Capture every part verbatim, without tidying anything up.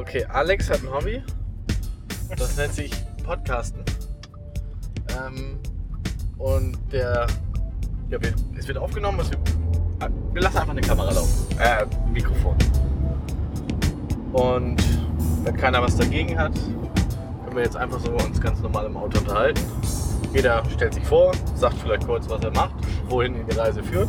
Okay, Alex hat ein Hobby. Das nennt sich Podcasten. Ähm, und der, ja, wir, es wird aufgenommen. Es wird, wir lassen einfach eine Kamera laufen. Äh, Mikrofon. Und wenn keiner was dagegen hat, können wir jetzt einfach so uns ganz normal im Auto unterhalten. Jeder stellt sich vor, sagt vielleicht kurz, was er macht, wohin ihn die Reise führt.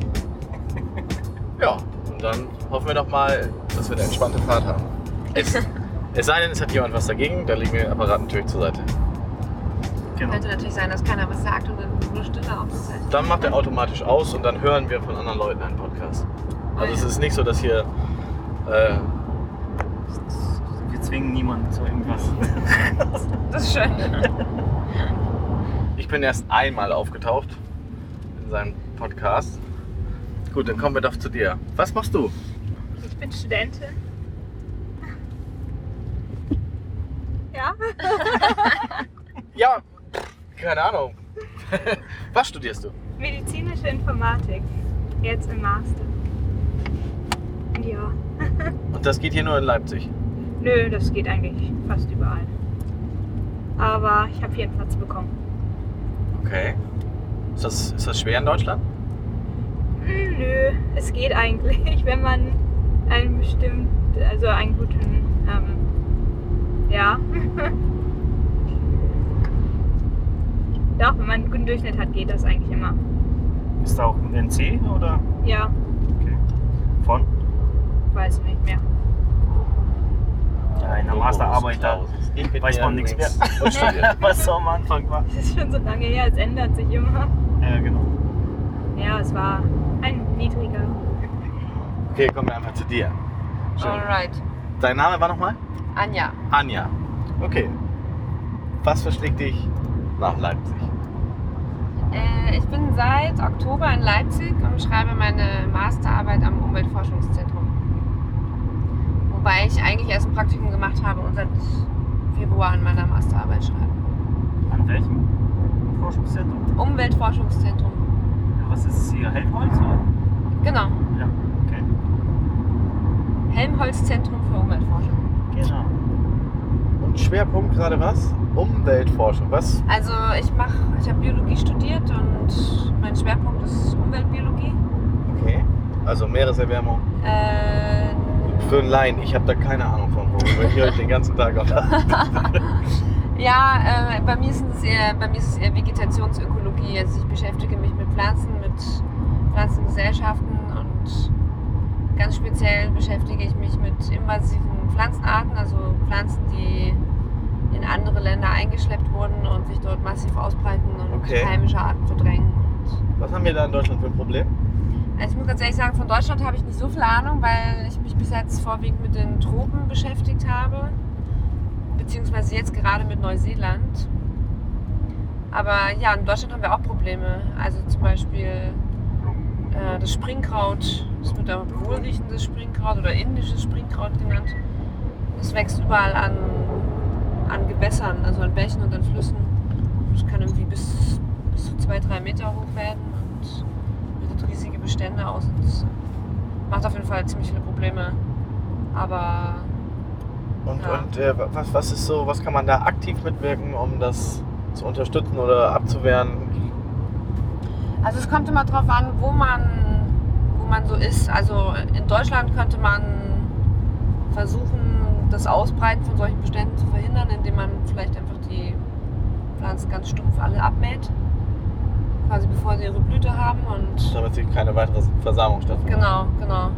Ja, und dann hoffen wir doch mal, dass wir eine entspannte Fahrt haben. Es, es sei denn, es hat jemand was dagegen, dann legen wir den Apparat natürlich zur Seite. Genau. Könnte natürlich sein, dass keiner was sagt und dann nur Stille aufgesetzt. Dann macht er automatisch aus und dann hören wir von anderen Leuten einen Podcast. Also es ist nicht so, dass hier... Äh, Wir zwingen niemanden zu irgendwas. Das ist schön. ich bin erst einmal aufgetaucht in seinem Podcast. Gut, dann kommen wir doch zu dir. Was machst du? Ich bin Studentin. Ja? Ja, keine Ahnung. Was studierst du? Medizinische Informatik. Jetzt im Master. Ja. Und das geht hier nur in Leipzig. Nö, das geht eigentlich fast überall. Aber ich habe hier einen Platz bekommen. Okay. Ist das, ist das schwer in Deutschland? Hm, nö, es geht eigentlich, wenn man einen bestimmten, also einen guten, ähm, ja. Doch, wenn man einen guten Durchschnitt hat, geht das eigentlich immer. Ist da auch ein N C oder? Ja, Okay. Von? weiß nicht mehr. Ja, in der Masterarbeit da Ich bin weiß man nichts mehr. Und studiert. Was so am Anfang war. Das ist schon so lange her, es ändert sich immer. Ja, genau. Ja, es war ein niedriger. Okay, kommen wir einfach zu dir. Schön. Alright. Dein Name war nochmal? Anja. Anja. Okay. Was verschlägt dich nach Leipzig? Äh, ich bin seit Oktober in Leipzig und schreibe meine Masterarbeit am Umweltforschungszentrum. Wobei ich eigentlich erst ein Praktikum gemacht habe und seit Februar an meiner Masterarbeit schreibe. An welchem Forschungszentrum? Umweltforschungszentrum. Was ist es hier? Helmholtz? Oder? Genau. Ja, okay. Helmholtz-Zentrum für Umweltforschung. Genau. Und Schwerpunkt gerade was? Umweltforschung. Was? Also ich mache, ich habe Biologie studiert und mein Schwerpunkt ist Umweltbiologie. Okay. Also Meereserwärmung. Äh, Für einen Laien, ich habe da keine Ahnung von, worüber ich euch den ganzen Tag auf. ja, äh, bei mir ist es eher, bei mir ist es eher Vegetationsökologie. Also ich beschäftige mich mit Pflanzen, mit Pflanzengesellschaften und ganz speziell beschäftige ich mich mit invasiven Pflanzenarten, also Pflanzen, die in andere Länder eingeschleppt wurden und sich dort massiv ausbreiten und Okay. heimische Arten verdrängen. Was haben wir da in Deutschland für ein Problem? Also ich muss ganz ehrlich sagen, von Deutschland habe ich nicht so viel Ahnung, weil ich mich bis jetzt vorwiegend mit den Tropen beschäftigt habe, beziehungsweise jetzt gerade mit Neuseeland. Aber ja, in Deutschland haben wir auch Probleme. Also zum Beispiel äh, das Springkraut, das wird auch wohlriechendes Springkraut oder indisches Springkraut genannt. Das wächst überall an, an Gewässern, also an Bächen und an Flüssen. Das kann irgendwie bis, bis zu zwei, drei Meter hoch werden und bildet riesige Bestände aus. Und das macht auf jeden Fall ziemlich viele Probleme. Aber Und, Ja. und äh, was, was ist so, was kann man da aktiv mitwirken, um das zu unterstützen oder abzuwehren? also es kommt immer drauf an, wo man, wo man so ist. Also in Deutschland könnte man versuchen, das Ausbreiten von solchen Beständen zu verhindern, indem man vielleicht einfach die Pflanzen ganz stumpf alle abmäht. Quasi bevor sie ihre Blüte haben und Damit sich keine weitere Versamung stattfindet. genau, genau.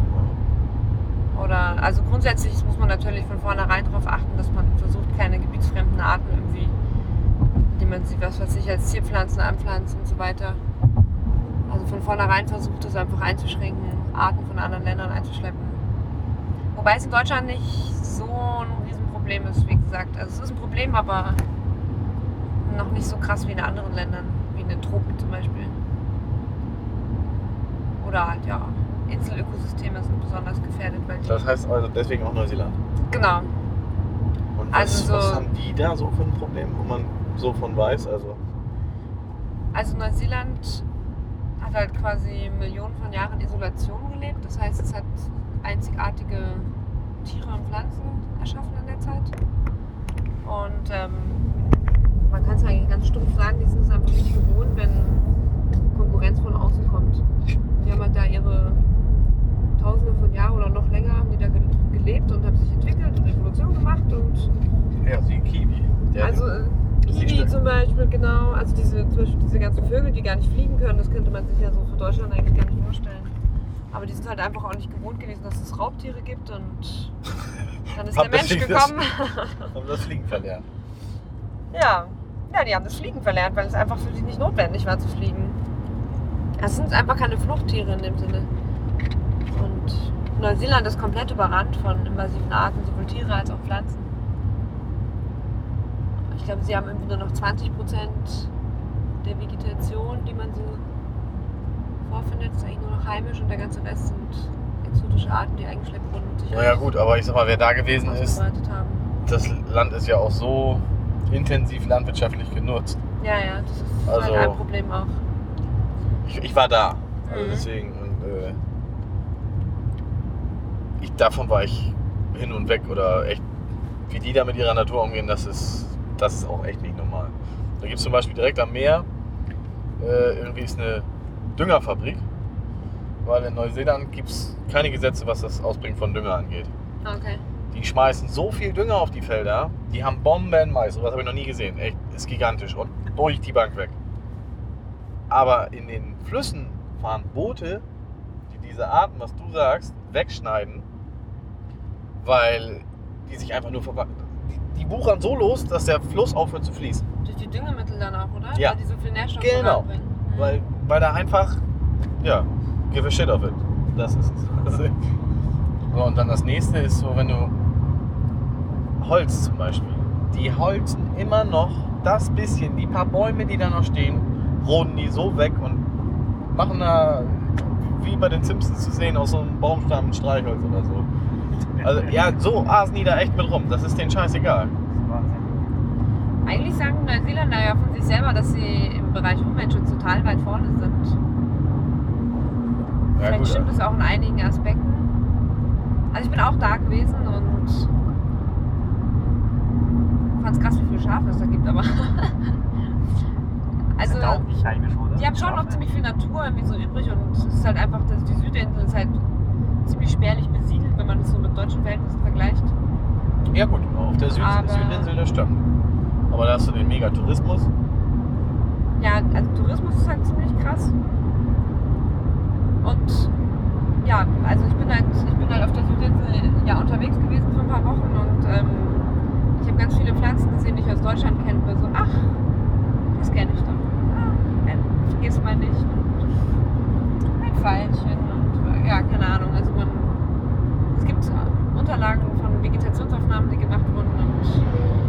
Oder also grundsätzlich muss man natürlich von vornherein darauf achten, dass man versucht, keine gebietsfremden Arten irgendwie, indem man sie, was weiß ich, als Zierpflanzen anpflanzt und so weiter. Also von vornherein versucht, das einfach einzuschränken, Arten von anderen Ländern einzuschleppen. Wobei es in Deutschland nicht so ein Riesenproblem ist, wie gesagt. Also es ist ein Problem, aber noch nicht so krass wie in anderen Ländern, wie in den Tropen zum Beispiel. Oder halt, ja, Inselökosysteme sind besonders gefährdet, weil die... Das heißt also deswegen auch Neuseeland. Genau. Und was, Also so- was haben die da so für ein Problem, wo man so von weiß? Also Also Neuseeland hat halt quasi Millionen von Jahren Isolation gelebt. Das heißt, es hat einzigartige Tiere und Pflanzen erschaffen in der Zeit. Und ähm, man kann es eigentlich ganz stumpf sagen, die sind es einfach nicht gewohnt, wenn Konkurrenz von außen kommt. Die haben halt da ihre Tausende von Jahren oder noch länger haben die da ge- gelebt und haben sich entwickelt und Evolution gemacht und Ja, so wie Kiwi. Der also äh, Kiwi Gesichter. zum Beispiel, genau, also diese, zum Beispiel diese ganzen Vögel, die gar nicht fliegen können, das könnte man sich ja so für Deutschland eigentlich gar nicht vorstellen. Aber die sind halt einfach auch nicht gewohnt gewesen, dass es Raubtiere gibt und dann ist der Haben Mensch deswegen gekommen. haben das Fliegen verlernt. Ja. ja, die haben das Fliegen verlernt, weil es einfach für sie nicht notwendig war zu fliegen. Es sind einfach keine Fluchttiere in dem Sinne. Und Neuseeland ist komplett überrannt von invasiven Arten, sowohl Tiere als auch Pflanzen. Ich glaube, sie haben irgendwie nur noch zwanzig Prozent der Vegetation, die man so vorfindet, ist eigentlich nur noch heimisch und der ganze Rest sind exotische Arten, die eingeschleppt wurden und sich Naja gut, aber ich sag mal, wer da gewesen ist, ausgebreitet haben. das Land ist ja auch so intensiv landwirtschaftlich genutzt. Ja, ja, das ist Also- halt ein Problem auch. Ich, ich war da, also Mhm. deswegen und äh, ich, davon war ich hin und weg oder echt, wie die da mit ihrer Natur umgehen, das ist, das ist auch echt nicht normal. Da gibt es zum Beispiel direkt am Meer, äh, irgendwie ist eine Düngerfabrik, weil in Neuseeland gibt es keine Gesetze, was das Ausbringen von Dünger angeht. Okay. Die schmeißen so viel Dünger auf die Felder, die haben Bomben Mais, sowas habe ich noch nie gesehen, echt, ist gigantisch und durch die Bank weg. Aber in den Flüssen fahren Boote, die diese Arten, was du sagst, wegschneiden, weil die sich einfach nur verpacken. Die, die wuchern so los, dass der Fluss aufhört zu fließen. Durch die Düngemittel dann auch, oder? Ja. Weil die so viel Nährstoffe Genau. reinbringen. Mhm. Weil, weil da einfach, ja, give a shit of it. Das ist es. So, und dann das nächste ist so, wenn du Holz zum Beispiel, die holzen immer noch das bisschen, die paar Bäume, die da noch stehen, roden die so weg und machen da, wie bei den Simpsons zu sehen, aus so einem Baumstamm ein Streichholz oder so. Also ja, so asen die da echt mit rum, das ist denen scheißegal. Wahnsinn. Eigentlich sagen Neuseeländer ja von sich selber, dass sie im Bereich Umweltschutz total weit vorne sind. Ja, Vielleicht gut, stimmt es auch in einigen Aspekten. Also ich bin auch da gewesen und fand es krass, wie viele Schafe es da gibt, aber also Sind auch nicht heimisch, oder? die haben schon noch Schafe? ziemlich viel Natur irgendwie so übrig und es ist halt einfach, dass die Südinsel ist halt ziemlich spärlich besiedelt, wenn man das so mit deutschen Verhältnissen vergleicht. ja gut, auf der Süd Aber- Südinsel, das stimmt. Aber da hast du den Megatourismus. Ja, also Tourismus ist halt ziemlich krass. Und ja, also ich bin halt, ich bin halt auf der Südinsel ja unterwegs gewesen für ein paar Wochen und ähm, ich habe ganz viele Pflanzen gesehen, die ich aus Deutschland kenne. Und so, ach, das kenne ich doch. Ah, äh, vergiss mal nicht. Und ein Veilchen und ja, keine Ahnung. Also man, es gibt Unterlagen von Vegetationsaufnahmen, die gemacht wurden und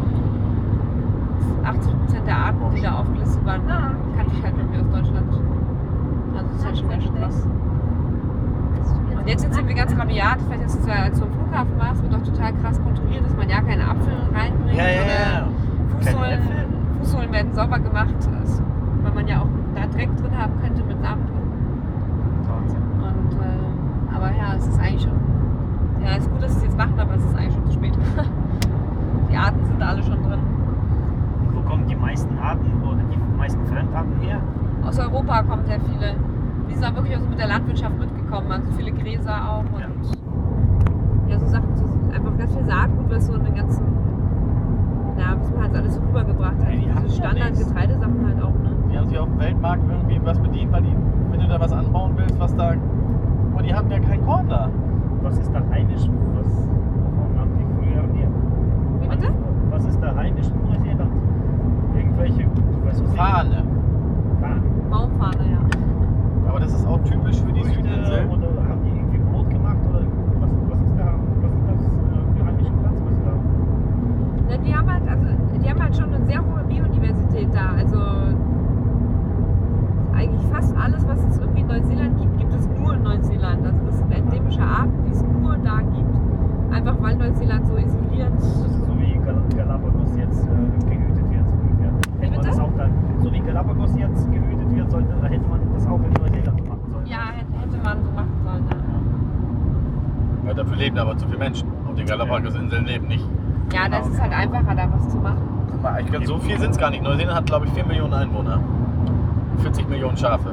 achtzig Prozent der Arten, die da aufgelistet waren, na, kannte ich halt irgendwie aus Deutschland. Also das ist halt schon ganz schön krass. Und jetzt sind wir ganz rabiat, vielleicht jetzt, als du am Flughafen warst, wird doch total krass kontrolliert, dass man ja keine Apfel reinbringt Ja, ja, ja. oder Fußsohlen, Keine Äpfel? Fußsohlen werden sauber gemacht, also, weil man ja auch da Dreck drin haben könnte mit Samen drin. Wahnsinn. Und, äh, aber ja, es ist eigentlich schon, ja, es ist gut, dass sie es jetzt machen, aber es ist eigentlich schon zu spät. Die Arten sind alle schon drin. Und wo kommen die meisten Arten oder die meisten Fremdarten her? Aus Europa kommen sehr viele. Die sind auch wirklich auch so mit der Landwirtschaft mitgekommen, also viele Gräser auch und ja, so Sachen, so einfach ganz viel Saatgut, was so in den ganzen, ja, was man halt alles so rübergebracht hat. Ja, die haben Diese ja nichts. Standard-Getreidesachen halt auch, ne? Die haben sich auf dem Weltmarkt irgendwie was bedient, weil die, wenn du da was anbauen willst, was da. Aber die haben ja kein Korn da. Was ist da heimisch? Was, wovon haben die früher die Wie bitte? Was ist da heimisch in Neuseeland? Irgendwelche, was weiß ich, Fahne. Fahnen. Baumfahne, ja. Aber das ist auch typisch für die Früchte Südinsel. oder haben die irgendwie Brot gemacht oder was, was ist da, was sind das äh, für heimische Pflanzen, was da? Ja, die haben halt, also die haben halt schon eine sehr hohe Biodiversität da. Also eigentlich fast alles, was es irgendwie in Neuseeland gibt, gibt es nur in Neuseeland. Also das sind endemische Arten, die es nur da gibt. Einfach weil Neuseeland so isoliert. Das ist so wie Gal Galapagos jetzt äh, gehütet wird, so ungefähr. Hätte man bitte? das auch dann, so wie Galapagos jetzt gehütet wird, sollte, hätte man das auch in Neuseeland machen sollen. Ja, hätte, hätte man so machen sollen. Ja. Ja, dafür leben aber zu viele Menschen. Auf den Galapagos-Inseln leben nicht. Ja, da ist es halt einfacher, da was zu machen. Ich glaub, so viel sind es gar nicht. Neuseeland hat, glaube ich, vier Millionen Einwohner. vierzig Millionen Schafe.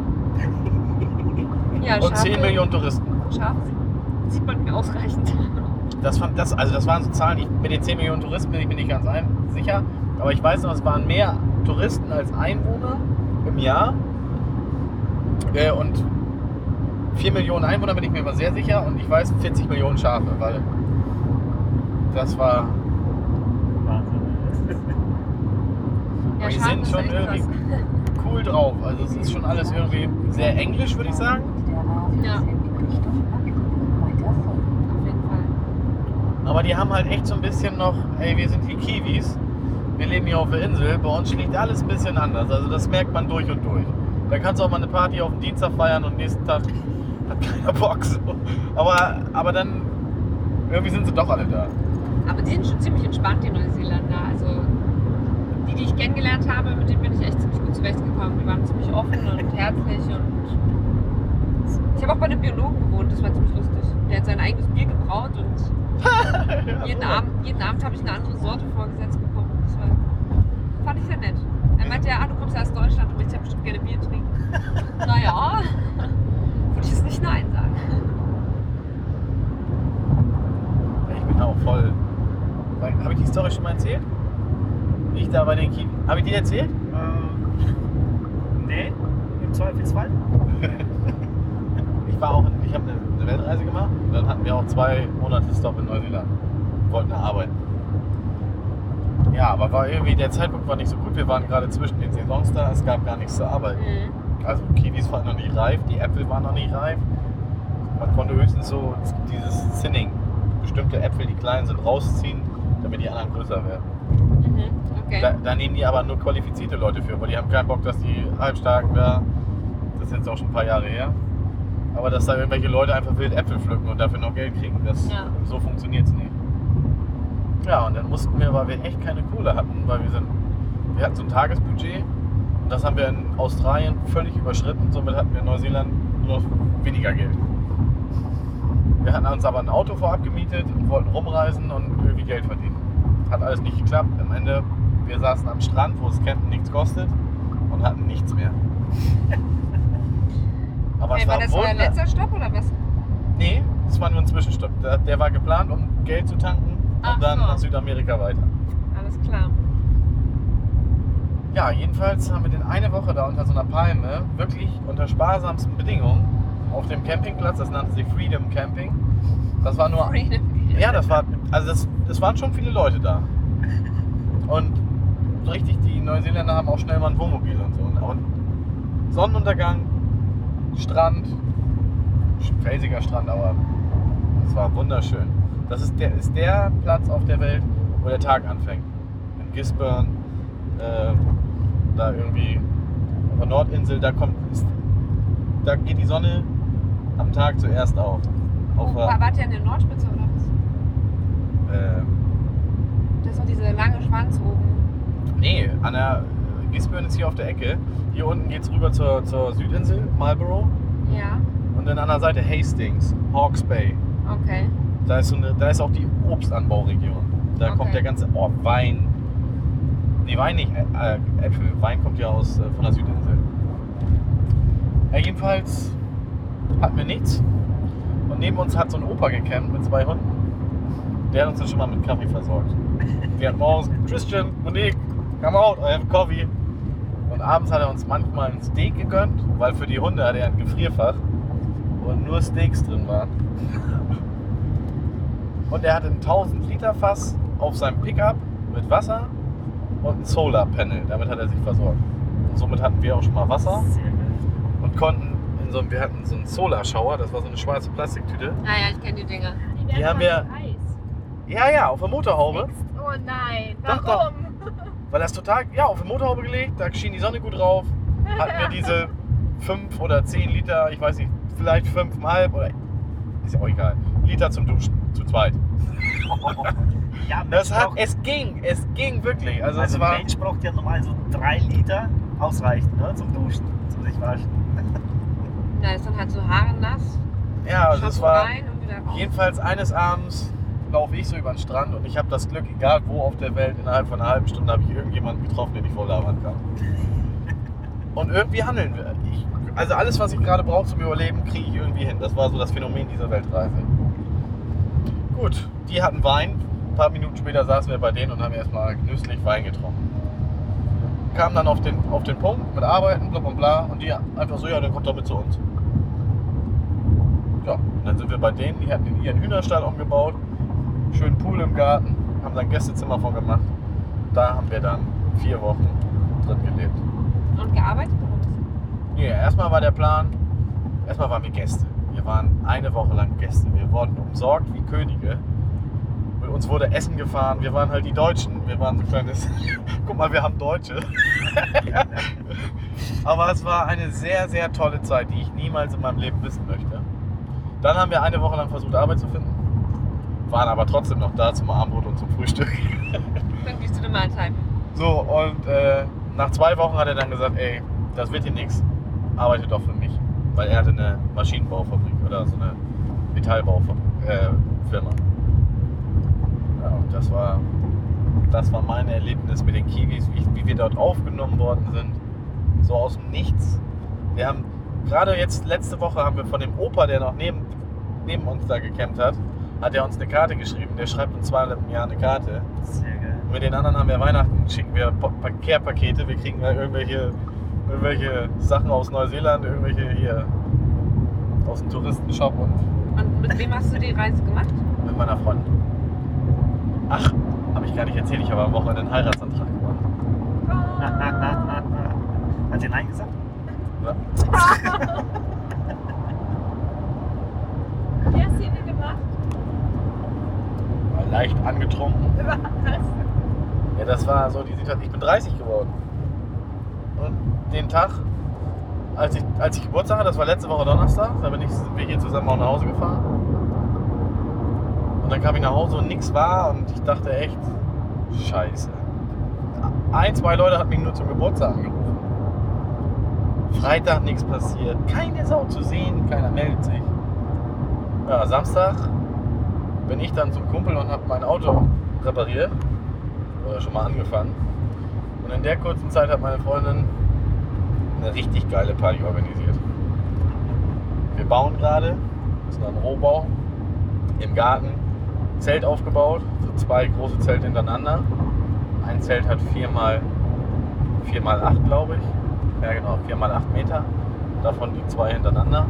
Ja, Und zehn Millionen Touristen. Schafe sieht man mir ausreichend. Das, fand, das, also das waren so Zahlen, ich, mit den zehn Millionen Touristen bin ich mir nicht ganz ein, sicher. Aber ich weiß noch, es waren mehr Touristen als Einwohner im Jahr. Äh, und vier Millionen Einwohner bin ich mir immer sehr sicher. Und ich weiß vierzig Millionen Schafe, weil das war... Wahnsinn. Ja, die Schafe sind ist schon echt irgendwie krass. cool drauf. Also es ist schon alles irgendwie sehr englisch, würde ich sagen. Ja. Auf jeden Fall. Aber die haben halt echt so ein bisschen noch, ey, wir sind die Kiwis, wir leben hier auf der Insel, bei uns schlägt alles ein bisschen anders. Also das merkt man durch und durch. Da kannst du auch mal eine Party auf dem Dienstag feiern und nächsten Tag hat keiner Bock. So. Aber, aber dann, irgendwie sind sie doch alle da. Aber die sind schon ziemlich entspannt, die Neuseeländer. Also die, die ich kennengelernt habe, mit denen bin ich echt ziemlich gut zurechtgekommen. Die waren ziemlich offen und herzlich und ich habe auch bei einem Biologen gewohnt, das war ziemlich lustig. Der hat sein eigenes Bier gebraut und jeden, Abend, jeden Abend habe ich eine andere Sorte vorgesetzt bekommen. Das war, fand ich sehr nett. Er meinte, ja, du kommst ja aus Deutschland, du möchtest ja bestimmt gerne Bier trinken. Naja, würde ich jetzt nicht Nein sagen. Ich bin auch voll. Habe ich die Story schon mal erzählt? Wie ich da bei den Kiwis. Habe ich die erzählt? Ähm, nee, im Zweifelsfall. Ich war auch in, ich habe eine, eine Weltreise gemacht und dann hatten wir auch zwei Monate Stop in Neuseeland. Wir wollten arbeiten. Ja, aber war irgendwie, der Zeitpunkt war nicht so gut. Wir waren gerade zwischen den Saisons da, es gab gar nichts zu arbeiten. Mhm. Also Kiwis waren noch nicht reif, die Äpfel waren noch nicht reif. Man konnte höchstens so dieses Thinning, bestimmte Äpfel, die klein sind, rausziehen, damit die anderen größer werden. Mhm. Okay. Da, da nehmen die aber nur qualifizierte Leute für, weil die haben keinen Bock, dass die Halbstarken da, das ist jetzt auch schon ein paar Jahre her, aber dass da irgendwelche Leute einfach wild Äpfel pflücken und dafür noch Geld kriegen, das, Ja. so funktioniert es nicht. Ja, und dann mussten wir, weil wir echt keine Kohle hatten, weil wir sind, wir hatten so ein Tagesbudget und das haben wir in Australien völlig überschritten, somit hatten wir in Neuseeland nur noch weniger Geld. Wir hatten uns aber ein Auto vorab gemietet und wollten rumreisen und irgendwie Geld verdienen. Hat alles nicht geklappt. Am Ende, wir saßen am Strand, wo es Campen nichts kostet und hatten nichts mehr. Aber Okay, es war war das euer wunder- letzter Stopp oder was? Nee, das war nur ein Zwischenstopp. Der, der war geplant, um Geld zu tanken Ach und dann so. nach Südamerika weiter. Alles klar. Ja, jedenfalls haben wir den eine Woche da unter so einer Palme, wirklich unter sparsamsten Bedingungen, auf dem Campingplatz, das nannte sich Freedom Camping. Das war nur... Freedom. Ja, das war, also das, das waren schon viele Leute da. Und so richtig, die Neuseeländer haben auch schnell mal ein Wohnmobil und so. Und Sonnenuntergang, Strand, felsiger Strand, aber es war wunderschön. Das ist der, ist der Platz auf der Welt, wo der Tag anfängt. In Gisborne, äh, da irgendwie auf der Nordinsel, da kommt, ist, da geht die Sonne am Tag zuerst auf. auf Oh, war, wart ihr an der Nordspitze oder was? äh, Das ist doch dieser lange Schwanz oben. Nee, an der Gisborne ist hier auf der Ecke. Hier unten geht es rüber zur, zur Südinsel, Marlborough. Ja, Und dann an der Seite Hastings, Hawke's Bay. okay. Da ist, so eine, da ist auch die Obstanbauregion. Da Okay. kommt der ganze oh, Wein. Nee, Wein nicht, äh, Äpfel. Wein kommt ja aus, äh, von der Südinsel. Ja, jedenfalls hatten wir nichts. Und neben uns hat so ein Opa gecampt mit zwei Hunden. Der hat uns dann schon mal mit Kaffee versorgt. Wir hatten morgens, Christian, Monique, come out, I have coffee. Und abends hat er uns manchmal ein Steak gegönnt, weil für die Hunde hat er ein Gefrierfach, wo nur Steaks drin waren. Und er hatte ein tausend Liter Fass auf seinem Pickup mit Wasser und ein Solar-Panel. Damit hat er sich versorgt. Und somit hatten wir auch schon mal Wasser Sehr geil. und konnten, in so einem, wir hatten so einen Solar-Shower, das war so eine schwarze Plastiktüte. Ah ja, ich kenne die Dinger. Die, Die haben werden wir- mal mit Eis. Ja, ja, auf der Motorhaube. Mixt. Oh nein, Doch, warum? Weil das total, ja, auf der Motorhaube gelegt, da schien die Sonne gut drauf. Hatten wir diese fünf oder zehn Liter, ich weiß nicht, vielleicht fünfeinhalb oder, ist ja auch egal, Liter zum Duschen, zu zweit. Ja, Das Mensch hat, braucht, es ging, es ging wirklich. Also, also es war, Mensch braucht ja normal so drei Liter ausreichend, ne, zum Duschen, zum sich waschen. Na, ist dann halt so Haare nass, ja, also es Shampoo war rein und wieder raus. jedenfalls eines Abends laufe ich so über den Strand und ich habe das Glück, egal wo auf der Welt, innerhalb von einer halben Stunde habe ich irgendjemanden getroffen, den ich voll labern kann. Und irgendwie handeln wir. Ich, also alles, was ich gerade brauche zum Überleben, kriege ich irgendwie hin. Das war so das Phänomen dieser Weltreise. Gut, die hatten Wein. Ein paar Minuten später saßen wir bei denen und haben erstmal genüsslich Wein getrunken. Kamen dann auf den, auf den Punkt mit Arbeiten, bla bla bla. Und die einfach so, ja, dann kommt doch mit zu uns. Ja, und dann sind wir bei denen. Die hatten ihren Hühnerstall umgebaut. Schönen Pool im Garten. Haben dann Gästezimmer von gemacht. Da haben wir dann vier Wochen drin gelebt. Und gearbeitet? Nee, erstmal war der Plan, erstmal waren wir Gäste. Wir waren eine Woche lang Gäste. Wir wurden umsorgt wie Könige. Mit uns wurde Essen gefahren. Wir waren halt die Deutschen. Wir waren so ein kleines... Guck mal, wir haben Deutsche. Aber es war eine sehr, sehr tolle Zeit, die ich niemals in meinem Leben wissen möchte. Dann haben wir eine Woche lang versucht, Arbeit zu finden. Waren aber trotzdem noch da zum Abendbrot und zum Frühstück. Pünktlich zu den Mahlzeiten. So, und äh, nach zwei Wochen hat er dann gesagt, ey, das wird hier nichts, arbeite doch für mich. Weil er hatte eine Maschinenbaufabrik oder so eine Metallbaufirma. Äh, ja, und das war, das war mein Erlebnis mit den Kiwis, wie, wie wir dort aufgenommen worden sind. So aus dem Nichts. Wir haben, gerade jetzt letzte Woche haben wir von dem Opa, der noch neben, neben uns da gecampt hat, hat er uns eine Karte geschrieben. Der schreibt uns zweimal im Jahr eine Karte. Sehr geil. Und mit den anderen haben wir Weihnachten, schicken wir Care-Pakete. Wir kriegen da irgendwelche, irgendwelche Sachen aus Neuseeland, irgendwelche hier aus dem Touristenshop und Und mit wem hast du die Reise gemacht? mit meiner Freundin. Ach, habe ich gar nicht erzählt, ich habe am Wochenende einen Heiratsantrag gemacht. Hat sie Nein gesagt? Ja. Wie hast du ihn denn gemacht? War leicht angetrunken. Was? Ja, das war so die Situation. Ich bin dreißig geworden. Und den Tag, als ich, als ich Geburtstag hatte, das war letzte Woche Donnerstag, da bin ich, sind wir hier zusammen auch nach Hause gefahren. Und dann kam ich nach Hause und nichts war und ich dachte echt, scheiße. Ein, zwei Leute hatten mich nur zum Geburtstag angerufen. Freitag nichts passiert, keine Sau zu sehen, keiner meldet sich. Ja, Samstag bin ich dann zum Kumpel und habe mein Auto repariert. Oder schon mal angefangen. Und in der kurzen Zeit hat meine Freundin eine richtig geile Party organisiert. Wir bauen gerade, sind am Rohbau, im Garten, Zelt aufgebaut, so zwei große Zelte hintereinander. Ein Zelt hat vier mal acht, glaube ich. Ja genau, vier mal acht Meter. Davon die zwei hintereinander.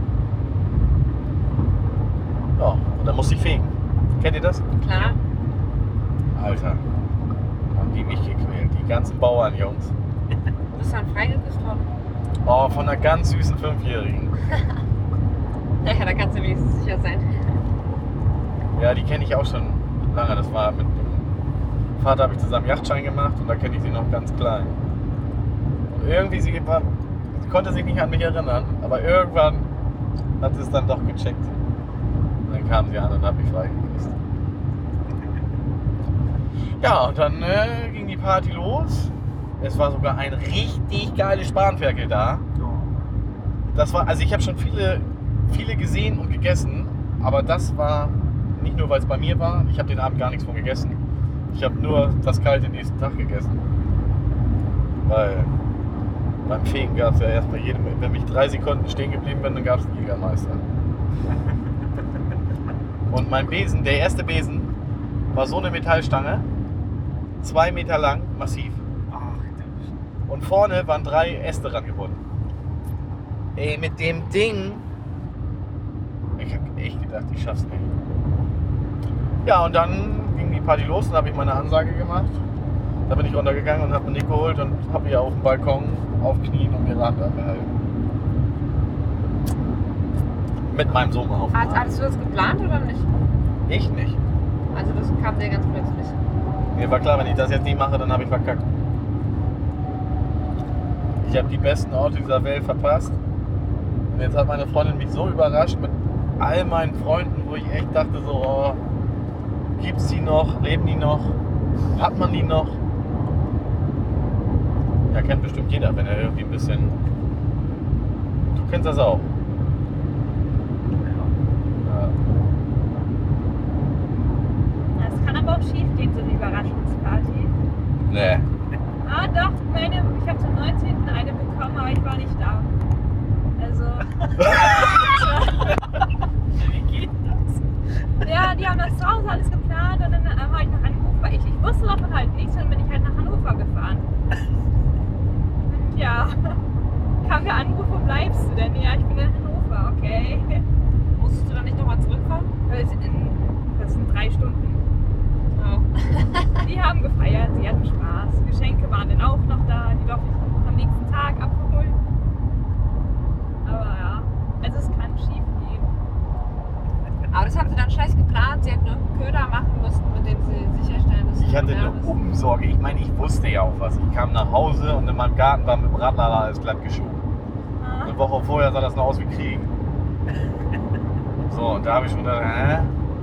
Ja, und dann musste ich fegen. Kennt ihr das? Klar. Alter, haben die mich gequält. Die ganzen Bauernjungs. Du bist dann freigeküsst worden. Oh, von einer ganz süßen Fünfjährigen. Naja, da kannst du wenigstens sicher sein. Ja, die kenne ich auch schon lange. Das war mit dem Vater, habe ich zusammen Yachtschein gemacht und da kenne ich sie noch ganz klein. Und irgendwie, sie, war, sie konnte sich nicht an mich erinnern, aber irgendwann hat sie es dann doch gecheckt. Und dann kam sie an und hat mich freigeküsst. Ja, und dann äh, ging die Party los. Es war sogar ein richtig geiles Spanferkel da. Das war, also ich habe schon viele, viele gesehen und gegessen, aber das war nicht nur, weil es bei mir war. Ich habe den Abend gar nichts von gegessen. Ich habe nur das Kalte den nächsten Tag gegessen. Weil beim Fegen gab es ja erstmal jedem, wenn ich drei Sekunden stehen geblieben bin, dann gab es einen Jägermeister. Und mein Besen, der erste Besen, war so eine Metallstange, zwei Meter lang, massiv. Und vorne waren drei Äste rangebunden. Ey, mit dem Ding, ich hab echt gedacht, ich schaff's nicht. Ja, und dann ging die Party los und habe ich meine Ansage gemacht. Da bin ich runtergegangen und habe mir Nick geholt und habe ihr auf dem Balkon auf Knien und ihre Hand angehalten. Mit meinem Sohn auf dem Hast, Arm. hattest du das geplant oder nicht? Ich nicht. Also das kam dir ganz plötzlich. Mir war klar, wenn ich das jetzt nicht mache, dann habe ich verkackt. Ich habe die besten Orte dieser Welt verpasst. Und jetzt hat meine Freundin mich so überrascht mit all meinen Freunden, wo ich echt dachte so, oh, gibt's die noch? Leben die noch? Hat man die noch? Ja, kennt bestimmt jeder, wenn er irgendwie ein bisschen... Du kennst das auch. Ja. Nee. Ah doch, meine, ich habe zum neunzehnten eine bekommen, aber ich war nicht da. Also. Wie geht das? Ja, die haben das zu Hause alles geplant und dann äh, war ich nach Hannover. Ich, ich wusste davon halt nichts und bin ich halt nach Hannover gefahren. Und ja, kam der Anruf, wo bleibst du denn? Ja, ich bin in Hannover, okay. Musstest du dann nicht nochmal zurückfahren? Das sind, das sind drei Stunden. Oh. Die haben gefeiert, sie hatten Spaß. Geschenke waren dann auch noch da, die durfte ich am nächsten Tag abholen. Aber ja, also es kann schief gehen. Aber das haben sie dann schlecht geplant. Sie hätten irgendeinen Köder machen müssen, mit dem sie sicherstellen, dass Ich du hatte eine modern bist. Umsorge. Ich meine, ich wusste ja auch was. Ich kam nach Hause und in meinem Garten war mit dem Radlader alles glatt geschoben. Ah, Eine Woche vorher sah das noch aus wie Krieg. So, und da habe ich schon gedacht, hä?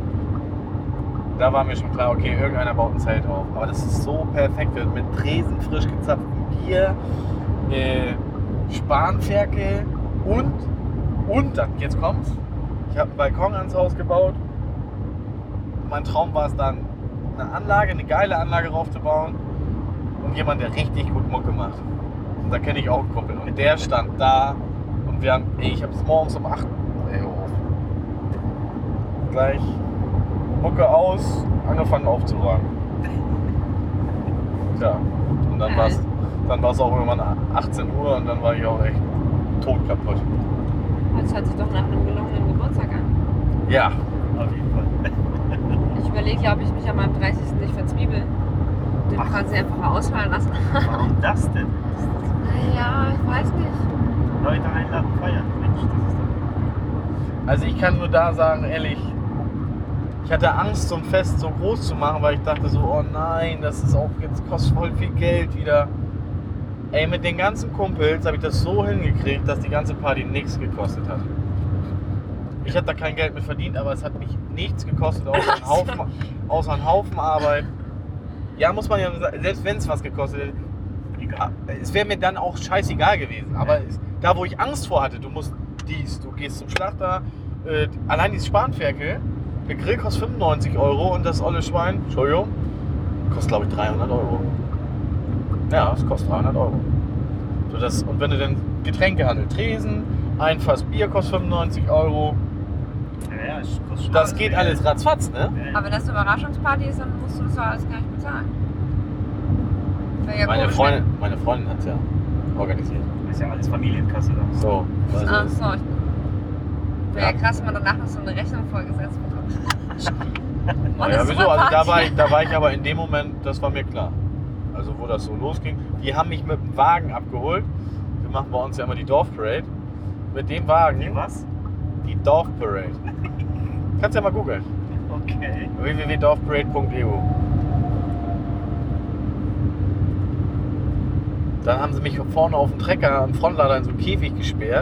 Da war mir schon klar, okay, irgendeiner baut ein Zelt auf. Aber das ist so perfekt, mit Tresen frisch gezapftem Bier, äh, Spanferkel und, und, dann, jetzt kommt's, ich habe einen Balkon ans Haus gebaut. Mein Traum war es dann, eine Anlage, eine geile Anlage raufzubauen und jemand, der richtig gut Mucke macht. Und da kenne ich auch einen Kumpel. Und der stand da und wir haben, ey, ich habe es morgens um acht, ey, auf. Gleich Mucke aus, angefangen aufzuräumen. Tja, und dann war es dann war's auch irgendwann achtzehn Uhr und dann war ich auch echt tot kaputt. Das hört sich doch nach einem gelungenen Geburtstag an. Ja, Auf jeden Fall. Ich überlege ja, ob ich mich an meinem dreißigsten nicht verzwiebel. Den Ach. kann sie einfach ausfallen lassen. Warum das denn? Ja, ich weiß nicht. Leute einladen, feiern. Mensch, das ist doch. also ich kann nur da sagen, ehrlich, ich hatte Angst, so ein Fest so groß zu machen, weil ich dachte so, oh nein, das ist auch jetzt kostet voll viel Geld wieder. Ey, mit den ganzen Kumpels habe ich das so hingekriegt, dass die ganze Party nichts gekostet hat. Ich habe da kein Geld mit verdient, aber es hat mich nichts gekostet, außer einen Haufen, außer einen Haufen Arbeit. Ja, muss man ja sagen, selbst wenn es was gekostet hätte, Egal. es wäre mir dann auch scheißegal gewesen. Aber es, da, wo ich Angst vor hatte, du musst dies, du gehst zum Schlachter, äh, allein dieses Spanferkel, der Grill kostet fünfundneunzig Euro und das olle Schwein, Entschuldigung, kostet glaube ich dreihundert Euro. Ja, es kostet dreihundert Euro. So das, und wenn du den Getränkehandel, Tresen, ein Fass Bier kostet fünfundneunzig Euro, Ja, ja, es kostet das Spaß. geht Ja, alles ratzfatz, ne? ja, ja. Aber wenn das eine Überraschungsparty ist, dann musst du das doch alles gar nicht bezahlen. Wäre ja Meine komisch, Freundin, meine Freundin hat es ja organisiert. Ist ja alles Familienkasse da. So, wenn- also, Ach so, ich wäre ja krass, wenn man danach noch so eine Rechnung vorgesetzt bekommt. Mann, ja, das ist wieso? super Also da Party. war, ich, da war ich aber in dem Moment, das war mir klar. Also wo das so losging. Die haben mich mit dem Wagen abgeholt. Wir machen bei uns ja immer die Dorfparade. Mit dem Wagen, Die was? die Dorfparade. Kannst ja mal googeln. Okay. w w w punkt dorfparade punkt e u. Dann haben sie mich vorne auf dem Trecker am Frontlader in so einen Käfig gesperrt.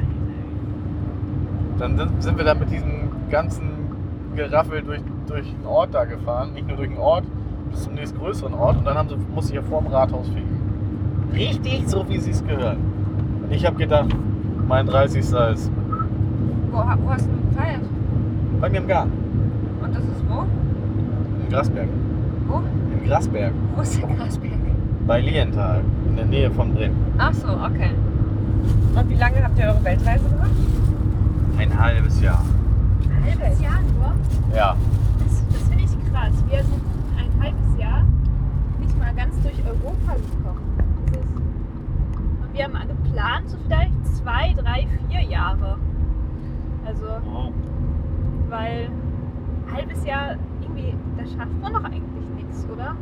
Dann sind, sind wir da mit diesem ganzen Geraffel durch, durch den Ort da gefahren. Nicht nur durch den Ort, bis zum nächstgrößeren Ort. Und dann haben sie, musste ich ja vor dem Rathaus fegen. Richtig so, wie sie es gehört. Und ich habe gedacht, mein dreißigster ist Wo, wo hast du gefeiert? bei mir im Garten. Und das ist wo? In Grasberg. Wo? In Grasberg. Wo ist der Grasberg? Bei Lienthal. In der Nähe von Bremen. Ach so, okay. Und wie lange habt ihr eure Weltreise gemacht? Ein halbes Jahr. ein halbes Jahr nur? Ja. Das, das finde ich krass. Wir sind ein halbes Jahr nicht mal ganz durch Europa gekommen. Das ist, und wir haben geplant, so vielleicht zwei, drei, vier Jahre. Also, Oh. weil ein halbes Jahr irgendwie, da schafft man doch eigentlich nichts, oder?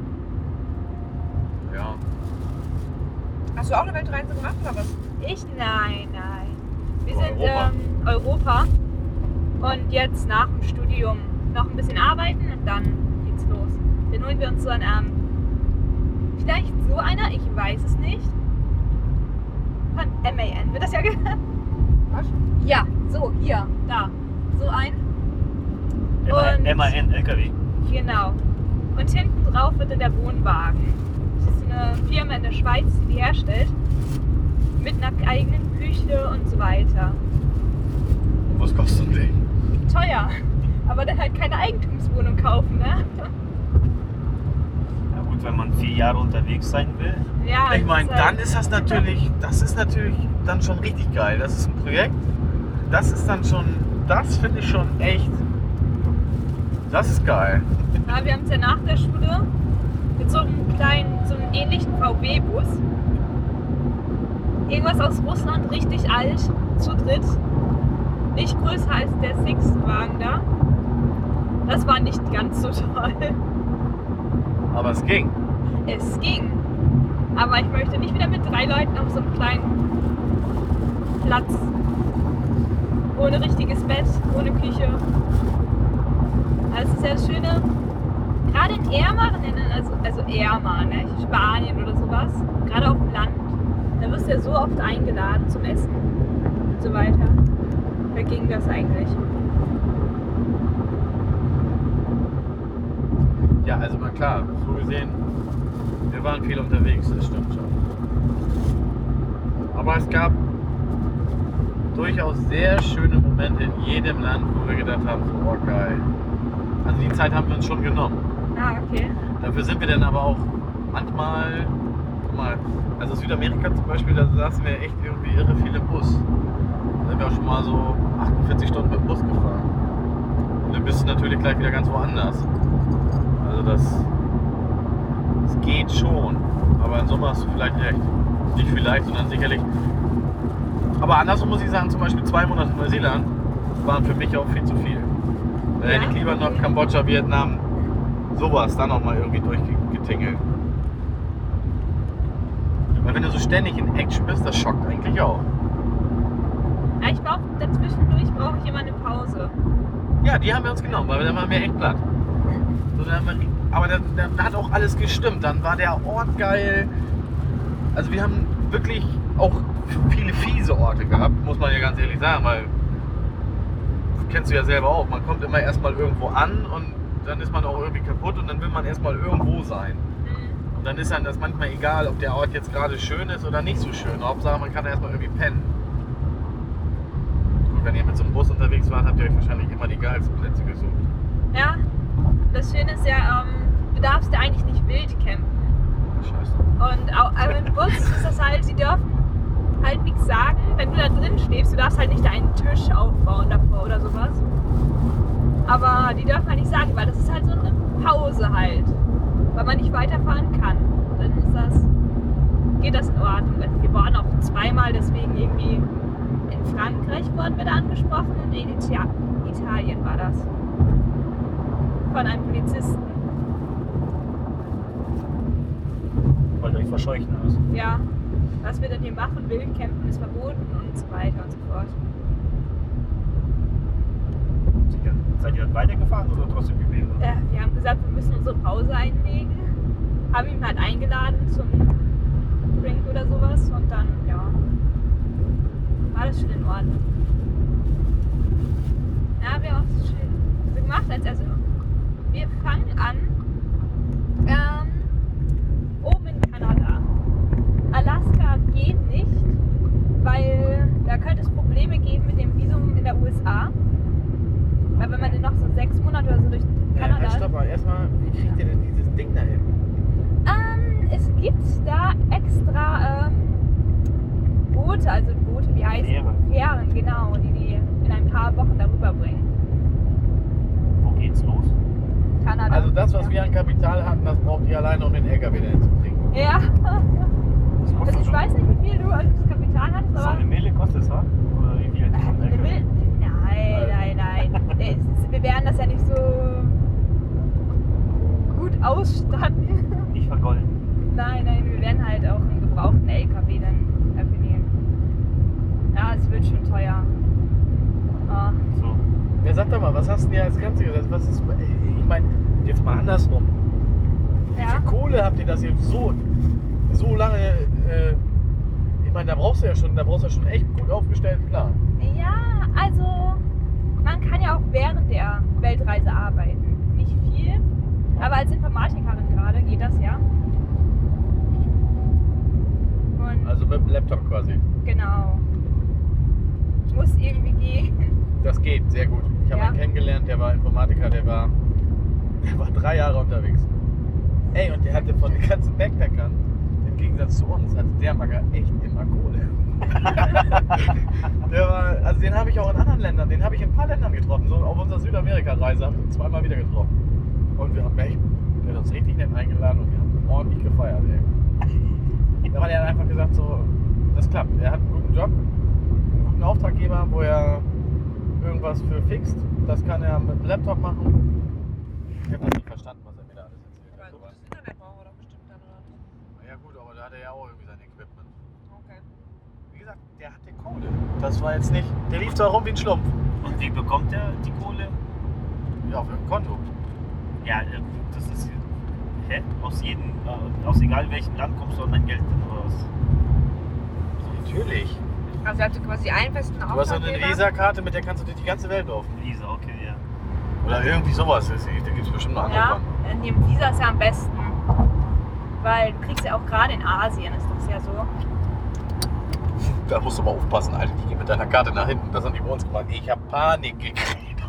Ja. Hast du auch eine Weltreise gemacht oder was? Ich? Nein, nein. Wir Europa. sind ähm, Europa und jetzt nach dem Studium noch ein bisschen arbeiten und dann geht's los. Dann holen wir uns so ein, ähm, vielleicht so einer, ich weiß es nicht. Von M A N wird das ja genannt. Was? Ja, so, hier, da. So ein. Und- M A N L K W. Genau. Und hinten drauf wird dann der Wohnwagen. Das ist eine Firma in der Schweiz, die die herstellt. Mit einer eigenen Küche und so weiter. Und was kostet so ein Ding? Teuer. Aber dann halt keine Eigentumswohnung kaufen, ne? Ja gut, Und wenn man vier Jahre unterwegs sein will, Ja, Ich meine, das ist dann ist das natürlich, das ist natürlich dann schon richtig geil. Das ist ein Projekt, das ist dann schon, das finde ich schon echt, das ist geil. Ja, wir haben es ja nach der Schule mit so einem kleinen, so einem ähnlichen V W-Bus. Irgendwas aus Russland, richtig alt, zu dritt. Nicht größer als der Six-Wagen da. Das war nicht ganz so toll. Aber es ging. Es ging. Aber ich möchte nicht wieder mit drei Leuten auf so einem kleinen Platz. Ohne richtiges Bett, ohne Küche. Das ist ja das Schöne. Gerade in ärmeren Ländern, also, also ärmer, ne? Spanien oder sowas, gerade auf dem Land, da wirst du ja so oft eingeladen zum Essen und so weiter. Da ging das eigentlich. Ja, also mal klar, so gesehen, wir waren viel unterwegs, das stimmt schon. Aber es gab durchaus sehr schöne Momente in jedem Land, wo wir gedacht haben, so, oh geil. Also die Zeit haben wir uns schon genommen. Ah, okay. Dafür sind wir dann aber auch manchmal, guck mal, also Südamerika zum Beispiel, da saßen wir echt irgendwie irre viel im Bus. Da sind wir auch schon mal so achtundvierzig Stunden mit dem Bus gefahren. Und dann bist du natürlich gleich wieder ganz woanders. Also das, das geht schon. Aber in Sommer hast du vielleicht recht. Nicht vielleicht, sondern sicherlich. Aber andersrum muss ich sagen, zum Beispiel zwei Monate in Neuseeland waren für mich auch viel zu viel. Da hätte ich lieber noch Kambodscha, Vietnam, sowas dann noch mal irgendwie durchgetingelt. Weil wenn du so ständig in Action bist, das schockt eigentlich auch. Ja, ich brauche dazwischendurch brauche ich immer eine Pause. Ja, die haben wir uns genommen, weil dann waren wir echt platt. So, dann haben wir, aber dann, dann hat auch alles gestimmt. Dann war der Ort geil. Also wir haben wirklich auch viele fiese Orte gehabt, muss man ja ganz ehrlich sagen, weil das kennst du ja selber auch. Man kommt immer erstmal irgendwo an und dann ist man auch irgendwie kaputt und dann will man erstmal irgendwo sein. Und dann ist einem das manchmal egal, ob der Ort jetzt gerade schön ist oder nicht so schön. Hauptsache, man kann erstmal irgendwie pennen. Und wenn ihr mit so einem Bus unterwegs wart, habt ihr euch wahrscheinlich immer die geilsten Plätze gesucht. Ja, das Schöne ist ja, ähm, du darfst ja eigentlich nicht wild campen. Scheiße. Und auch, aber im Bus ist das halt, sie dürfen halt nichts sagen, wenn du da drin stehst. Du darfst halt nicht einen Tisch aufbauen davor oder sowas. Aber die dürfen halt nicht sagen, weil das ist halt so eine Pause halt. Weil man nicht weiterfahren kann. Dann ist das, geht das in Ordnung. Wir waren auch zweimal deswegen irgendwie in Frankreich wurden wir da angesprochen und in Ita- Italien war das. Von einem Polizisten. wollt ihr euch verscheuchen aus. Ja, was wir dann hier machen, Wildcampen ist verboten und so weiter und so fort. Seid ihr dann weitergefahren oder trotzdem geblieben? Äh, wir haben gesagt, wir müssen unsere Pause einlegen. Haben ihn halt eingeladen zum Drink oder sowas und dann, ja, war das schon in Ordnung. Ja, wir haben auch schön so gemacht, als also wir fangen an ähm, oben in Kanada. Alaska geht nicht, weil da könnte es Probleme geben mit dem Visum in der U S A. Weil wenn man dann noch so sechs Monate oder so durch Kanada... Ja, stopp mal, erstmal, wie kriegt ihr denn dieses Ding da hin? Ähm, es gibt da extra ähm, Boote, also Boote, wie heißt Fähren. Fähren, genau, die die in ein paar Wochen darüber bringen. Wo geht's los? Kanada. Also das, was ja. wir an Kapital hatten, das braucht ihr alleine, um den L K W da hinzukriegen. Ja, Das kostet also ich schon- weiß nicht, wie viel du als Kapital hattest, So aber... eine Mille kostet es, wa? Oder wie viel? Äh, eine Mil- Nein, nein, nein. Es ist, wir werden das ja nicht so gut ausstatten. Nicht vergolden. Nein, nein, wir werden halt auch einen gebrauchten L K W dann dafür nehmen. Ja, es wird schon teuer. Ah, So. Ja, sag doch mal, was hast du denn hier als Ganze gesagt? Was ist, ich meine, jetzt mal andersrum. Wie ja. viel Kohle habt ihr, dass ihr so, so lange, äh, ich meine, da brauchst du ja schon, da brauchst du ja schon echt gut aufgestellten Plan. Ja, also man kann ja auch während der Weltreise arbeiten. Nicht viel, aber als Informatikerin gerade geht das ja. Und Also mit dem Laptop quasi. genau. Muss irgendwie gehen. Das geht, sehr gut. Ich habe Ja. einen kennengelernt, der war Informatiker, der war, der war drei Jahre unterwegs. Ey, und der hatte von den ganzen Backpackern, im Gegensatz zu uns, hatte der Bagger echt immer Kohle. Der war, also den habe ich auch in anderen Ländern, den habe ich in ein paar Ländern getroffen. So auf unserer Südamerika-Reise haben wir ihn zweimal wieder getroffen. Und wir haben echt, der hat uns richtig nett eingeladen und wir haben ordentlich gefeiert, ey. Da hat er einfach gesagt, so, das klappt. Er hat einen guten Job, einen guten Auftraggeber, wo er irgendwas für fixt. Das kann er mit dem Laptop machen. Ich habe das nicht verstanden, was er mir da alles erzählt hat. Aber gutes Internet brauchen wir doch bestimmt dann, oder nicht? Na ja gut, aber da hat er ja auch irgendwie sein Equipment. Okay. Wie gesagt, der hatte Kohle. Das war jetzt nicht, der lief zwar rum wie ein Schlumpf. Und wie bekommt er die Kohle? Ja, auf irgendeinem Konto. Ja, äh, das ist. Hä? Aus jedem, äh, aus egal welchem Land kommst du an dein Geld oder was? Natürlich. Also er hatte quasi einen festen Du hast so eine Auftraggeber. Visa-Karte, mit der kannst du durch die ganze Welt laufen. Visa, okay, ja. Oder irgendwie sowas. Da gibt es bestimmt noch andere Ja, von. in dem Visa ist ja am besten. Weil du kriegst ja auch gerade in Asien, ist das ja so. Da musst du mal aufpassen, Alter. Die gehen mit deiner Karte nach hinten. Das haben die bei uns gemacht. Ich hab Panik gekriegt.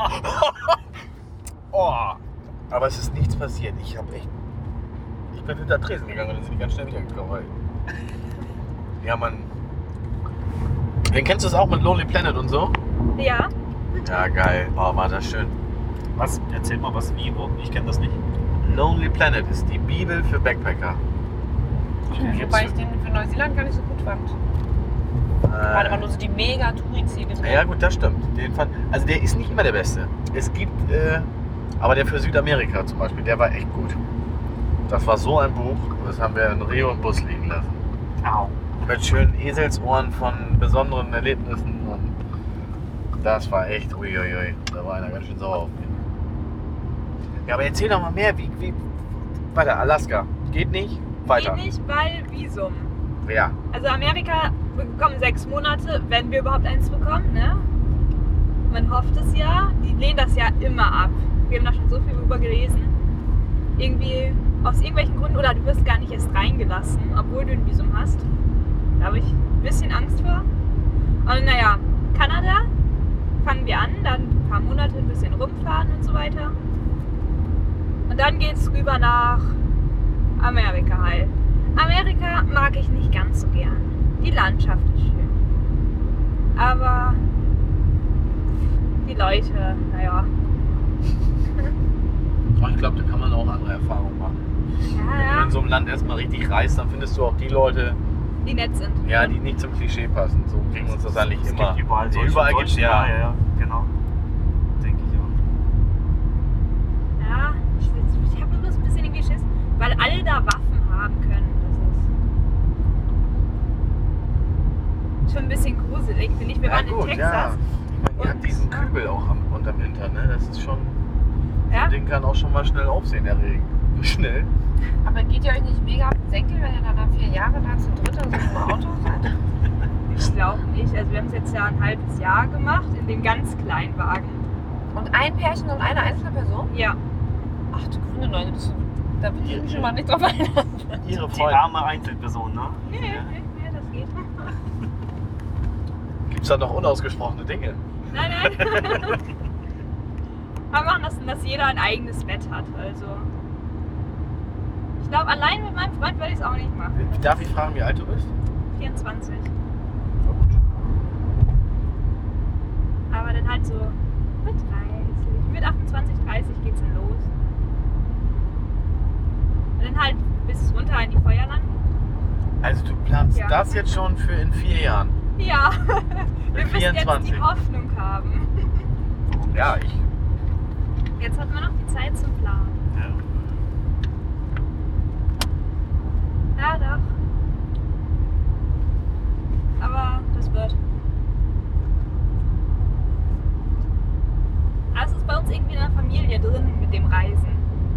Oh. Aber es ist nichts passiert. Ich hab echt. Ich bin hinter Tresen gegangen und dann sind die ganz schnell wieder gekommen. Ja, man. Den kennst du es auch mit Lonely Planet und so? Ja, Ja, geil. Oh, war das schön. Was? Erzähl mal was, wie, wo? Ich kenne das nicht. Lonely Planet ist die Bibel für Backpacker. Okay. Wobei ich den für Neuseeland gar nicht so gut fand. War aber nur so die mega Touri-Ziele. Äh, ja gut, das stimmt. Den fand, also der ist nicht immer der Beste. Es gibt, äh, aber der für Südamerika zum Beispiel, der war echt gut. Das war so ein Buch, das haben wir in Rio im Bus liegen lassen. Au. Mit schönen Eselsohren von besonderen Erlebnissen und das war echt, uiuiui, da war einer ganz schön sauer auf mich. Ja, aber erzähl doch mal mehr, wie, wie, weiter, Alaska, geht nicht, weiter. geht nicht, weil Visum. Ja, Also Amerika, wir bekommen sechs Monate, wenn wir überhaupt eins bekommen, ne? Man hofft es ja, die lehnen das ja immer ab. Wir haben da schon so viel drüber gelesen. Irgendwie aus irgendwelchen Gründen, oder du wirst gar nicht erst reingelassen, obwohl du ein Visum hast. Da habe ich ein bisschen Angst vor. Und naja, Kanada fangen wir an, dann ein paar Monate ein bisschen rumfahren und so weiter. Und dann geht es rüber nach Amerika halt. Amerika mag ich nicht ganz so gern. Die Landschaft ist schön. Aber die Leute, naja. aber ich glaube, da kann man auch andere Erfahrungen machen. Ja, Wenn du ja, in so einem Land erstmal richtig reist, dann findest du auch die Leute, die nett sind. ja, die nicht zum Klischee passen. So kriegen uns das eigentlich Es immer. gibt überall Nee, solche, überall solche, gibt's ja. ja, ja, genau. Denke ich auch. Ja, ich, ich habe nur so ein bisschen irgendwie Schiss, weil alle da Waffen haben können. Das ist schon ein bisschen gruselig, finde ich. Wir Ja, waren gut, in Texas. ja. Ich meine, ihr Und- habt diesen Kübel auch am, unterm Hintern, ne? Das ist schon. Ja? Das Ding kann auch schon mal schnell Aufsehen erregen. Schnell. Aber geht ihr euch nicht mega auf den Senkel, wenn ihr dann nach vier Jahren da zu dritt oder so im Auto seid? Ich glaube nicht. Also wir haben es jetzt ja ein halbes Jahr gemacht in dem ganz kleinen Wagen. Und ein Pärchen und eine einzelne Person? Ja. Ach du grüne Leute, das, da würde ich mich schon mal nicht drauf einlassen. Ihre Die Freunde. arme Einzelperson, ne? Nee, nee, nee, das geht. Gibt's da noch unausgesprochene Dinge? Nein, nein. Wir machen das, dass jeder ein eigenes Bett hat. Also. Ich glaube, allein mit meinem Freund würde ich es auch nicht machen. Darf ich fragen, wie alt du bist? vierundzwanzig. Na gut. Aber dann halt so mit dreißig. Mit achtundzwanzig, dreißig geht's dann los. Und dann halt bis runter in die Feuerlanden. Also du planst Ja. das jetzt schon für in vier Jahren? Ja, wir Mit müssen jetzt vierundzwanzig. die Hoffnung haben. Ja, ich. Jetzt hat man noch die Zeit zum Planen. Ja. Ja, doch. Aber das wird. Aber es ist bei uns irgendwie in der Familie drin mit dem Reisen.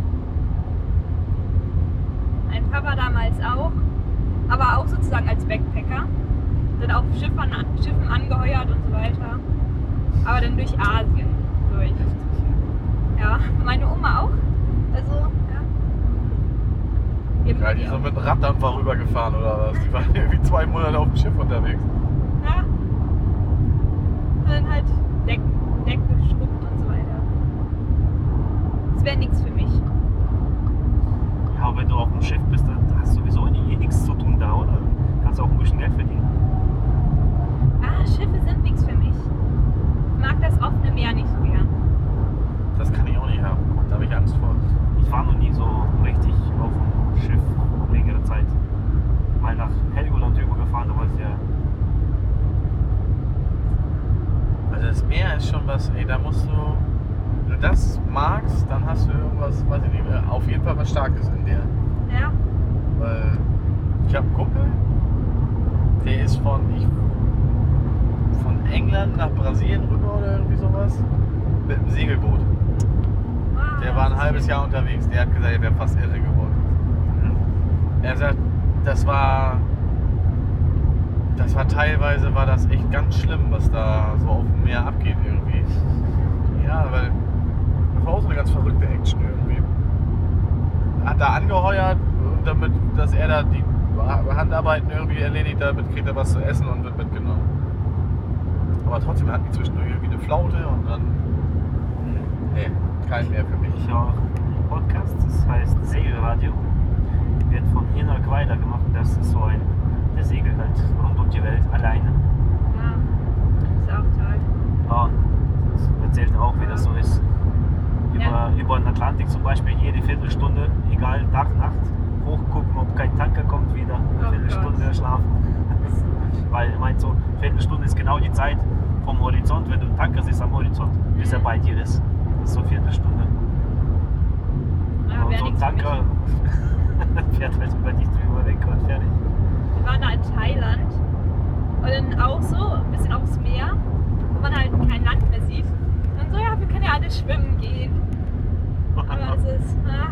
Mein Papa damals auch, aber auch sozusagen als Backpacker. Dann auf Schiffen, Schiffen angeheuert und so weiter. Aber dann durch Asien durch. Ja, meine Oma auch. Also, ja. Wir haben Ja, die die sind auch. mit einem Raddampfer rübergefahren oder was? Die waren irgendwie zwei Monate auf dem Schiff unterwegs. Ja. Und dann halt Deck, Deck geschrubbt und so weiter. Das wäre nichts für mich. Ja, ist schon was, ey, da musst du, wenn du das magst, dann hast du irgendwas, weiß ich nicht, auf jeden Fall was Starkes in dir. Ja. Weil ich habe einen Kumpel, der ist von, ich, von England nach Brasilien rüber oder irgendwie sowas mit einem Segelboot. Ah, Der war ein halbes Jahr unterwegs. Der hat gesagt, er wäre fast irre geworden. Er sagt, das war, das war teilweise war das echt ganz schlimm, was da so auf dem Meer abgeht irgendwie. Ja, weil das war auch so eine ganz verrückte Action irgendwie. Hat da angeheuert, damit, dass er da die Handarbeiten irgendwie erledigt, damit kriegt er was zu essen und wird mitgenommen. Aber trotzdem hatten die zwischendurch irgendwie eine Flaute und dann. Nee, kein mehr für mich. Ich höre auch einen Podcast, das heißt Segelradio. Wird von Hinak Weiler gemacht. Das ist so ein, der segelt halt rund um die Welt alleine. Ja. Ist auch toll. Ja, das erzählt auch, wie das so ist. Über, Ja. über den Atlantik zum Beispiel jede Viertelstunde, egal Tag, Nacht, hochgucken, ob kein Tanker kommt wieder. Eine Oh Viertelstunde Gott. schlafen. Weil er meint so, Viertelstunde ist genau die Zeit vom Horizont, wenn du einen Tanker siehst am Horizont, bis er bei dir ist. Das ist so Viertelstunde. Ja, Und wär so ein nichts für mich. Tanker fährt halt über dich drüber weg und fertig. Wir waren da in Thailand und dann auch so ein bisschen aufs Meer, wo man halt kein Land mehr sieht. Und so, ja, wir können ja alle schwimmen gehen. Aber es ist, ah,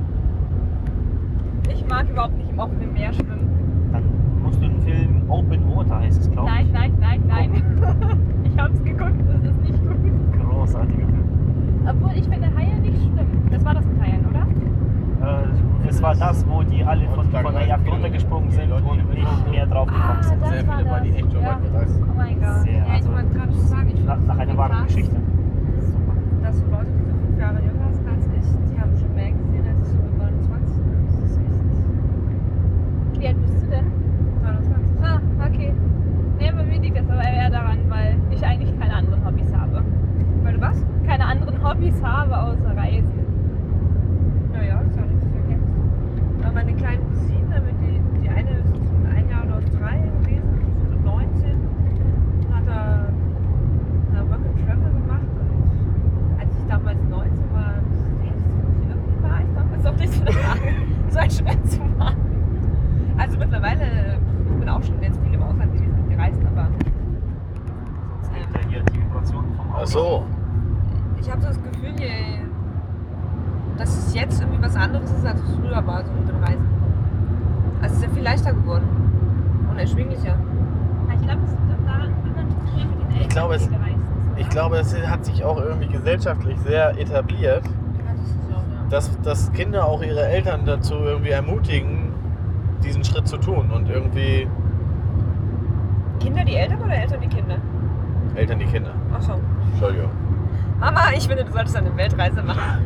ich mag überhaupt nicht im offenen Meer schwimmen. Dann musst du den Film Open Water, heißt es, glaube ich. Nein, nein, nein, nein. Ich hab's geguckt, das ist nicht gut. Großartiger Film. Obwohl, ich finde Haie nicht schlimm. Das war das mit Haien, oder? Äh, es war das, wo die alle von, von der Yacht runtergesprungen sind und nicht mehr drauf gekommen sind. das Sehr war viele waren die das. echt schon Ja. weit gereist. Oh mein Gott. Sehr, Ja, ich also wollte gerade schon sagen, ich nach, finde nach einer wahren krass, Geschichte. Super. dass so Leute, die so fünf Jahre jünger sind als ich, die haben schon mehr gesehen als ich so mit neunundzwanzig. Das ist echt Wie alt bist du denn? neunundzwanzig. Ah, okay. Nee, bei mir liegt das aber eher daran, weil ich eigentlich keine anderen Hobbys habe. Weil du was? Keine anderen Hobbys habe außer Reisen. Naja, ist ja nichts verkehrt. Aber meine kleinen Cousinen, damit die, die eine ist ein Jahr in Australien gewesen, die ist mit neunzehn, hat da na, Work and Travel gemacht und als ich damals neunzehn war, irgendwie war ich damals auf nicht so eine so einen Schritt zu machen. Also mittlerweile, ich bin auch schon jetzt viel im Ausland gewesen und gereist, aber Sonst nimmt er hier die Vibrationen vom Auto. Ach so. ich habe so das Gefühl, je, dass es jetzt irgendwie was anderes ist, als es früher war, so mit dem Reisen. Also es ist ja viel leichter geworden und erschwinglicher. Ah, Ich glaube, es liegt auch daran, wie man früher mit den Eltern glaube, es- viel gereist ist. Ich glaube, es hat sich auch irgendwie gesellschaftlich sehr etabliert, Ja, das ist auch, ja. dass, dass Kinder auch ihre Eltern dazu irgendwie ermutigen, diesen Schritt zu tun und irgendwie Kinder die Eltern oder Eltern die Kinder? Eltern die Kinder. Achso. Entschuldigung. Mama, ich finde, du solltest eine Weltreise machen.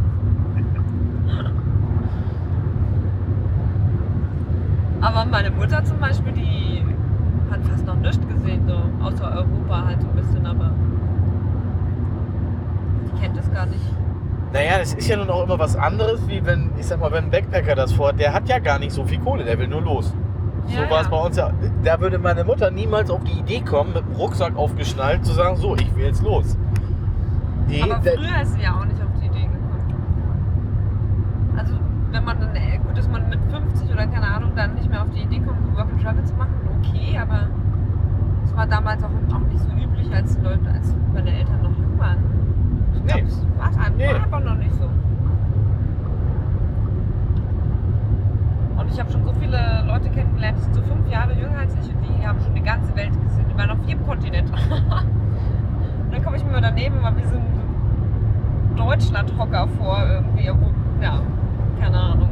Aber meine Mutter zum Beispiel, die hat fast noch nichts gesehen, so außer Europa halt so ein bisschen, aber die kennt das gar nicht. Naja, das ist ja nun auch immer was anderes, wie wenn, ich sag mal, wenn ein Backpacker das vorhat, der hat ja gar nicht so viel Kohle, der will nur los. So Ja, war es ja. bei uns ja. Da würde meine Mutter niemals auf die Idee kommen, mit dem Rucksack aufgeschnallt, zu sagen, so, ich will jetzt los. Die, Aber der- früher ist sie ja auch nicht auf die Idee gekommen. Also wenn man dann, äh, gut, dass man mit fünfzig oder keine Ahnung dann nicht mehr auf die Idee kommt, Work and Travel zu machen, okay, aber es war damals auch, auch nicht so üblich, als die Leute, als meine Eltern noch jung waren. Ich glaube, Nee. es war, einfach- Nee. war einfach noch nicht so. Und ich habe schon so viele Leute kennengelernt, die sind so fünf Jahre jünger als ich und die haben schon die ganze Welt gesehen. Die waren auf jedem Kontinent. Und dann komme ich mir mal daneben, mal wie so ein Deutschland-Hocker vor irgendwie. Ja, keine Ahnung.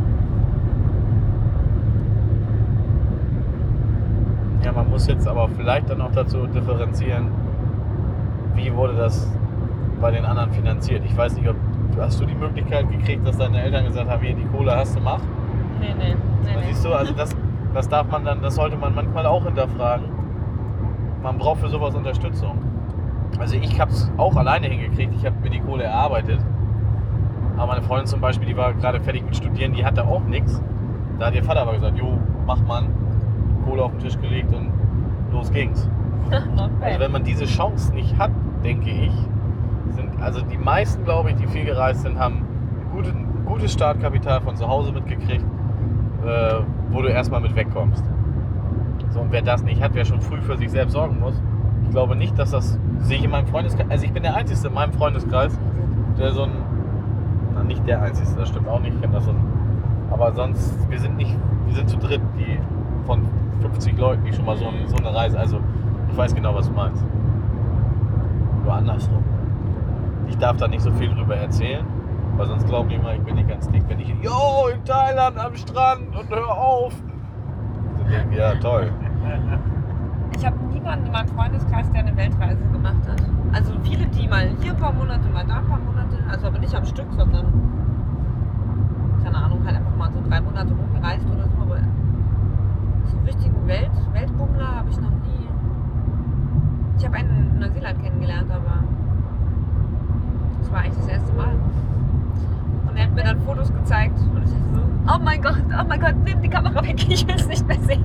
ja, man muss jetzt aber vielleicht dann auch dazu differenzieren, wie wurde das bei den anderen finanziert. Ich weiß nicht, ob hast du die Möglichkeit gekriegt, dass deine Eltern gesagt haben, hier, die Kohle hast du, mach. Nee, nee, nee, Da nee. siehst du, also das, das darf man dann, das sollte man manchmal auch hinterfragen. Man braucht für sowas Unterstützung. Also ich habe es auch alleine hingekriegt, ich habe mir die Kohle erarbeitet. Aber meine Freundin zum Beispiel, die war gerade fertig mit Studieren, die hatte auch nichts. Da hat ihr Vater aber gesagt, jo, mach man, Kohle auf den Tisch gelegt und los ging's. Not bad. Also wenn man diese Chance nicht hat, denke ich, sind, also die meisten, glaube ich, die viel gereist sind, haben ein gutes, ein gutes Startkapital von zu Hause mitgekriegt, äh, wo du erstmal mit wegkommst. So, und wer das nicht hat, wer schon früh für sich selbst sorgen muss, ich glaube nicht, dass das, sehe ich in meinem Freundeskreis, also ich bin der Einzige in meinem Freundeskreis, der so ein, na nicht der Einzige, das stimmt auch nicht, ich kenne das so ein, aber sonst, wir sind nicht, wir sind zu dritt, die von fünfzig Leuten, die schon mal so, so eine Reise, also ich weiß genau, was du meinst. Nur andersrum. Ich darf da nicht so viel drüber erzählen, weil sonst glauben die immer, ich bin nicht ganz dick. Wenn ich, yo, in Thailand am Strand und hör auf. Dann denken, ja, toll. Ich habe niemanden in meinem Freundeskreis, der eine Weltreise gemacht hat. Also viele, die mal hier ein paar Monate, mal da ein paar Monate, also aber nicht am Stück, sondern, keine Ahnung, halt einfach mal so drei Monate rumgereist oder so. Aber so einen richtigen Welt, Weltbummler habe ich noch nie. Ich habe einen in Neuseeland kennengelernt, aber das war eigentlich das erste Mal. Und er hat mir dann Fotos gezeigt und ich dachte so, oh mein Gott, oh mein Gott, nimm die Kamera weg, ich will es nicht mehr sehen.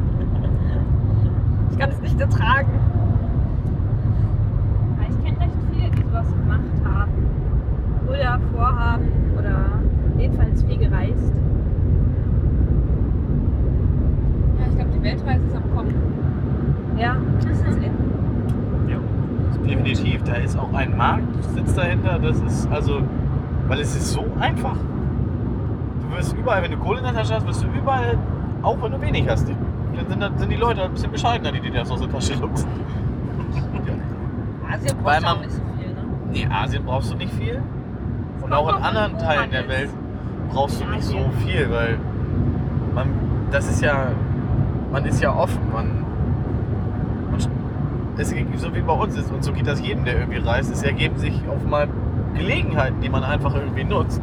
Ich kann es nicht ertragen. Ich kenne recht viele, die sowas gemacht haben. Oder vorhaben oder jedenfalls viel gereist. Ja, ich glaube, die Weltreise ist am Kommen. Ja. Das ist in. Ja. Definitiv, da ist auch ein Markt, sitzt dahinter, das ist also, weil es ist so einfach. Du wirst überall, wenn du Kohle in der Tasche hast, wirst du überall, auch wenn du wenig hast, die, dann sind, sind die Leute ein bisschen bescheidener, die dir das aus der Tasche luchsen. Asien Weil braucht ja man- auch nicht so viel, ne? Nee, Asien brauchst du nicht viel. Und kommt auch in drauf an, anderen wo Teilen man der ist. Welt brauchst du In nicht so Asien. viel, weil man, das ist ja, man ist ja offen, man, man es ist so wie bei uns ist und so geht das jedem, der irgendwie reist, es ergeben sich auf mal Gelegenheiten, die man einfach irgendwie nutzt.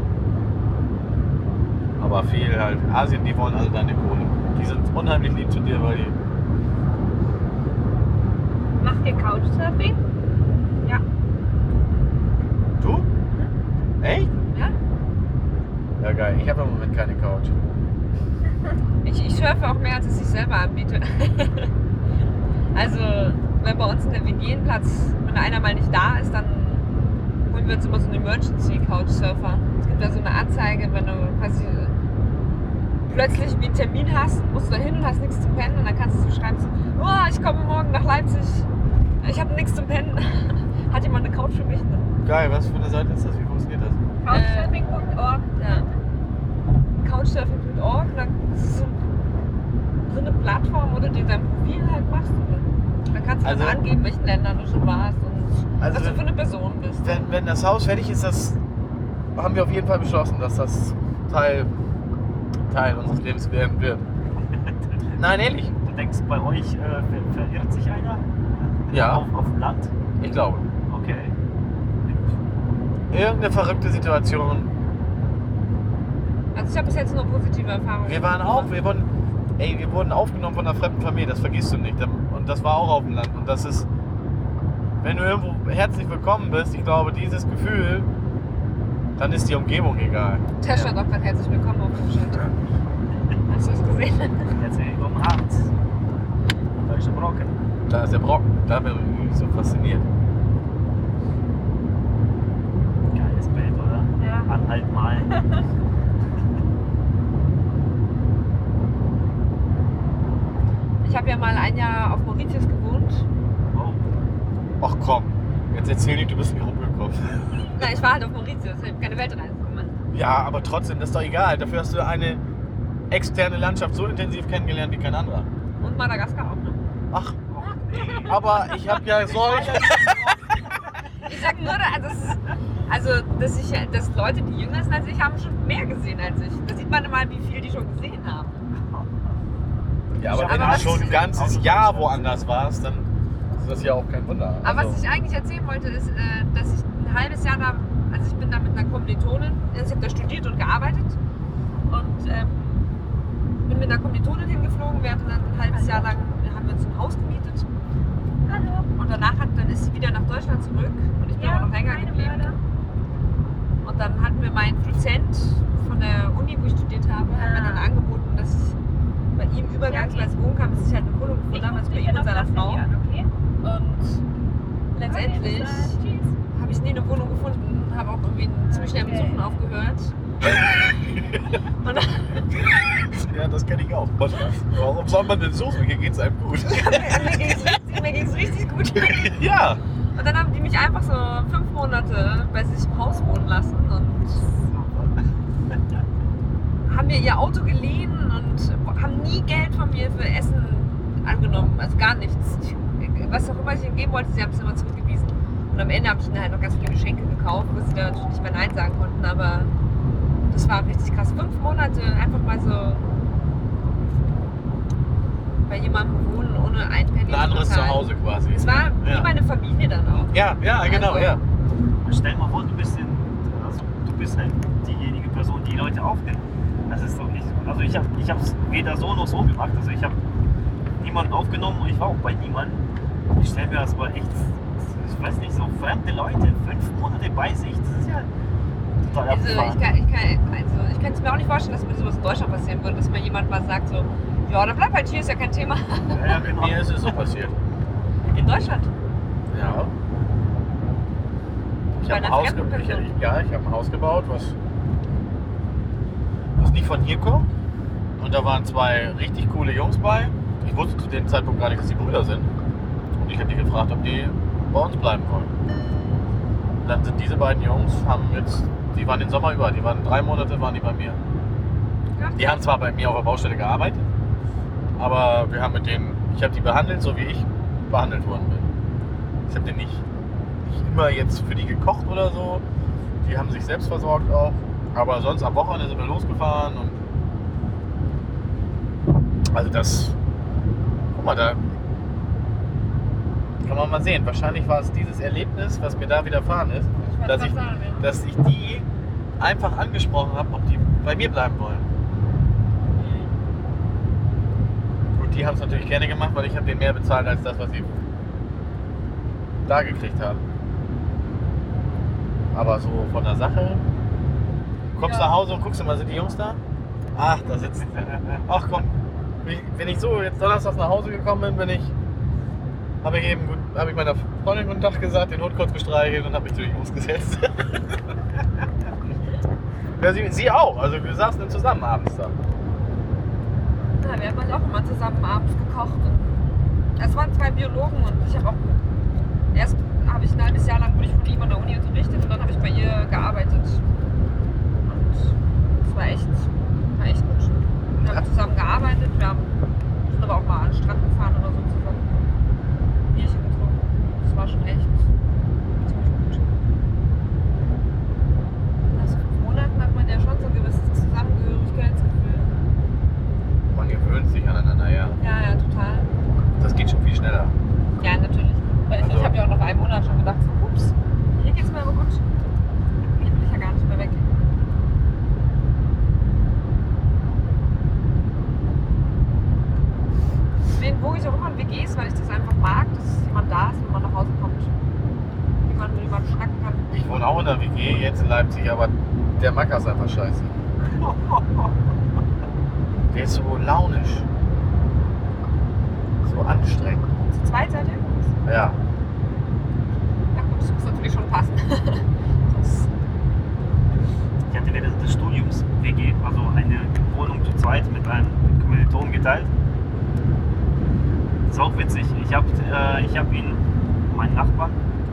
Aber viel halt, Asien, die wollen alle deine Kohle. Die sind unheimlich lieb zu dir, weil die, Macht ihr Couchsurfing? Ja. du? Echt? Ja? Ja geil, ich habe im Moment keine Couch. Ich, ich surfe auch mehr, als es sich selber anbiete. Also, wenn bei uns in der W G ein Platz, wenn einer mal nicht da ist, dann holen wir uns immer so einen Emergency Couchsurfer. Es gibt da so eine Anzeige, wenn du quasi plötzlich wie einen Termin hast, musst du da hin und hast nichts zum Pennen und dann kannst du so schreiben, so, oh, ich komme morgen nach Leipzig, ich habe nichts zum Pennen. Hat jemand eine Couch für mich? Geil, was für eine Seite ist das? Wie funktioniert das? Couchsurfing punkt org. Ja. Couchsurfing punkt org, das ist so, so eine Plattform, wo du dir dein Profil halt machst. Und dann kannst du Also- dann angeben, in welchen Ländern du schon warst und Also was du wenn- für eine Person bist. Wenn, wenn das Haus fertig ist, das haben wir auf jeden Fall beschlossen, dass das Teil, Teil unseres Lebens werden wird. Nein, ehrlich. Du denkst, bei euch äh, ver verirrt sich einer? Ja, Auf, auf dem Land? ich glaube. Okay. Irgendeine verrückte Situation. Also ich habe bis jetzt nur positive Erfahrungen. Wir waren auch, wir wurden, ey, wir wurden aufgenommen von einer fremden Familie, das vergisst du nicht. Und das war auch auf dem Land. Und das ist, wenn du irgendwo herzlich willkommen bist, ich glaube, dieses Gefühl, dann ist die Umgebung egal. Der stand auch gerade herzlich willkommen auf dem Schild. Hast du es gesehen? Erzähl um Harz. Da ist der Brocken. Da ist der Brocken, da bin ich so fasziniert. Geiles Bild, oder? Ja. Anhalt mal. Ich habe ja mal ein Jahr auf Mauritius gewohnt. Oh. Ach komm, jetzt erzähl nicht, du bist nicht rumgekommen. Nein, ich war halt auf Mauritius, ich habe keine Weltreise gemacht. Ja, aber trotzdem, das ist doch egal. Dafür hast du eine externe Landschaft so intensiv kennengelernt wie kein anderer. Und Madagaskar auch, ne? Ach, aber ich habe ja solche... Ich sag nur, also, es ist, also dass, ich, dass Leute, die jünger sind als ich, haben schon mehr gesehen als ich. Da sieht man mal, wie viel die schon gesehen haben. Ja, aber Aber wenn du was schon ich- ein ganzes Jahr woanders warst, dann ist das ja auch kein Wunder. Aber Also, was ich eigentlich erzählen wollte, ist, äh, dass ich ein halbes Jahr da, also ich bin da mit einer Kommilitonin, ich habe da studiert und gearbeitet und ähm, bin mit einer Kommilitonin hingeflogen, wir hatten dann ein halbes Jahr lang, haben wir uns ein Haus gemietet Hallo. und danach hat, dann ist sie wieder nach Deutschland zurück und ich bin Ja, aber noch länger keine geblieben. Mörder. Und dann hat mir mein Dozent von der Uni, wo ich studiert habe, hat mir dann angeboten, dass ich bei ihm übergangsweise wohnen kann, bis ich halt eine Wohnung Ich gefunden habe, rufe also bei dich ihm dann und auf seiner das Frau. Handy an, okay? Und letztendlich habe ich nie eine Wohnung gefunden, habe auch irgendwie ziemlich schnell mit Suchen aufgehört. Und dann, ja, das kenne ich auch. Warum soll man denn suchen? Hier geht's einem gut. mir ging es richtig, mir ging's richtig gut. Ja. Und dann haben die mich einfach so fünf Monate bei sich im Haus wohnen lassen und haben mir ihr Auto geliehen und haben nie Geld von mir für Essen angenommen. Also gar nichts. Ich, was auch immer ich ihnen geben wollte, sie haben es immer zurückgewiesen. Und am Ende habe ich ihnen halt noch ganz viele Geschenke gekauft, wo sie dann natürlich nicht mehr Nein sagen konnten. Aber das war richtig krass. Fünf Monate einfach mal so bei jemandem wohnen, ohne ein Penny Ein anderes zu bezahlen. Zuhause quasi. Es war Ja. wie meine Familie dann auch. Ja, ja, genau, Also- ja. Stell dir mal vor, du bist, in, also, du bist halt diejenige Person, die Leute aufnimmt. Das ist doch nicht so. Also ich habe ich es weder so noch so gemacht. Also ich habe niemanden aufgenommen und ich war auch bei niemandem. Ich stelle mir das mal echt, ich weiß nicht, so fremde Leute, fünf Monate bei sich, das ist ja total Also ich abgefahren. kann, ich kann, also ich kann es mir auch nicht vorstellen, dass mir sowas in Deutschland passieren würde, dass mir jemand mal sagt so, ja, dann bleib halt hier, ist ja kein Thema. Ja, ja, genau. Mir ist es so passiert. In Deutschland. Ja. Ich Bei habe ein, einer Haus fremden ge- ich, Person. ich- ja, ich hab ein Haus gebaut, was, was nicht von hier kommt. Und da waren zwei richtig coole Jungs bei. Ich wusste zu dem Zeitpunkt gar nicht, dass die Brüder sind. Und ich habe die gefragt, ob die bei uns bleiben wollen. Und dann sind diese beiden Jungs, haben jetzt, die waren den Sommer über, die waren drei Monate waren die bei mir. Die haben zwar bei mir auf der Baustelle gearbeitet, aber wir haben mit denen, ich habe die behandelt, so wie ich behandelt worden bin. Ich habe denen nicht, nicht immer jetzt für die gekocht oder so. Die haben sich selbst versorgt auch. Aber sonst am Wochenende sind wir losgefahren und also das, guck mal, da kann man mal sehen. Wahrscheinlich war es dieses Erlebnis, was mir da widerfahren ist, Ich dass wollte ich, gerade sagen, ja. dass ich die einfach angesprochen habe, ob die bei mir bleiben wollen. Und die haben es natürlich gerne gemacht, weil ich habe denen mehr bezahlt als das, was sie da gekriegt haben. Aber so von der Sache, du kommst Ja. nach Hause und guckst immer, sind die Jungs da? Ach, da sitzen sie. Ach komm, wenn ich so jetzt donnerstags nach Hause gekommen bin, bin ich, habe ich eben, habe ich meiner Freundin guten Tag gesagt, den Hund kurz gestreichelt und habe mich zu den Jungs gesetzt. Ja, sie, sie auch, also wir saßen dann zusammen abends da. Ja, wir haben halt auch immer zusammen abends gekocht. Und es waren zwei Biologen und ich habe auch erst habe ich ein halbes Jahr lang wurde ich von ihm an der Uni unterrichtet und dann habe ich bei ihr gearbeitet. Und es war echt, war echt gut. Wir haben Ja. zusammen gearbeitet, wir haben, sind aber auch mal an den Strand gefahren oder so zusammen. Bierchen getrunken. Das war schon echt ziemlich gut. Nach so fünf Monaten hat man ja schon so ein gewisses Zusammengehörigkeitsgefühl. Man gewöhnt sich aneinander, ja. Ja, ja, total. Das geht schon viel schneller. Ja, natürlich. Weil ich, Also- ich habe ja auch nach einem Monat schon gedacht, so, ups, hier geht's mir aber gut. Hier will ich ja gar nicht mehr weg. Deswegen wohne ich auch immer in W Gs, weil ich das einfach mag, dass jemand da ist, wenn man nach Hause kommt. Jemand, mit dem man schnacken kann. Ich wohne auch in der W G, jetzt in Leipzig, aber der Macker ist einfach scheiße. Der ist so launisch. So anstrengend. Zu zweit seid ihr? Ja. Ja gut, das muss natürlich schon passen. Sonst, Ich hatte während des Studiums W G, also eine Wohnung zu zweit mit einem Kommilitonen geteilt. Das ist auch witzig. Ich habe äh, ich hab ihn, meinen Nachbarn,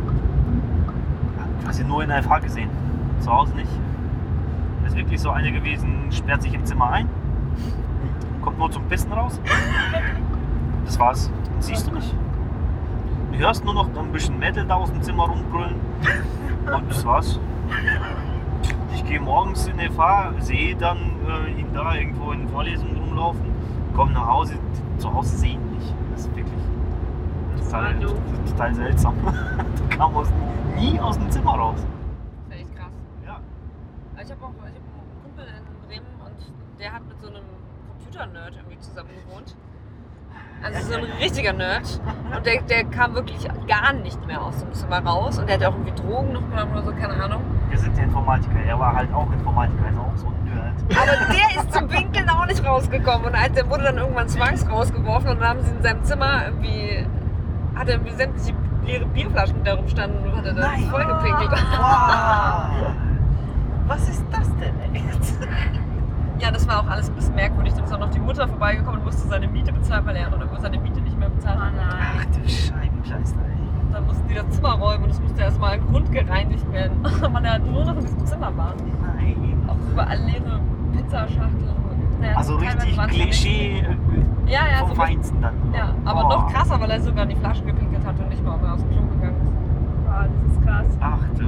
quasi nur in der F H gesehen. Zu Hause nicht. Ist wirklich so einer gewesen, sperrt sich im Zimmer ein, kommt nur zum Pissen raus. Das war's. Siehst du nicht. Du hörst nur noch ein bisschen Metal da aus dem Zimmer rumbrüllen. Und das war's. Ich gehe morgens in die F H, sehe dann äh, ihn da irgendwo in Vorlesungen rumlaufen, komme nach Hause, zu Hause sehe ihn nicht. Das ist wirklich total, war doof. total seltsam. Der kam aus, nie aus dem Zimmer raus. das ist echt krass. Ja. Aber ich habe auch ich hab einen Kumpel in Bremen und der hat mit so einem Computer-Nerd irgendwie zusammen gewohnt. Also so ein richtiger Nerd. Und der, der kam wirklich gar nicht mehr aus dem Zimmer raus. Und der hat auch irgendwie Drogen noch genommen oder so, keine Ahnung. Wir sind ja Informatiker, er war halt auch Informatiker, also auch so ein Nerd. Aber der ist zum Winkeln auch nicht rausgekommen. Und als der wurde dann irgendwann zwangs rausgeworfen und dann haben sie in seinem Zimmer irgendwie, hat er irgendwie sämtliche leere Bierflaschen, die da rumstanden und hat er da Nein. voll gepinkelt. Wow. Was ist das denn jetzt? Ja, das war auch alles ein bisschen merkwürdig. Dann ist auch noch die Mutter vorbeigekommen und musste seine Miete bezahlen, weil er dann irgendwo seine Miete nicht mehr bezahlt hat. Ach du Scheibenkleister, ey. Dann mussten die das Zimmer räumen und es musste erstmal im Grund gereinigt werden, weil er nur noch in diesem Zimmer war. Nein. Auch überall leere Pizzaschachteln. Und, naja, Also teilweise richtig waren's Klischee nicht- Ja, ja, vom so Feinsten dann. ja, aber Oh. noch krasser, weil er sogar in die Flaschen gepinkelt hat und nicht mal mehr aus dem Klo gegangen ist. Boah, das ist krass. Ach du.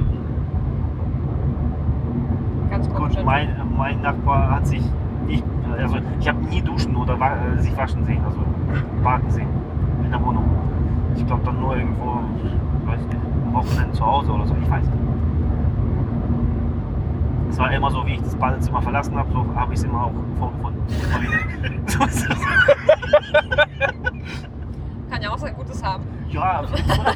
Ganz komisch. Gut, mein, mein Nachbar hat sich nicht, also ich habe nie duschen oder wa äh, sich waschen sehen, also baden sehen in der Wohnung. Ich glaube dann nur irgendwo, weiß nicht, am Wochenende zu Hause oder so, ich weiß nicht. Es war immer so, wie ich das Badezimmer verlassen habe, so habe ich es immer auch vorgefunden. Immer wieder. So ist das. Kann ja auch sein Gutes haben. Ja, auf jeden Fall.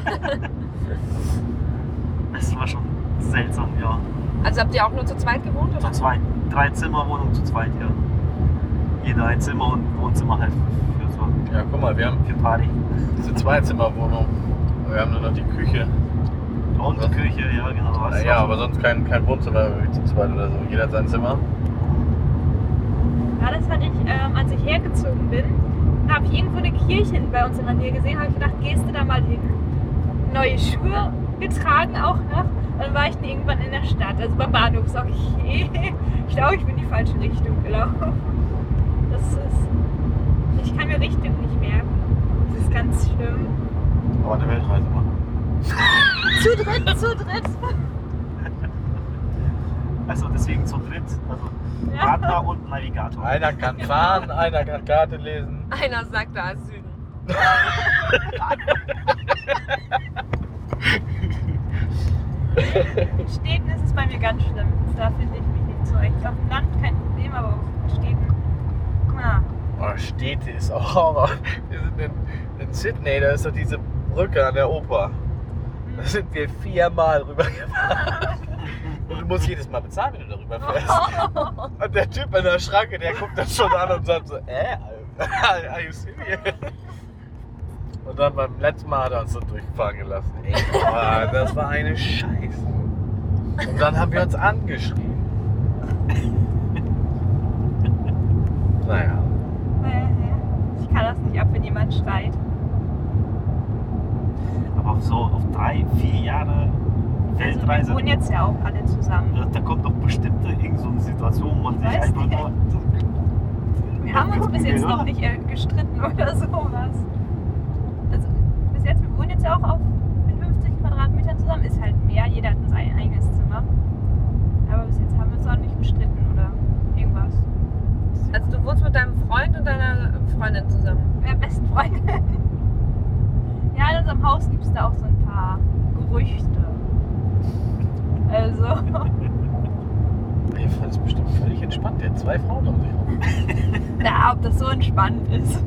Das war schon seltsam, ja. Also habt ihr auch nur zu zweit gewohnt, oder? Zu zweit. Drei Zimmer Wohnung zu zweit, ja. Jeder ein Zimmer und Wohnzimmer halt für so Ja, guck mal, wir haben für Party. diese Zweizimmerwohnung. Wir haben nur noch die Küche. Und die Küche, ja genau. Was Ja, aber sonst kein, kein Wohnzimmer wie zu zweit oder so. Jeder hat sein Zimmer. Ja, das hatte ich, ähm, als ich hergezogen bin, da habe ich irgendwo eine Kirche bei uns in der Nähe gesehen, habe ich gedacht, gehst du da mal hin? Neue Schuhe getragen auch noch. Dann war ich dann irgendwann in der Stadt, also beim Bahnhof, sag ich, okay, ich glaube, ich bin in die falsche Richtung gelaufen. Das ist, ich kann mir Richtung nicht merken. Das ist ganz schlimm. Aber eine Weltreise machen. Zu dritt, zu dritt. Also deswegen zu dritt. Also Ja. Partner und Navigator. Einer kann fahren, einer kann Karte lesen. Einer sagt, da ist Süden. In Städten ist es bei mir ganz schlimm. Da finde ich mich nicht zurecht. Auf dem Land kein Problem, aber auf Städten. Na, Oh, Städte ist auch Horror. Wir sind in, in Sydney, da ist doch diese Brücke an der Oper. Da sind wir viermal rübergefahren. Und du musst jedes Mal bezahlen, wenn du darüber fährst. Und der Typ in der Schranke, der guckt das schon an und sagt so, äh, are you serious? Und dann beim letzten Mal hat er uns so durchfahren gelassen. Ey, boah, das war eine Scheiße. Und dann haben wir uns angeschrieben. Naja. ich kann das nicht ab, wenn jemand schreit. Aber auf so auf drei, vier Jahre Also Weltreise, wir wohnen jetzt ja auch alle zusammen. da, da kommt doch bestimmt irgend so eine Situation, wo man sich Weiß einfach nicht. nur. Wir haben uns bis jetzt Ja. noch nicht äh, gestritten oder sowas. Also bis jetzt, wir wohnen jetzt ja auch auf mit fünfzig Quadratmetern zusammen. Ist halt mehr, jeder hat sein eigenes Zimmer. Aber bis jetzt haben wir uns auch nicht gestritten oder irgendwas. Also du wohnst mit deinem Freund und deiner Freundin zusammen. Ja, besten Freundin. Ja, in unserem Haus gibt es da auch so ein paar Gerüchte. Also, Ich fand es bestimmt völlig entspannt. Der hat zwei Frauen um sich herum. na, ob das so entspannt ist.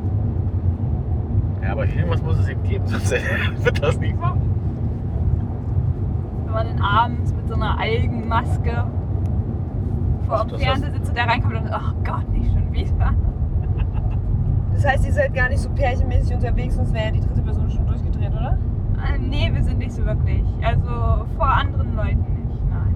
Ja, aber irgendwas muss es ihm geben, sonst wird das nicht machen. Wenn man dann abends mit so einer Algenmaske vor Ach, dem das Fernseher sitzt und der reinkommt und oh Gott, nicht schon wieder. Das heißt, ihr seid gar nicht so pärchenmäßig unterwegs, sonst wäre ja die dritte Person schon durchgedreht, oder? Äh, nee, wir sind nicht so wirklich. Also vor anderen Leuten nicht, nein.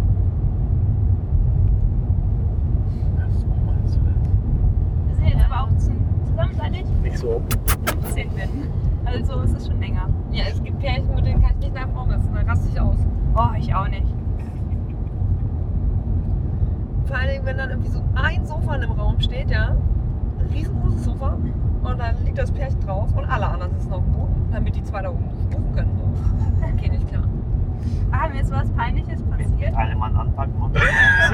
Was meinst du denn? Wir sind jetzt aber auch zu- zusammen, seit ich Nicht so. fünfzehn bin. Also es ist schon länger. Ja, es gibt Pärchen, mit denen kann ich nicht nach vorne sitzen, dann raste ich aus. Oh, ich auch nicht. Vor allen Dingen, wenn dann irgendwie so ein Sofa in einem Raum steht, ja, ein riesengroßes Sofa, und dann liegt das Pärchen drauf und alle anderen sitzen auf dem Boden, damit die zwei da oben nicht rufen können. So. Okay, nicht klar. Ah, mir ist was Peinliches passiert. Alle Mann anpacken und. Ich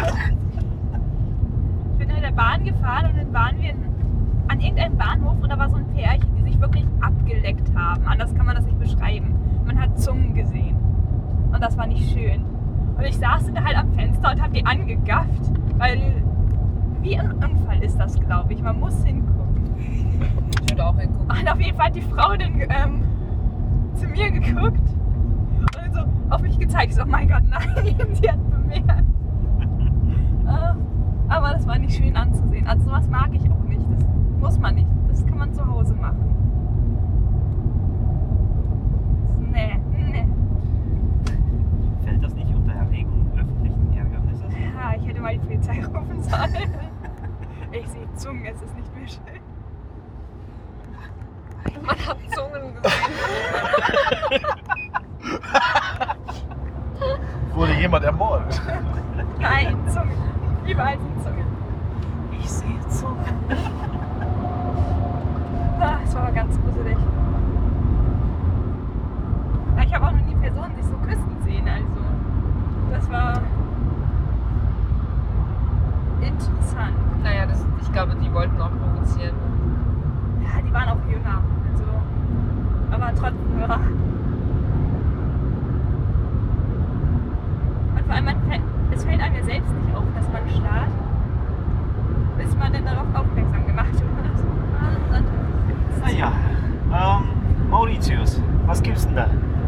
bin in der Bahn gefahren und dann waren wir in, an irgendeinem Bahnhof und da war so ein Pärchen, die sich wirklich abgeleckt haben. Anders kann man das nicht beschreiben. Man hat Zungen gesehen. Und das war nicht schön. Und ich saß da halt am Fenster und habe die angegafft, weil wie ein Unfall ist das, glaube ich. Man muss hingucken. Ich würde auch hingucken. Und auf jeden Fall hat die Frau dann ähm, zu mir geguckt und dann so auf mich gezeigt. Ich so, oh mein Gott, nein, sie hat bemerkt. Äh, Aber das war nicht schön anzusehen. Also sowas mag ich auch nicht. Das muss man nicht. Das kann man zu Hause machen. Nee. Zungen, es ist nicht mehr schön. Man hat Zungen gesehen. Wurde jemand ermordet? Nein, Zungen. Überall sind Zungen. Ich sehe Zungen. Ah, es war aber ganz gruselig. Ja, ich habe auch noch nie Personen sich so küssen sehen, also das war interessant. Naja, das, ich glaube, die wollten auch provozieren. Ja, die waren auch jünger, also aber trotzdem, ja. Und vor allem, man, fällt- es fällt einem ja selbst nicht auf, dass man starrt, bis man dann darauf aufmerksam gemacht wird. Und Naja, ähm, Mauritius, was gibt's denn da?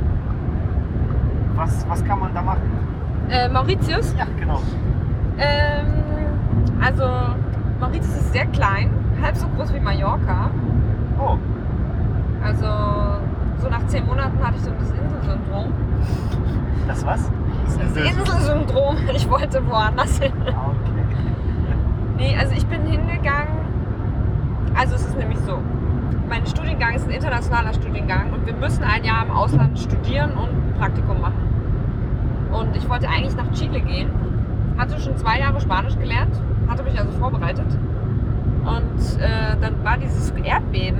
Was, was kann man da machen? Äh, Mauritius? Ja, genau. Ähm, also, Mauritius ist sehr klein, halb so groß wie Mallorca. Oh, Also, so nach zehn Monaten hatte ich so das Inselsyndrom. das was? Das Das Inselsyndrom, ich wollte woanders hin. Ah, okay. Nee, also ich bin hingegangen, also es ist nämlich so, mein Studiengang ist ein internationaler Studiengang und wir müssen ein Jahr im Ausland studieren und ein Praktikum machen. Und ich wollte eigentlich nach Chile gehen, hatte schon zwei Jahre Spanisch gelernt, hatte mich also vorbereitet. Und äh, dann war dieses Erdbeben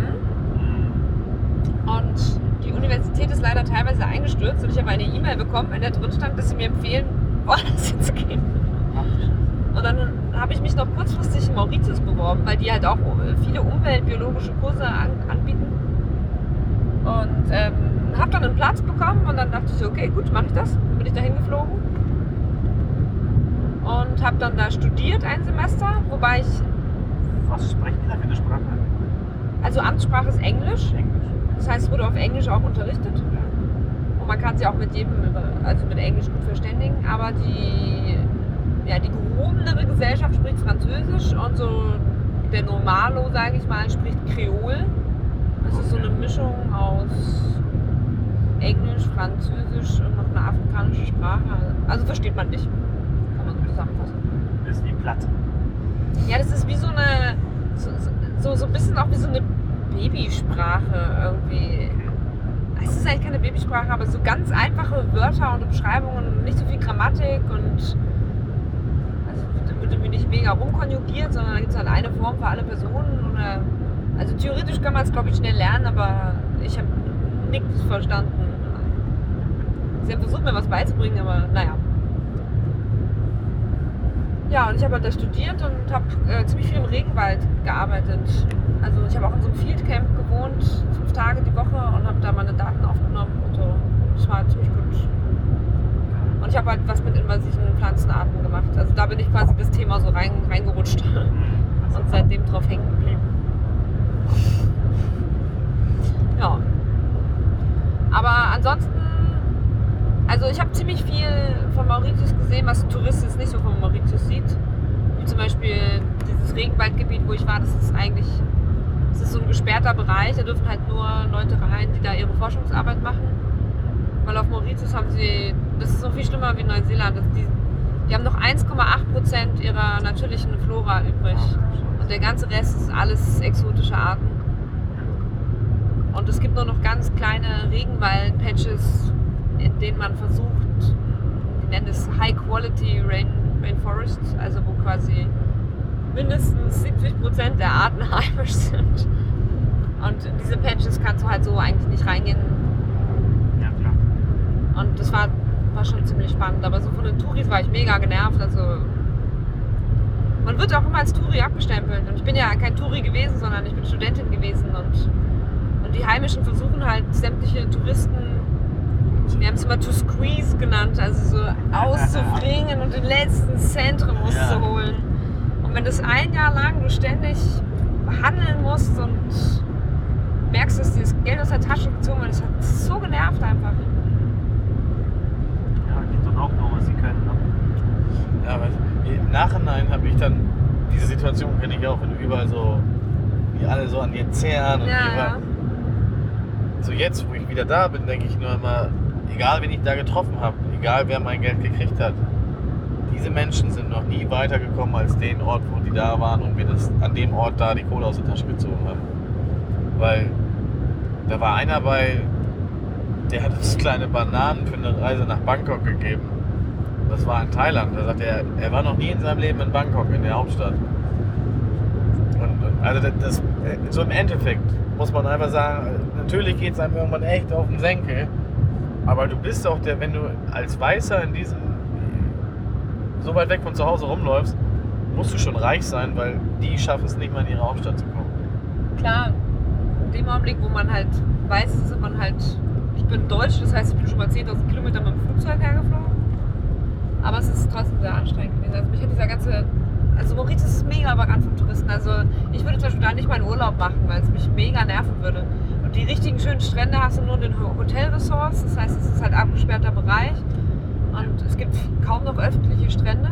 und die Universität ist leider teilweise eingestürzt und ich habe eine E-Mail bekommen, in der drin stand, dass sie mir empfehlen, woanders hinzugehen. Und dann habe ich mich noch kurzfristig in Mauritius beworben, weil die halt auch viele umweltbiologische Kurse an, anbieten. Und ähm, habe dann einen Platz bekommen und dann dachte ich so, okay, gut, mache ich das. Dann bin ich da hingeflogen und habe dann da studiert ein Semester, wobei ich, Was sprechen die da für eine Sprache? also Amtssprache ist Englisch, Englisch. das heißt, es wurde auf Englisch auch unterrichtet. Und man kann sich auch mit jedem, also mit Englisch gut verständigen, aber die, ja, die gehobenere Gesellschaft spricht Französisch und so der Normalo, sage ich mal, spricht Kreol. Das ist so eine Mischung aus Englisch, Französisch und noch eine afrikanische Sprache. Also versteht man nicht, kann man so zusammenfassen. Das ist wie platt. Ja, das ist wie so eine, so, so, so ein bisschen auch wie so eine Babysprache irgendwie. Es ist eigentlich keine Babysprache, aber so ganz einfache Wörter und Umschreibungen, nicht so viel Grammatik und also wird irgendwie nicht mega rumkonjugiert, sondern da gibt es halt eine Form für alle Personen. Oder, also theoretisch kann man es, glaube ich, schnell lernen, aber ich habe nichts verstanden. Sie haben versucht, mir was beizubringen, aber naja. Ja, und ich habe halt da studiert und habe äh, ziemlich viel im Regenwald gearbeitet. Also ich habe auch in so einem Fieldcamp gewohnt, fünf Tage die Woche und habe da meine Daten aufgenommen und so. Das war ziemlich gut. Und ich habe halt was mit invasiven Pflanzenarten gemacht. Also da bin ich quasi das Thema so rein, reingerutscht und seitdem drauf hängen geblieben. Ja. Aber ansonsten, also ich habe ziemlich viel von Mauritius gesehen, was ein Tourist jetzt nicht so von Mauritius sieht. Wie zum Beispiel dieses Regenwaldgebiet, wo ich war, das ist eigentlich, das ist so ein gesperrter Bereich, da dürfen halt nur Leute rein, die da ihre Forschungsarbeit machen. Weil auf Mauritius haben sie, das ist noch viel schlimmer wie in Neuseeland, die, die haben noch eins Komma acht Prozent ihrer natürlichen Flora übrig. Und der ganze Rest ist alles exotische Arten. Und es gibt nur noch ganz kleine Regenwald-Patches, in denen man versucht, die nennen es High-Quality Rain, Rainforests, also wo quasi mindestens siebzig Prozent der Arten heimisch sind. Und in diese Patches kannst du halt so eigentlich nicht reingehen. Ja, klar. Und das war, war schon ziemlich spannend. Aber so von den Touris war ich mega genervt. Also man wird auch immer als Touri abgestempelt. Und ich bin ja kein Touri gewesen, sondern ich bin Studentin gewesen. Und, und die Heimischen versuchen halt sämtliche Touristen, wir haben es immer to squeeze genannt, also so auszubringen und den letzten Cent rauszuholen. Ja. Und wenn das ein Jahr lang du ständig handeln musst und merkst, dass dir das Geld aus der Tasche gezogen wird, das hat so genervt einfach. Ja, die tun auch nur, was sie können. Ne? Ja, aber im Nachhinein habe ich dann, diese Situation kenne ich auch, wenn du überall so, wie alle so an dir zehren und Ja, überall, ja. So jetzt, wo ich wieder da bin, denke ich nur immer, egal wen ich da getroffen habe, egal wer mein Geld gekriegt hat, diese Menschen sind noch nie weitergekommen als den Ort, wo die da waren und mir das an dem Ort da die Kohle aus der Tasche gezogen haben. Weil da war einer bei, der hat uns kleine Bananen für eine Reise nach Bangkok gegeben. Das war in Thailand. Da sagt er, er war noch nie in seinem Leben in Bangkok, in der Hauptstadt. Und, und also das, das, so im Endeffekt muss man einfach sagen, natürlich geht es einem irgendwann echt auf den Senkel. Aber du bist auch der, wenn du als Weißer in diesem so weit weg von zu Hause rumläufst, musst du schon reich sein, weil die schaffen es nicht mal in ihre Hauptstadt zu kommen. Klar, in dem Augenblick, wo man halt weiß, ist man halt, ich bin deutsch, das heißt, ich bin schon mal zehntausend Kilometer mit dem Flugzeug hergeflogen. Aber es ist trotzdem sehr anstrengend gewesen. Also mich hat dieser ganze, also Mauritius ist mega überrannt von Touristen. Also ich würde zum Beispiel da nicht mal einen Urlaub machen, weil es mich mega nerven würde. Und die richtigen schönen Strände hast du nur in den Hotelresorts, das heißt, es ist halt abgesperrter Bereich. Und es gibt kaum noch öffentliche Strände.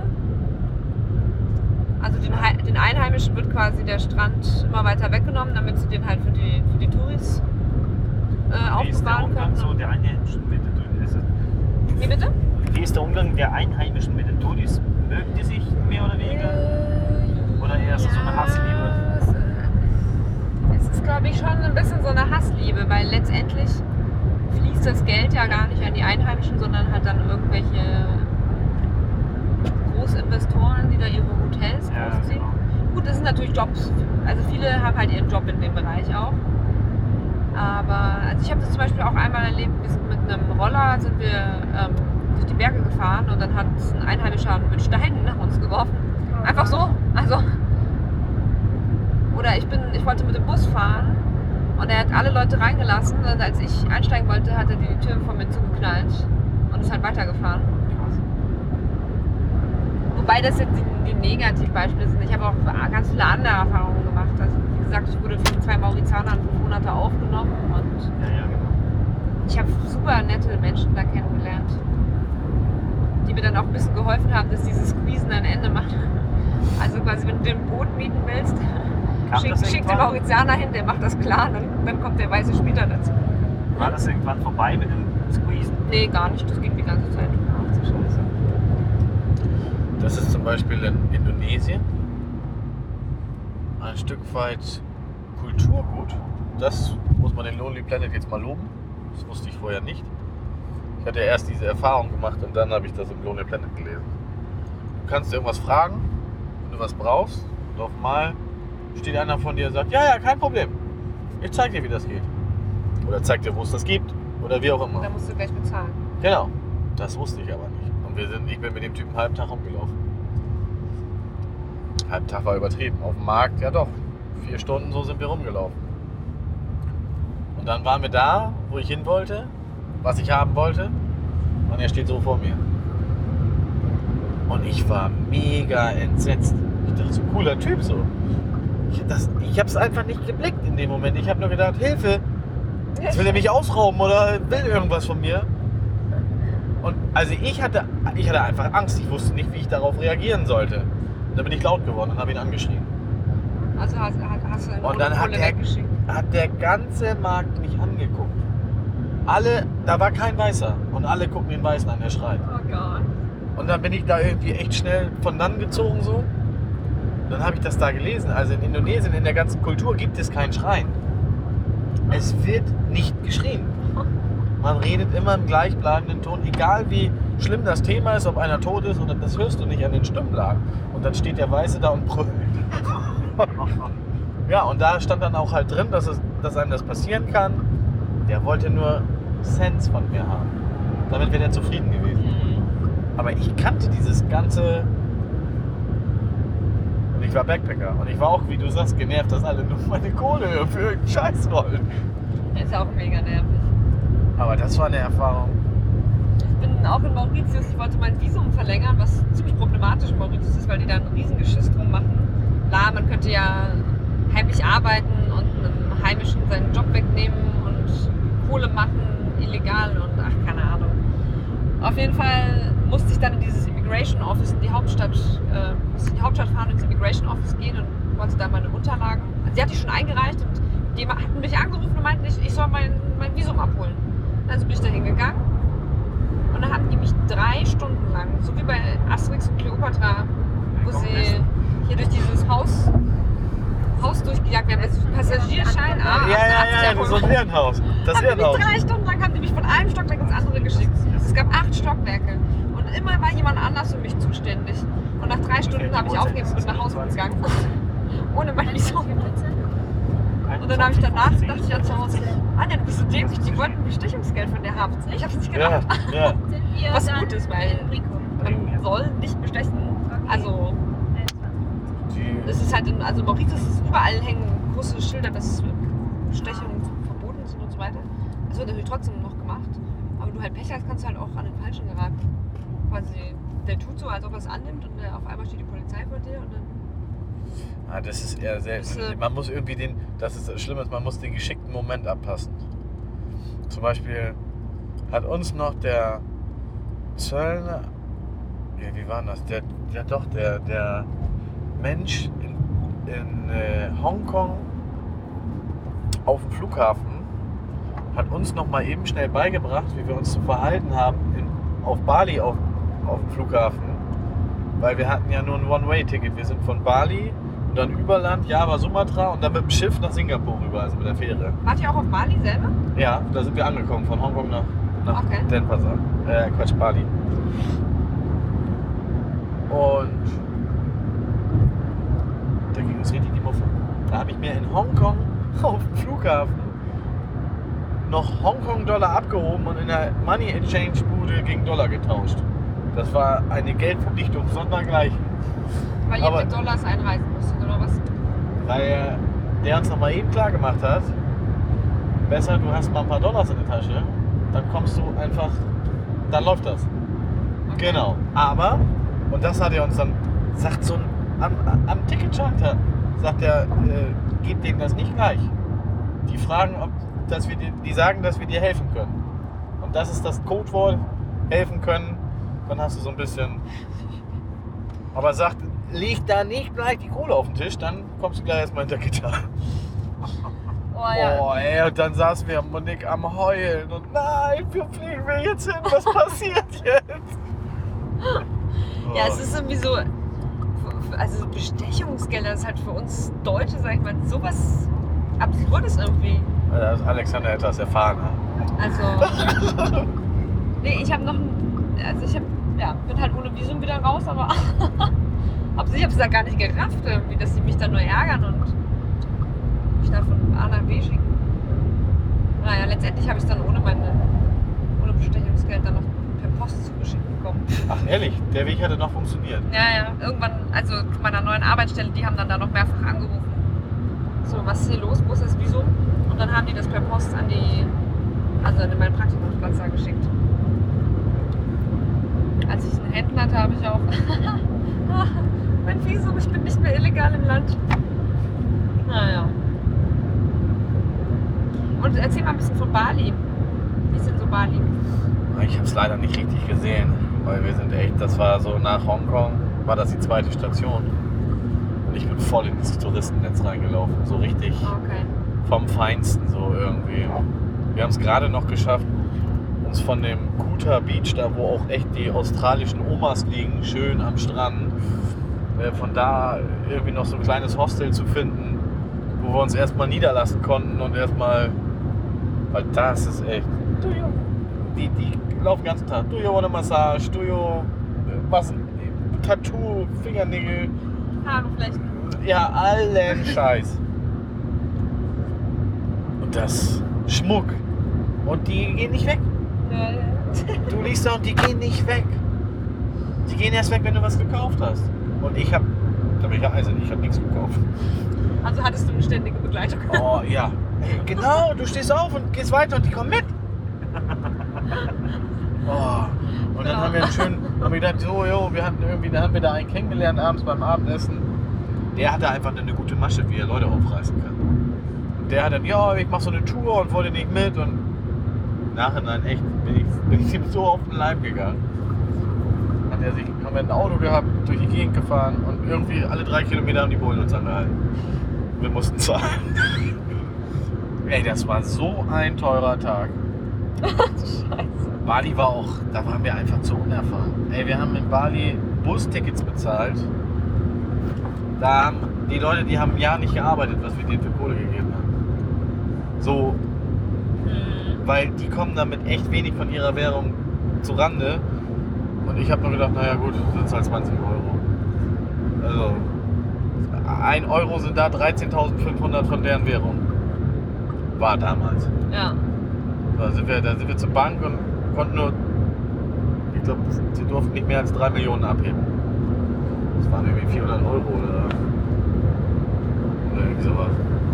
Also den, den Einheimischen wird quasi der Strand immer weiter weggenommen, damit sie den halt für die, für die Touris äh, aufbewahren können. So der Einheimischen mit den Touris? Wie bitte? Wie ist der Umgang der Einheimischen mit den Touris? Mögen die sich mehr oder weniger? Äh, oder eher so eine Hassliebe? Es ist, glaube ich, schon ein bisschen so eine Hassliebe, weil letztendlich fließt das Geld ja gar nicht an die Einheimischen, sondern halt dann irgendwelche Großinvestoren, die da ihre Hotels Ja, großziehen. genau. Gut, das sind natürlich Jobs. Also viele haben halt ihren Job in dem Bereich auch. Aber also ich habe das zum Beispiel auch einmal erlebt, wir sind mit einem Roller sind wir ähm, durch die Berge gefahren und dann hat ein Einheimischer mit Steinen nach uns geworfen. Einfach so. Also. Oder ich bin, ich wollte mit dem Bus fahren und er hat alle Leute reingelassen und als ich einsteigen wollte, hat er die Tür von mir zugeknallt und ist halt weitergefahren. Wobei das jetzt die, die Negativbeispiele sind. Ich habe auch ganz viele andere Erfahrungen gemacht. Also wie gesagt, ich wurde von zwei Mauritianern fünf Monate aufgenommen und Ja, ja, genau. ich habe super nette Menschen da kennengelernt, die mir dann auch ein bisschen geholfen haben, dass dieses Squeezen ein Ende macht. Also quasi, wenn du den Boot mieten willst, Kam schick, das schick den irgendwann? Mauritianer hin, der macht das klar, dann, dann kommt der weiße später dazu. War das irgendwann vorbei mit dem Squeezen? Nee, gar nicht, das ging die ganze Zeit. Ach du Scheiße. Das ist zum Beispiel in Indonesien ein Stück weit Kulturgut. Das muss man den Lonely Planet jetzt mal loben. Das wusste ich vorher nicht. Ich hatte erst diese Erfahrung gemacht und dann habe ich das im Lonely Planet gelesen. Du kannst irgendwas fragen, wenn du was brauchst. Und auf einmal steht einer von dir und sagt, ja, ja, kein Problem. Ich zeig dir, wie das geht. Oder zeig dir, wo es das gibt. Oder wie auch immer. Da musst du gleich bezahlen. Genau. Das wusste ich aber nicht. Und wir sind, ich bin mit dem Typen einen halben Tag rumgelaufen. Halben Tag war übertrieben. Auf dem Markt, ja doch. Vier Stunden so sind wir rumgelaufen. Und dann waren wir da, wo ich hin wollte, was ich haben wollte. Und er steht so vor mir. Und ich war mega entsetzt. Ich dachte, so ein cooler Typ so. Ich, das, ich habe es einfach nicht geblickt in dem Moment. Ich habe nur gedacht, Hilfe, jetzt will er mich ausrauben oder will irgendwas von mir. Und also ich hatte, ich hatte einfach Angst. Ich wusste nicht, wie ich darauf reagieren sollte. Und dann bin ich laut geworden und habe ihn angeschrien. Also hast, hast du eine Und dann hat Kohle der, weggeschickt. hat der ganze Markt mich angeguckt. Alle, da war kein Weißer. Und alle gucken den Weißen an, der schreit. Oh Gott. Und dann bin ich da irgendwie echt schnell von dann gezogen so. Und dann habe ich das da gelesen. Also in Indonesien, in der ganzen Kultur gibt es kein Schreien. Es wird nicht geschrien. Man redet immer im gleichbleibenden Ton, egal wie schlimm das Thema ist, ob einer tot ist, oder das hörst du nicht an den Stimmlagen. Und dann steht der Weiße da und brüllt. Ja, und da stand dann auch halt drin, dass, es, dass einem das passieren kann. Der wollte nur Cents von mir haben. Damit wäre er zufrieden gewesen. Aber ich kannte dieses ganze... Und ich war Backpacker. Und ich war auch, wie du sagst, genervt, dass alle nur meine Kohle für irgendeinen Scheiß wollen. Ist auch mega nervig. Aber das war eine Erfahrung. Ich bin auch in Mauritius, ich wollte mein Visum verlängern, was ziemlich problematisch in Mauritius ist, weil die da einen Riesengeschiss drum machen. Klar, man könnte ja heimlich arbeiten und einem Heimischen seinen Job wegnehmen und Kohle machen, illegal und ach, keine Ahnung. Auf jeden Fall musste ich dann in dieses Immigration Office in die Hauptstadt, äh, musste in die Hauptstadt fahren und ins Immigration Office gehen und wollte da meine Unterlagen. Also die hatte ich schon eingereicht und die hatten mich angerufen und meinten, ich, ich soll mein, mein Visum abholen. Also bin ich da hingegangen und dann haben die mich drei Stunden lang, so wie bei Asterix und Kleopatra, wo sie hier durch dieses Haus, Haus durchgejagt werden, mit diesem Passagierschein. Ja, ja, ja, ja, so ein Irrenhaus. Das haben die Irrenhaus. mich drei Stunden lang haben die mich von einem Stockwerk ins andere geschickt. Es gab acht Stockwerke und immer war jemand anders für mich zuständig. Und nach drei Stunden habe ich aufgegeben und bin nach Hause gegangen. Ohne meine Vision. Und dann habe ich danach, dachte ich ja zu Hause, ah, ne, du bist so dämlich, die wollten Bestechungsgeld von der haben. Ich habe es nicht Ja, gedacht. ja. Was gut ist, weil man soll nicht bestechen. Also, Die, es ist halt, in, also Mauritius ist überall hängen große Schilder, dass Bestechungen verboten sind und so weiter. Das wird natürlich trotzdem noch gemacht. Aber wenn du halt Pech hast, kannst du halt auch an den Falschen geraten. Quasi, der tut so, als ob er es annimmt und der, auf einmal steht die Polizei vor dir und dann. ah, das ist eher selten. Man muss irgendwie den, das ist das Schlimme, man muss den geschickten Moment abpassen. Zum Beispiel hat uns noch der Zöllner, ja, wie war das? Der, der doch, der, der Mensch in, in äh, Hongkong auf dem Flughafen hat uns noch mal eben schnell beigebracht, wie wir uns zu verhalten haben in, auf Bali auf, auf dem Flughafen, weil wir hatten ja nur ein One-Way-Ticket. Wir sind von Bali und dann über Land, Java, Sumatra und dann mit dem Schiff nach Singapur rüber, also mit der Fähre. Wart ihr auch auf Bali selber? Ja, da sind wir angekommen, von Hongkong nach, nach Okay. Denpasar. Äh, Quatsch, Bali. Und da ging uns richtig die Muffe. Da habe ich mir in Hongkong auf dem Flughafen noch Hongkong-Dollar abgehoben und in der Money Exchange-Bude gegen Dollar getauscht. Das war eine Geldverdichtung sondergleichen. Weil ihr Aber- mit Dollars einreisen musstet, oder was? Weil der uns noch mal eben klar gemacht hat, besser du hast mal ein paar Dollars in der Tasche, dann kommst du einfach, dann läuft das. Okay. Genau. Aber, und das hat er uns dann, sagt so ein, am, am Ticketschalter, sagt er, äh, gib denen das nicht gleich. Die fragen, ob, dass wir dir, die sagen, dass wir dir helfen können. Und das ist das Codewort, helfen können, dann hast du so ein bisschen, aber sagt, leg da nicht gleich die Kohle auf den Tisch, dann kommst du gleich erstmal hinter Gitter. Oh ja. Oh, ey, und dann saßen wir Monique am Heulen und nein, wo fliegen wir jetzt hin? Was passiert jetzt? Ja, es ist irgendwie so, also Bestechungsgelder, das ist halt für uns Deutsche, sag ich mal, sowas Absurdes irgendwie. Also Alexander hätte das erfahren. Also, nee, ich habe noch, ein- also ich hab, ja, bin halt ohne Visum wieder raus, aber hab- ich habe es da gar nicht gerafft irgendwie, dass die mich dann nur ärgern und mich da von A nach B schicken. Naja, letztendlich habe ich es dann ohne meine, ohne Bestechungsgeld dann noch per Post zugeschickt bekommen. Ach ehrlich, der Weg hatte noch funktioniert. Ja, ja, irgendwann, also zu meiner neuen Arbeitsstelle, die haben dann da noch mehrfach angerufen. So, was ist hier los, wo ist das Visum? Und dann haben die das per Post an die, also an meinen Praktikumsplatz da geschickt. Als ich einen Händen hatte, habe ich auch mein Visum, ich bin nicht mehr illegal im Land. Naja. Und erzähl mal ein bisschen von Bali. Wie ist denn so Bali? Ich habe es leider nicht richtig gesehen, weil wir sind echt, das war so nach Hongkong, war das die zweite Station. Und ich bin voll ins Touristennetz reingelaufen, so richtig Okay. vom Feinsten so irgendwie. Wir haben es gerade noch geschafft, uns von dem Kuta Beach, da wo auch echt die australischen Omas liegen, schön am Strand, äh, von da irgendwie noch so ein kleines Hostel zu finden, wo wir uns erstmal niederlassen konnten und erstmal, weil das ist echt, do you, die, die laufen den ganzen Tag, do you want a massage, do you, äh, was, Tattoo, Fingernägel, Haare vielleicht. ja, allen Scheiß. Und das Schmuck. Und die gehen nicht weg. Ja, ja. Du liest da und die gehen nicht weg. Die gehen erst weg, wenn du was gekauft hast. Und ich hab, da bin ich ja eisig, ich hab nichts gekauft. Also hattest du eine ständige Begleitung? Oh ja. Ey, genau, du stehst auf und gehst weiter und die kommen mit. Oh. Und dann Ja. haben wir einen schönen, haben wir gedacht, so, jo, wir hatten irgendwie, dann haben wir da einen kennengelernt abends beim Abendessen. Der hatte einfach eine gute Masche, wie er Leute aufreißen kann. Und der hat dann, ja, ich mach so eine Tour und wollte nicht mit. Und im Nachhinein echt bin ich, bin ich ihm so auf den Leib gegangen. Hat er sich, haben wir ein Auto gehabt, durch die Gegend gefahren und irgendwie alle drei Kilometer haben die Bullen uns angehalten. Wir mussten zahlen. Ey, das war so ein teurer Tag. Scheiße. Bali war auch, da waren wir einfach zu unerfahren. Ey, wir haben in Bali Bustickets bezahlt. Da haben die Leute, die haben ein Jahr nicht gearbeitet, was wir denen für Kohle gegeben haben. So, weil die kommen damit echt wenig von ihrer Währung zu Rande. Und ich habe nur gedacht, naja gut, sind es halt zwanzig Euro. Also, ein Euro sind da dreizehntausendfünfhundert von deren Währung. War damals. Ja. Da sind wir, da sind wir zur Bank und konnten nur, ich glaube, sie durften nicht mehr als drei Millionen abheben. Das waren irgendwie vierhundert Euro oder, oder irgendwie sowas.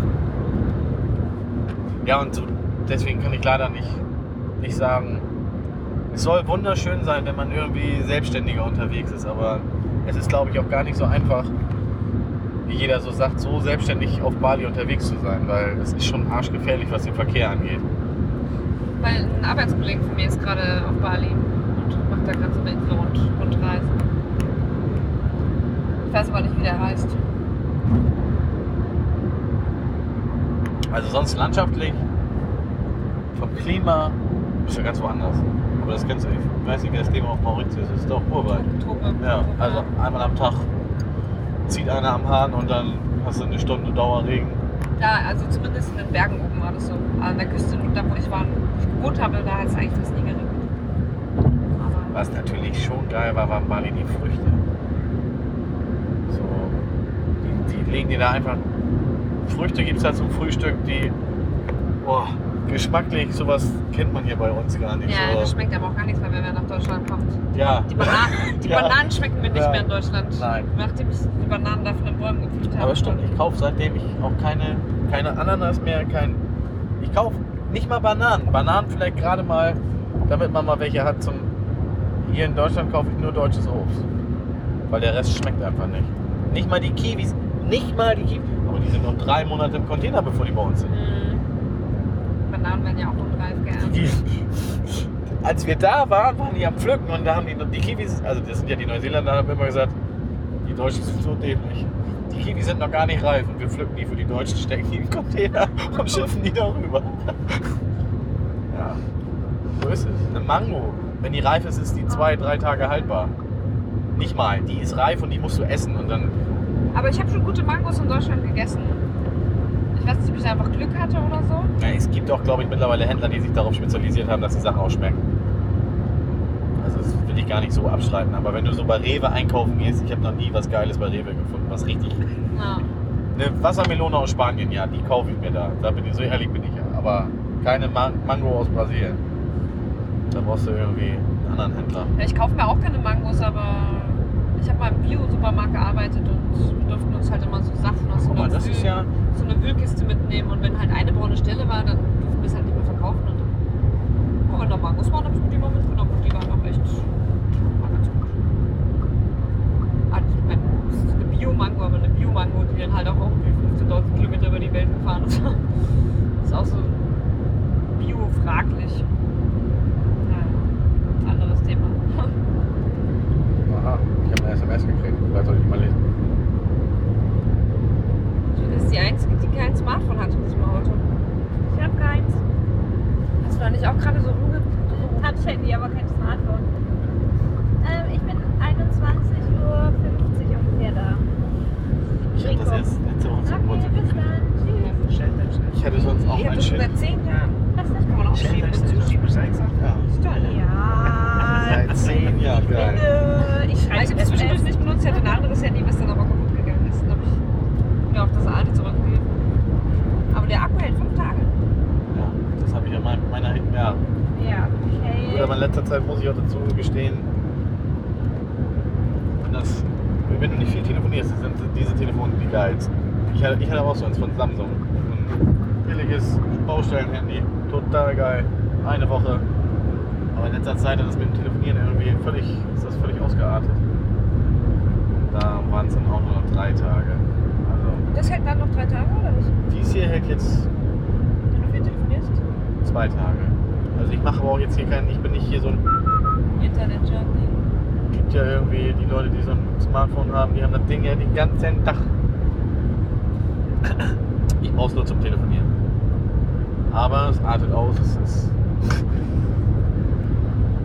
Ja, und so, deswegen kann ich leider nicht, nicht sagen, es soll wunderschön sein, wenn man irgendwie selbstständiger unterwegs ist, aber es ist, glaube ich, auch gar nicht so einfach, wie jeder so sagt, so selbstständig auf Bali unterwegs zu sein, weil es ist schon arschgefährlich, was den Verkehr angeht. Weil ein Arbeitskollege von mir ist gerade auf Bali und macht da gerade so eine Insel- und Rundreise. Ich weiß aber nicht, wie der heißt. Also sonst landschaftlich, vom Klima, ist ja ganz woanders. Aber das kennst du, ich weiß nicht, wie das Klima auf Mauritius ist, ist doch Urwald. Truppe. Ja, also einmal am Tag zieht einer am Hahn und dann hast du eine Stunde Dauerregen. Ja, also zumindest in den Bergen oben war das so. An der Küste, da wo ich war, wo ich gewohnt habe, da hat es eigentlich fast nie geregnet. Aber Was natürlich schon geil war, waren Bali die Früchte. So, die, die legen dir da einfach, Früchte gibt es da zum Frühstück, die, boah, geschmacklich, sowas kennt man hier bei uns gar nicht. ja, so. das schmeckt aber auch gar nichts mehr, wenn man nach Deutschland kommt. Ja. Die Bananen, die Ja. Bananen schmecken mir nicht Ja. mehr in Deutschland. Nein. Nachdem ich die Bananen da von den Bäumen gepflückt habe. Aber stimmt, ich kaufe seitdem ich auch keine, keine Ananas mehr, kein. Ich kaufe nicht mal Bananen. Bananen vielleicht gerade mal, damit man mal welche hat zum. Hier in Deutschland kaufe ich nur deutsches Obst. Weil der Rest schmeckt einfach nicht. Nicht mal die Kiwis. Nicht mal die Kiwis. Aber die sind noch drei Monate im Container, bevor die bei uns sind. Mhm. Bananen werden ja auch unreif geerntet. Die, als wir da waren, waren die am Pflücken und da haben die, die Kiwis, also das sind ja die Neuseeländer, haben immer gesagt, die Deutschen sind so dämlich. Die Kiwis sind noch gar nicht reif und wir pflücken die für die Deutschen, stecken die in den Container und schiffen die darüber. Ja, so ist es. Eine Mango, wenn die reif ist, ist die zwei, drei Tage haltbar. Nicht mal, die ist reif und die musst du essen und dann... Aber ich habe schon gute Mangos in Deutschland gegessen. Ich weiß nicht, ob ich da einfach Glück hatte oder so. Ja, es gibt auch, glaube ich, mittlerweile Händler, die sich darauf spezialisiert haben, dass die Sachen auch schmecken. Also das will ich gar nicht so abstreiten. Aber wenn du so bei Rewe einkaufen gehst, ich habe noch nie was Geiles bei Rewe gefunden, was richtig... Ja. Eine Wassermelone aus Spanien, ja, die kaufe ich mir da. Da bin ich, so ehrlich bin ich ja. Aber keine Man- Mango aus Brasilien. Da brauchst du irgendwie einen anderen Händler. Ja, ich kaufe mir auch keine Mangos, aber ich habe mal im Bio-Supermarkt gearbeitet und wir durften uns halt immer so Sachen aus so Aber einer, das Wühl- ist ja... so einer Wühlkiste mitnehmen und wenn halt eine braune Stelle war, dann durften wir es halt nicht mehr verkaufen. Und dann, oh, wenn da Mangos waren, habe ich mir die mal mitgenommen und die waren auch echt war ganz gut. Also, ich meine, das ist eine Bio-Mango, aber eine Bio-Mango, die dann halt auch irgendwie fünfzehntausend Kilometer über die Welt gefahren ist. Das ist auch so bio-fraglich. Ja, anderes Thema. Aha, ich habe eine S M S gekriegt. Vielleicht soll ich mal lesen. Du bist die Einzige, die kein Smartphone hat in diesem Auto. Ich habe keins. Hast du da nicht auch gerade so rumge... Touch-Handy, aber kein Smartphone. Ähm, ich bin einundzwanzig Uhr fünfzig ungefähr da. Ich habe das jetzt letzte Woche zum Okay, Geburtstag bis gekriegt. dann. Tschüss. Ich hatte sonst auch Ich hab ein das schon Schild. seit zehn Jahren. Das ist Kann man auch schieben. Ja. Ja. Seit zehn Jahren, geil. Bitte. Ich Ich schreibe habe es zwischendurch nicht benutzt, ich hatte ein anderes Handy, was dann aber kaputt gegangen ist. Dann habe ich mir auf das alte zurückgegeben. Aber der Akku hält fünf Tage. Ja, das habe ich ja mein, meiner ja. Ja, Gut, okay. aber in letzter Zeit muss ich auch dazu gestehen, dass, wenn du nicht viel telefonierst, sind diese Telefone die geilsten. Ich hatte, ich hatte auch so eins von Samsung. Ein billiges Baustellenhandy, total geil. Eine Woche. Aber in letzter Zeit hat das mit dem Telefonieren irgendwie völlig, ist das völlig ausgeartet. Da waren es dann auch nur noch drei Tage. Also, Das hält dann noch drei Tage oder nicht? dies hier hält jetzt Wenn du viel telefonierst? zwei Tage. Also ich mache aber auch jetzt hier keinen, ich bin nicht hier so ein, Internet-Junkie. gibt ja irgendwie die Leute, die so ein Smartphone haben, die haben das Ding ja den ganzen Tag. Ich brauche es nur zum Telefonieren. Aber es artet aus, es ist...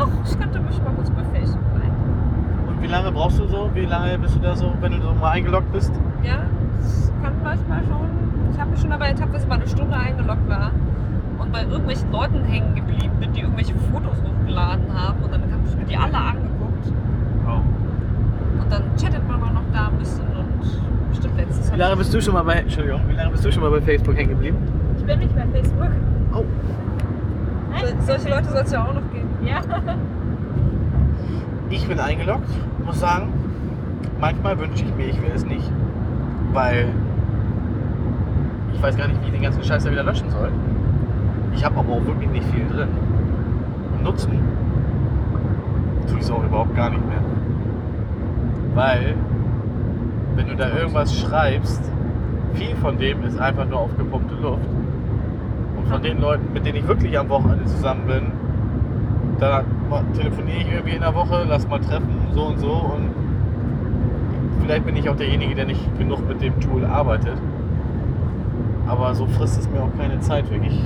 Ach, ich könnte mich mal kurz bei Facebook rein. Und wie lange brauchst du so? Wie lange bist du da so, wenn du so mal eingeloggt bist? Ja, das kann manchmal schon. Ich habe mich schon dabei ertappt, dass ich mal eine Stunde eingeloggt war und bei irgendwelchen Leuten hängen geblieben bin, die irgendwelche Fotos hochgeladen haben und dann habe ich mir die alle angeguckt. Oh. Und dann chattet man mal noch da ein bisschen und bestimmt letztes Wie lange bist du schon mal bei, Entschuldigung, wie lange bist du schon mal bei Facebook hängen geblieben? Ich bin nicht bei Facebook. Oh. So, solche Leute soll es ja auch noch geben. Ja. Ich bin eingeloggt, muss sagen, manchmal wünsche ich mir, ich wäre es nicht. Weil ich weiß gar nicht, wie ich den ganzen Scheiß da wieder löschen soll. Ich habe aber auch wirklich nicht viel drin. Und nutzen tue ich es auch überhaupt gar nicht mehr. Weil, wenn du da irgendwas schreibst, viel von dem ist einfach nur aufgepumpte Luft. Und von den Leuten, mit denen ich wirklich am Wochenende zusammen bin, da telefoniere ich irgendwie in der Woche, lass mal treffen, so und so. Und vielleicht bin ich auch derjenige, der nicht genug mit dem Tool arbeitet. Aber so frisst es mir auch keine Zeit, wirklich.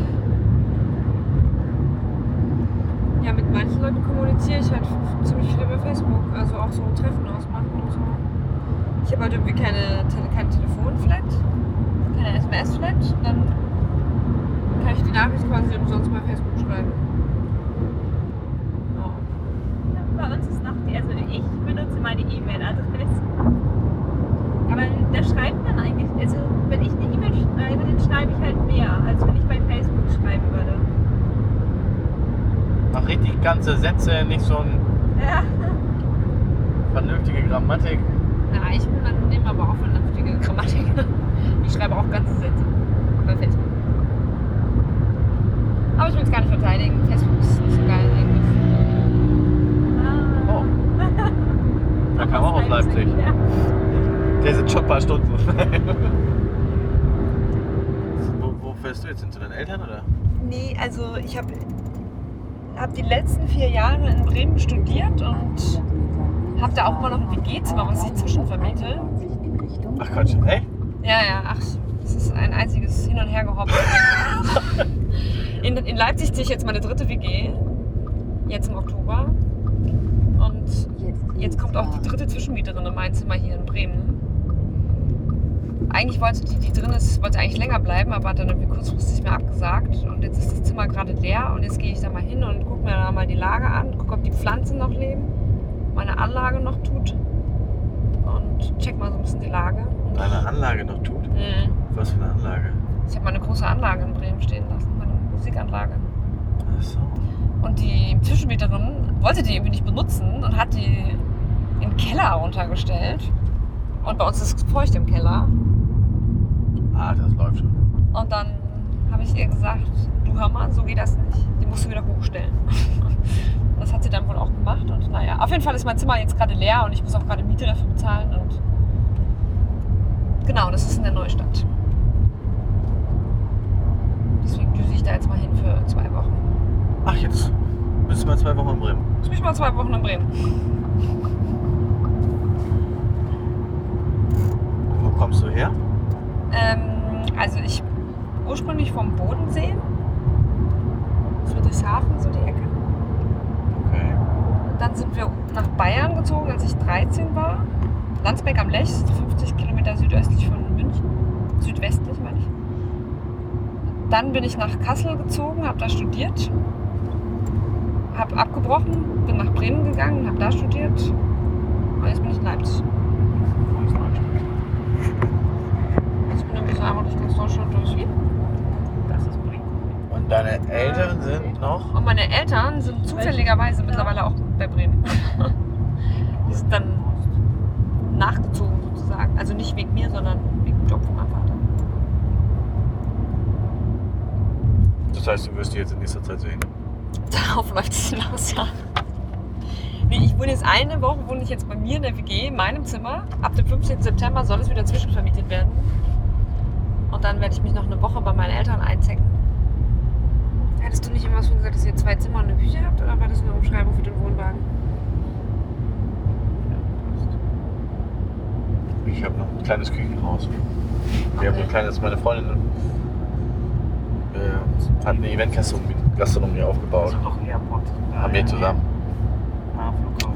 Ja, mit manchen Leuten kommuniziere ich halt ziemlich viel über Facebook. Also auch so Treffen ausmachen und so. Ich habe halt irgendwie keine, Tele keine Telefonflat, keine S M S-Flat. Dann kann ich die Nachricht quasi umsonst bei Facebook schreiben. Ja. Bei uns ist noch die, also ich benutze meine E-Mail-Adresse. Aber da schreibt man eigentlich, also wenn ich eine E-Mail schreibe, dann schreibe ich halt mehr, als wenn ich bei Facebook schreiben würde. Ach, richtig ganze Sätze, nicht so eine Ja. vernünftige Grammatik. Ja, ich bin dann nehme aber auch vernünftige Grammatik. Ich schreibe auch ganze Sätze bei Facebook. Aber ich will es gar nicht verteidigen. Facebook ist nicht so geil eigentlich. Oh. Da kam auch aus Leipzig. Ja. Der sind schon ein paar Stunden. wo, wo fährst du jetzt hin? Zu deinen Eltern oder? Nee, also ich habe hab die letzten vier Jahre in Bremen studiert und habe da auch immer noch ein W G-Zimmer, was ich zwischenvermiete. Ach Quatsch, ey? Ja, ja, ach, das ist ein einziges Hin- und Hergehoppe. in, in Leipzig ziehe ich jetzt meine dritte W G, jetzt im Oktober. Und jetzt kommt auch die dritte Zwischenmieterin in mein Zimmer hier in Bremen. Eigentlich wollte die, die drin ist, wollte eigentlich länger bleiben, aber hat dann irgendwie kurzfristig mir abgesagt. Und jetzt ist das Zimmer gerade leer und jetzt gehe ich da mal hin und gucke mir da mal die Lage an, gucke, ob die Pflanzen noch leben, meine Anlage noch tut und check mal so ein bisschen die Lage. Und Deine Anlage noch tut? Mhm. Was für eine Anlage? Ich habe meine große Anlage in Bremen stehen lassen, meine Musikanlage. Ach so. Und die Zwischenmieterin wollte die irgendwie nicht benutzen und hat die in den Keller runtergestellt. Und bei uns ist es feucht im Keller. Ah, das läuft schon. Und dann habe ich ihr gesagt, du hör mal, so geht das nicht. Die musst du wieder hochstellen. Das hat sie dann wohl auch gemacht. Und naja, auf jeden Fall ist mein Zimmer jetzt gerade leer und ich muss auch gerade Miete dafür bezahlen. Und genau, das ist in der Neustadt. Deswegen düse ich da jetzt mal hin für zwei Wochen. Ach, jetzt bist du mal zwei Wochen in Bremen. Jetzt bin ich mal zwei Wochen in Bremen. Wo kommst du her? Ähm, also ich ursprünglich vom Bodensee. Friedrichshafen, so die Ecke. Okay. Dann sind wir nach Bayern gezogen, als ich dreizehn war. Landsberg am Lech, fünfzig Kilometer südöstlich von München. Südwestlich, meine ich. Dann bin ich nach Kassel gezogen, habe da studiert. Habe abgebrochen, bin nach Bremen gegangen, habe da studiert. Und jetzt bin ich in Leipzig. Ich bin ein bisschen einmal durch ganz Deutschland durch. Das ist Bremen. Und deine Eltern sind noch? Und meine Eltern sind zufälligerweise mittlerweile auch bei Bremen. Die sind dann nachgezogen sozusagen. Also nicht wegen mir, sondern wegen dem Job von meinem Vater. Das heißt, du wirst die jetzt in nächster Zeit sehen? Darauf läuft es hinaus, ja. Nee, ich wohne jetzt eine Woche, wohne ich jetzt bei mir in der W G, in meinem Zimmer. Ab dem fünfzehnten September soll es wieder zwischenvermietet werden. Und dann werde ich mich noch eine Woche bei meinen Eltern einchecken. Hattest du nicht immer schon gesagt, dass ihr zwei Zimmer und eine Küche habt? Oder war das eine Umschreibung für den Wohnwagen? Ich habe noch ein kleines Küchenhaus. Wir haben so ein kleines, meine Freundin äh, hat eine Eventgastronomie Gastronomie aufgebaut. Also noch Airport. Haben wir zusammen.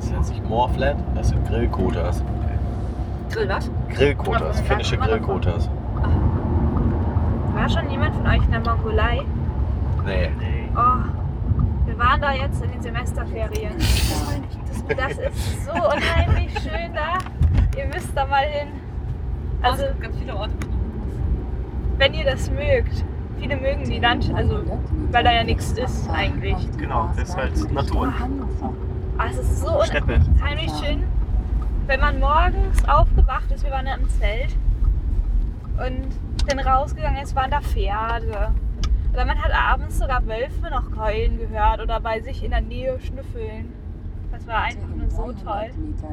das nennt sich Moorflat, das sind Grillkotas. Grill was? Grillkotas, finnische Grillkotas. War schon jemand von euch in der Mongolei? Nee. Nee. Oh, wir waren da jetzt in den Semesterferien. Das ist so unheimlich schön da. Ihr müsst da mal hin. Also, ganz viele Orte. wenn ihr das mögt. Viele mögen die Landschaft, also weil da ja nichts ist eigentlich. Genau, das ist halt Natur. Ah, es ist so Steppe. unheimlich schön, wenn man morgens aufgewacht ist. Wir waren ja im Zelt und dann rausgegangen ist, waren da Pferde. Oder man hat abends sogar Wölfe noch keulen gehört oder bei sich in der Nähe schnüffeln. Das war einfach nur so toll.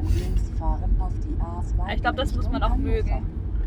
Ich glaube, das muss man auch mögen.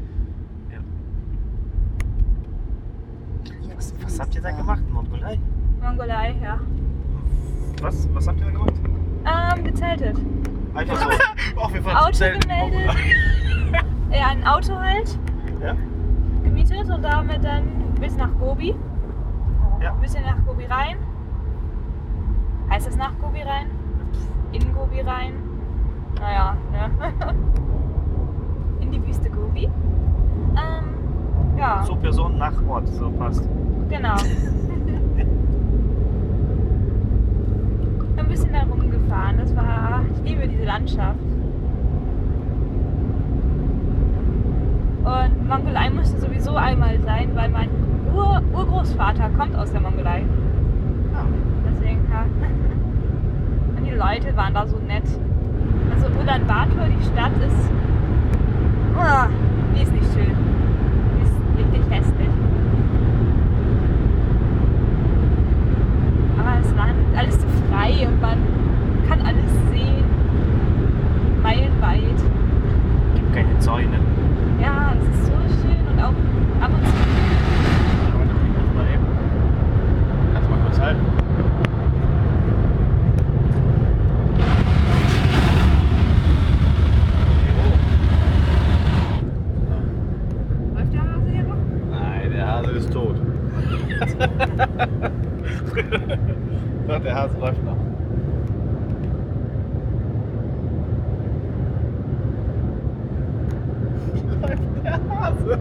Was, was habt ihr da gemacht in Mongolei? Mongolei, ja. Was, was habt ihr da gemacht? Ähm, gezeltet. Einfach so. Ach, wir fahren Auto zum Zelten. gemeldet. Ja, ein Auto halt Ja? gemietet und damit dann bis nach Gobi. Ja. Ein bisschen nach Gobi rein. Heißt das nach Gobi rein? In Gobi rein? Naja, ne? In die Wüste Gobi. Ähm, ja, So Person nach Ort, so passt. genau. Ein bisschen da rumgefahren. Das war, ich liebe diese Landschaft. Und Mongolei musste sowieso einmal sein, weil mein Ur Urgroßvater kommt aus der Mongolei. Ja. Deswegen, ja. Und die Leute waren da so nett. Also Ulaanbaatar, die Stadt ist. Oh, die ist nicht schön. Die ist richtig hässlich. Aber es war alles so frei und man kann alles sehen. Meilenweit. Gibt keine Zäune. Ja, das ist so schön und auch ab und zu. Kannst mal eben. Kannst du mal kurz halten? Läuft der Hase hier noch? Nein, der Hase ist tot. Doch, der Hase läuft noch. Läuft der Hase?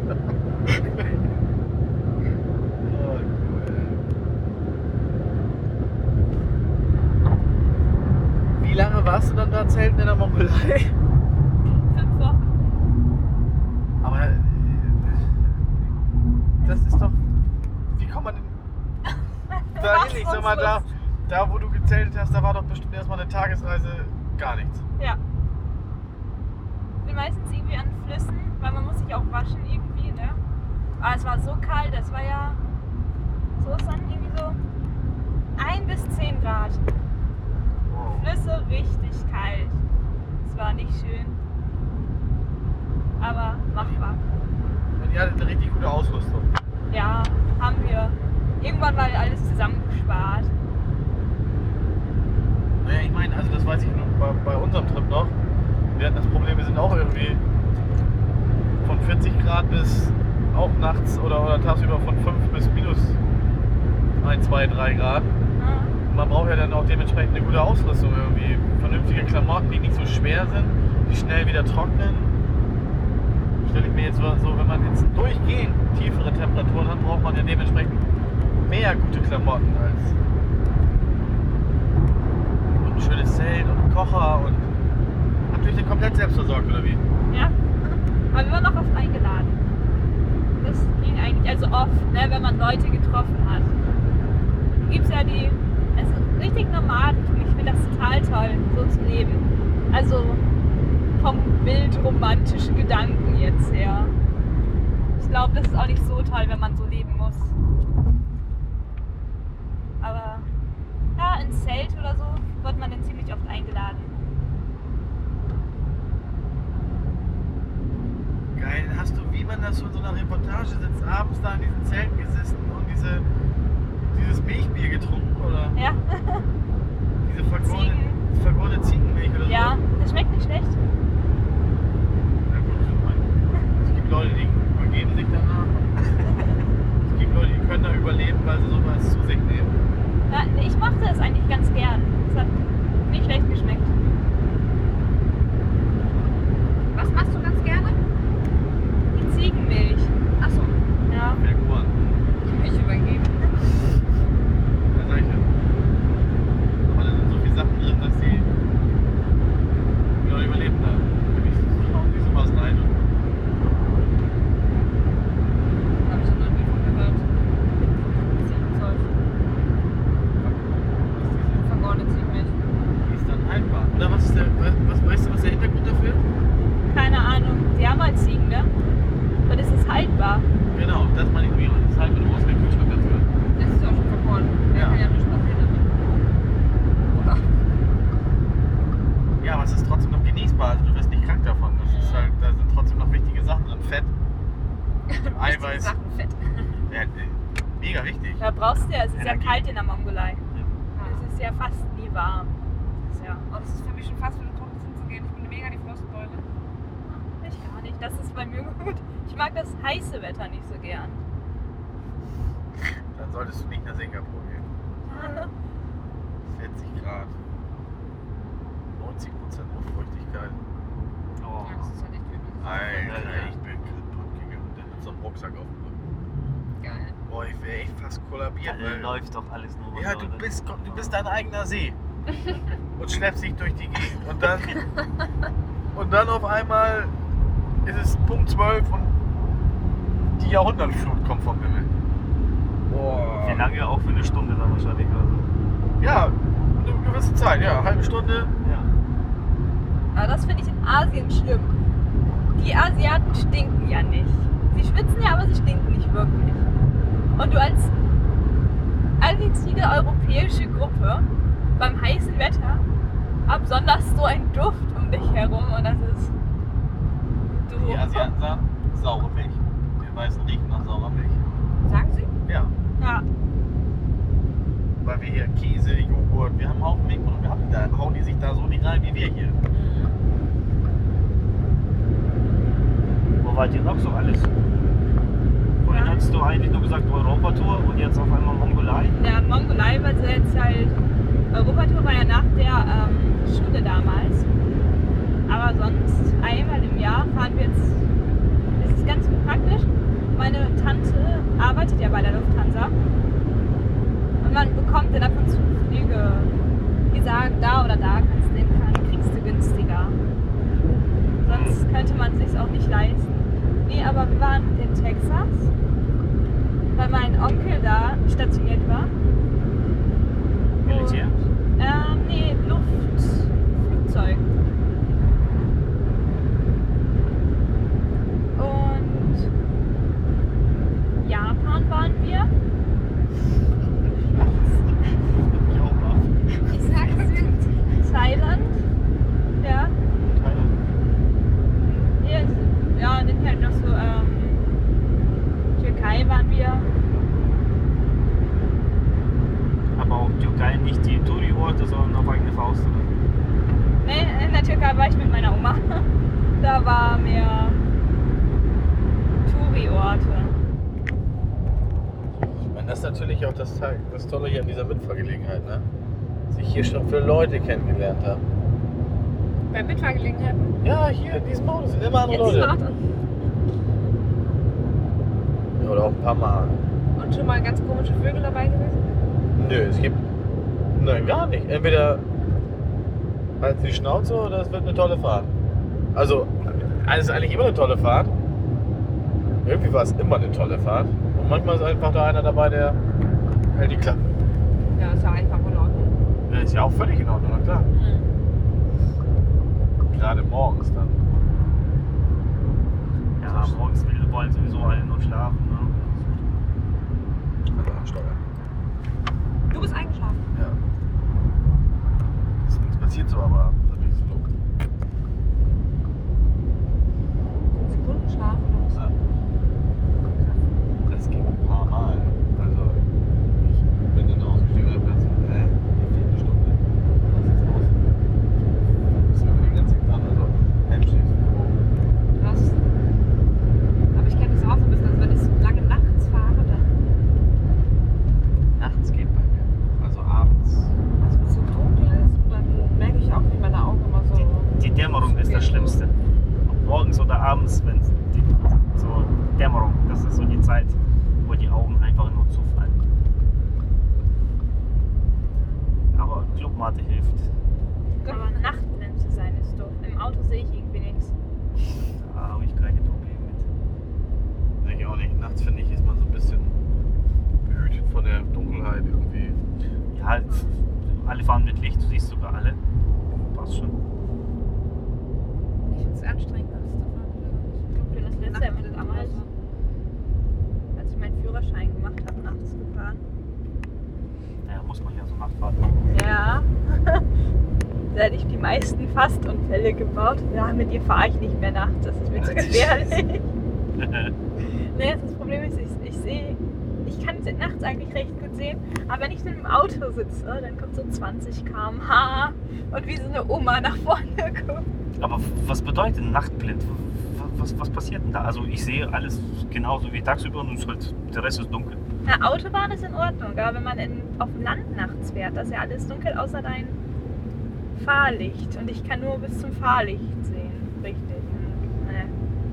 Oh, cool. Wie lange warst du dann da zelten in der Mongolei? Fünf Wochen. Aber äh, das ist doch. Wie kommt man denn da hin? Ich sag mal, da, da wo du gezeltet hast, da war doch bestimmt erstmal eine Tagesreise gar nichts. Ja. Ich bin meistens irgendwie an Flüssen, weil man muss sich auch waschen irgendwie, ne? Aber es war so kalt, es war ja so ist dann irgendwie so ein bis zehn Grad. Flüsse richtig kalt. Es war nicht schön. Aber machbar. Und ihr hattet eine richtig gute Ausrüstung. Ja, haben wir. Irgendwann mal alles zusammengespart. Naja, ich meine, also das weiß ich noch bei, bei unserem Trip noch. Wir hatten das Problem, wir sind auch irgendwie von vierzig Grad bis auch nachts oder, oder tagsüber von fünf bis minus eins, zwei, drei Grad. Ja. Man braucht ja dann auch dementsprechend eine gute Ausrüstung irgendwie. Vernünftige Klamotten, die nicht so schwer sind, die schnell wieder trocknen. Stelle ich mir jetzt so, wenn man jetzt durchgehend tiefere Temperaturen hat, braucht man ja dementsprechend mehr gute Klamotten als und ein schönes Zelt und einen Kocher und habt ihr euch denn komplett selbst versorgt oder wie? Ja. Aber wir waren auch oft eingeladen. Das ging eigentlich, also oft, ne, wenn man Leute getroffen hat. Gibt es ja die, also richtig Nomadentum. Ich finde das total toll, so zu leben. Also vom bildromantischen Gedanken jetzt her. Ich glaube, das ist auch nicht so toll, wenn man so leben muss. Aber ja, ins Zelt oder so wird man dann ziemlich oft eingeladen. Geil, hast du, wie man das so in so einer Reportage sitzt, abends da in diesen Zelten gesessen und diese, dieses Milchbier getrunken oder Ja, diese vergorene, Ziegen. vergorene Ziegenmilch oder so? ja, das schmeckt nicht schlecht. Ja, gut, ich meine, es gibt Leute, die übergeben sich danach. Es gibt Leute, die können da überleben, weil sie sowas zu sich nehmen. Ja, ich mochte es eigentlich ganz gern. Es hat nicht schlecht geschmeckt. mega wichtig. Da brauchst du ja, es ist Energie. ja kalt in der Mongolei. Ja. Es ist ja fast nie warm. Das ist ja, Und das ist für mich schon fast für den Truppen hinzugehen. Ich bin mega die Frostbeule. ich gar nicht. Das ist bei mir gut. Ich mag das heiße Wetter nicht so gern. Dann solltest du nicht nach Singapur gehen. vierzig Grad. neunzig Prozent Luftfeuchtigkeit. Oh. Ja, das ist halt echt übel. Alter, ich bin kaputt gegangen. Und dann mit so einem Rucksack auf dem Rücken. Geil. Boah, ich wäre echt fast kollabiert. Da Weil, läuft doch alles nur. ja, du bist, du bist dein eigener See. Und schleppst dich durch die Gegend. Und dann, und dann auf einmal ist es Punkt zwölf und die Jahrhundertflut kommt vom Himmel. Boah. Wie lange? Auch für eine Stunde dann wahrscheinlich. Also. Ja, eine gewisse Zeit, ja. Eine halbe Stunde. Ja. Aber das finde ich in Asien schlimm. Die Asiaten stinken ja nicht. Sie schwitzen ja, aber sie stinken nicht wirklich. Und du als einzige europäische Gruppe beim heißen Wetter absonderst so einen Duft um dich herum und das ist du. Die Asiaten sagen saure Milch. Die Weißen riechen nach saurer Milch. Sagen Sie? Ja. Ja. Weil wir hier Käse, Joghurt, wir haben einen Haufen Milchprodukte. Wir haben, da hauen die sich da so nicht rein wie wir hier. Wo wart ihr noch so alles? Vorhin Ja. hast du eigentlich nur gesagt Europatour und jetzt auf einmal Mongolei. Der Mongolei war so jetzt halt, Europatour war ja nach der ähm, Schule damals. Aber sonst einmal im Jahr fahren wir jetzt, das ist ganz praktisch. Meine Tante arbeitet ja bei der Lufthansa. Und man bekommt dann ab und zu Flüge, die sagen, da oder da kannst du hinfahren, kriegst du günstiger. Sonst könnte man es sich auch nicht leisten. Nee, aber wir waren in Texas, weil mein Onkel da stationiert war. Militär. Ähm, nee, Luft, Flugzeug. Und Japan waren wir. Ich auch mal. Ich sag's dir. Thailand. Ja. Thailand. Hier ist, ja, und dann halt noch so, ähm, Türkei waren wir. Aber auch Türkei nicht die Touri-Orte, sondern auf eigene Faust, oder? Nee, in der Türkei war ich mit meiner Oma. Da war mehr Touri-Orte. Ich meine, das ist natürlich auch das, das Tolle hier an dieser Mitfahrgelegenheit, ne? Dass ich hier schon viele Leute kennengelernt habe. Bei Mitfahrgelegenheiten? Ja, hier in diesem Auto sind immer andere Jetzt Leute. Auto. Ja, oder auch ein paar Mal. Und schon mal ganz komische Vögel dabei gewesen? Nö, es gibt. Nein, gar nicht. Entweder halt die Schnauze oder es wird eine tolle Fahrt. Also, es ist eigentlich immer eine tolle Fahrt. Irgendwie war es immer eine tolle Fahrt. Und manchmal ist einfach da einer dabei, der hält die Klappe. Ja, ist ja einfach in Ordnung. Ja, ist ja auch völlig in Ordnung, na klar. Mhm. Gerade morgens dann. Ja, morgens will- wollen sowieso alle nur schlafen. Ne? Also ansteuern. Du bist eingeschlafen. Ja. Ist nichts passiert so, aber das bin ich so dumm. Fünf Sekunden schlafen oder was? Ja. Das ging ein paar Mal. Also, ich bin dann ausgestiegen und hab gedacht, hä, die vierte Stunde. Was ist jetzt los? Das ist über die Grenze gefahren, also Handshakes. Krass. Aber ich kenne das auch so ein bisschen, also wenn ich so lange nachts fahre, dann Nachts geht bei mir. Also abends. also wenn es so dunkel ist, dann merke ich auch, wie meine Augen immer so. Die, die Dämmerung ist das Schlimmste. Ob morgens oder abends, wenn die so Dämmerung, das ist so die Zeit, wo die Augen einfach nur zufallen. Aber Clubmate hilft. Aber nachtblind zu sein ist doof. Im Auto sehe ich irgendwie nichts. Da habe ich keine Probleme mit. Nee, ich auch nicht. Nachts finde ich, ist man so ein bisschen behütet von der Dunkelheit irgendwie. Ja, halt, alle fahren mit Licht, du siehst sogar alle. Passt schon. Ich finde es anstrengend, nachts zu fahren. Ich bin das letzte Mal damals, als ich meinen Führerschein gemacht habe, nachts gefahren. Naja, muss man ja so Nachtfahrt. Ja. Da hätte ich die meisten Fastunfälle gebaut. Ja, mit dir fahre ich nicht mehr nachts. Das ist mir zu gefährlich. Nee, das Problem ist, ich, ich sehe, ich ich kann es nachts eigentlich recht gut sehen, aber wenn ich dann im Auto sitze, dann kommt so zwanzig Kilometer pro Stunde und wie so eine Oma nach vorne guckt. Aber was bedeutet nachtblind? Was, was passiert denn da? Also ich sehe alles genauso wie tagsüber und es halt, der Rest ist dunkel. Na, Autobahn ist in Ordnung, aber wenn man in, auf dem Land nachts fährt, da ist ja alles dunkel außer dein Fahrlicht. Und ich kann nur bis zum Fahrlicht sehen, richtig. Nee.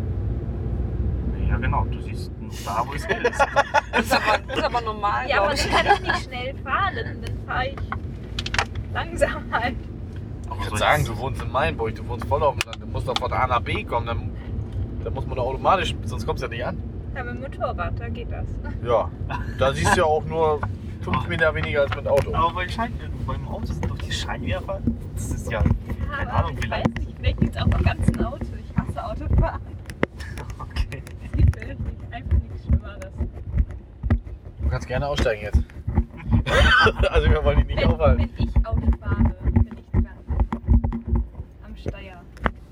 Ja genau, du siehst nur da, wo es hell ist. Das ist aber, das ist aber normal, Ja, aber glaub dann kann ich nicht schnell fahren, dann, dann fahre ich langsam halt. Ich würde sagen, du wohnst in Mainburg, du wohnst voll auf dem Land. Du musst doch von A nach B kommen, dann, dann muss man doch automatisch, sonst kommst du ja nicht an. Ja, mit dem Motorrad, da geht das. Ja, da siehst du ja auch nur fünf Meter weniger als mit Auto. Aber bei Schein, beim Auto sind doch die Scheinwerfer. Das ist ja, keine Aber Ahnung, wie ich lange. weiß nicht, vielleicht liegt es auch am ganzen Auto. Ich hasse Autofahren. Okay. Es gibt wirklich einfach nichts Schlimmeres. Du kannst gerne aussteigen jetzt. Also wir wollen dich nicht Wenn, aufhalten. wenn ich Auto fahre, bin ich dran. Am Steuer.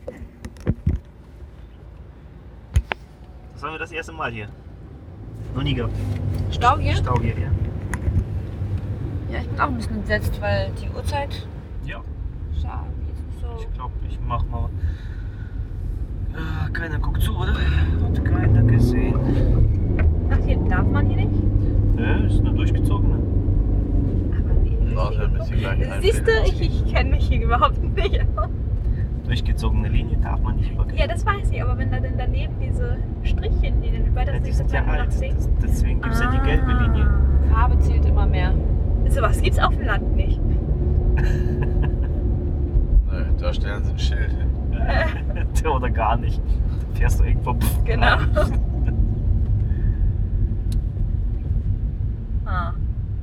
Das haben wir das erste Mal hier. Noch nie gehabt. ich. Stau hier? Stau hier, ja. Ja, ich bin auch ein bisschen entsetzt, weil die Uhrzeit Ja, sah jetzt nicht so. ich glaube, ich mach mal. Ah, keiner guckt zu, oder? Hat keiner gesehen. Ach, hier darf man hier nicht? Nö, ist eine durchgezogene. Aber nee. Na, dann müsst ihr gleich Siehst du, einfällen. ich, ich kenne mich hier überhaupt nicht aus. Durchgezogene Linie darf man nicht überqueren. Ja, das weiß ich, aber wenn da denn daneben diese Strichchen, die dann über das Ja, die nicht, sind dass ja man nur alt. noch sehen. Das, deswegen gibt es ja die gelbe Linie. Farbe zählt immer mehr. Sowas gibt's auf dem Land nicht. Nö, da stellen sie ein Schild hin. Oder gar nicht. Da fährst du irgendwo. Pff, Genau. rein. Ah.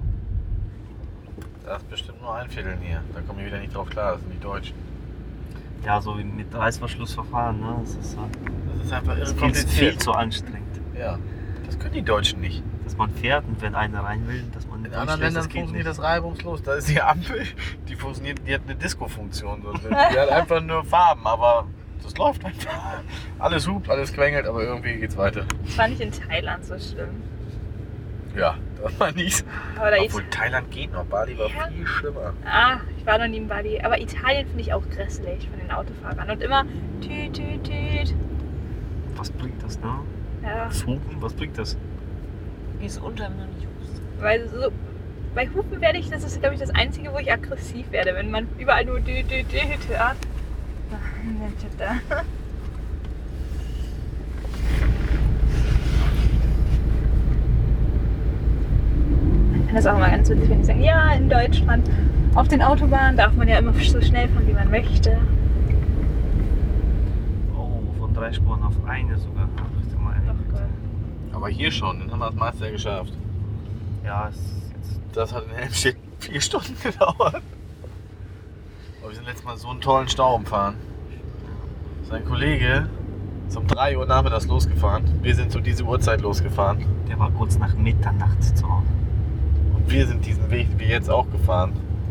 Das ist bestimmt nur Einfädeln hier. Da komme ich wieder nicht drauf klar, das sind die Deutschen. Ja, so wie mit Reißverschlussverfahren, ne? Das ist, so- Das ist einfach das irre ist viel, viel kompliziert. zu anstrengend. Ja, das können die Deutschen nicht. Dass man fährt und wenn einer rein will, dass man In durchlässt, anderen Ländern das geht funktioniert nicht. das reibungslos. Da ist die Ampel, die funktioniert, die hat eine Disco-Funktion. So. Die hat einfach nur Farben, aber das läuft einfach. Alles hupt, alles quengelt, aber irgendwie geht's weiter. Das fand ich in Thailand so schlimm. Ja, das war nicht. Oder Obwohl Thailand geht noch, Bali war Ja. viel schlimmer. Ah, ich war noch nie in Bali. Aber Italien finde ich auch grässlich von den Autofahrern. Und immer tüt, tüt, tüt. Was bringt das, ne? Ja, Das Hupen, was bringt das? Gehst unter, wenn du nicht hust. weil so, bei Hupen werde ich, das ist glaube ich das Einzige, wo ich aggressiv werde, wenn man überall nur tüt, tüt, tüt hört. Ach, Mensch, da. Das ist auch immer ganz witzig, wenn die sagen, ja, in Deutschland auf den Autobahnen darf man ja immer so schnell fahren, wie man möchte. Oh, von drei Spuren auf eine sogar. Ach, du meine Ach Güte. Gott. Aber hier schon, dann haben wir das meiste ja geschafft. Ja, es ist jetzt. Das hat in Helmstedt vier Stunden gedauert. Aber wir sind letztes Mal so einen tollen Stau umfahren. Sein Kollege ist um drei Uhr nachmittags losgefahren. Wir sind zu dieser Uhrzeit losgefahren. Der war kurz nach Mitternacht zu Hause. Und wir sind diesen Weg wie jetzt auch gefahren.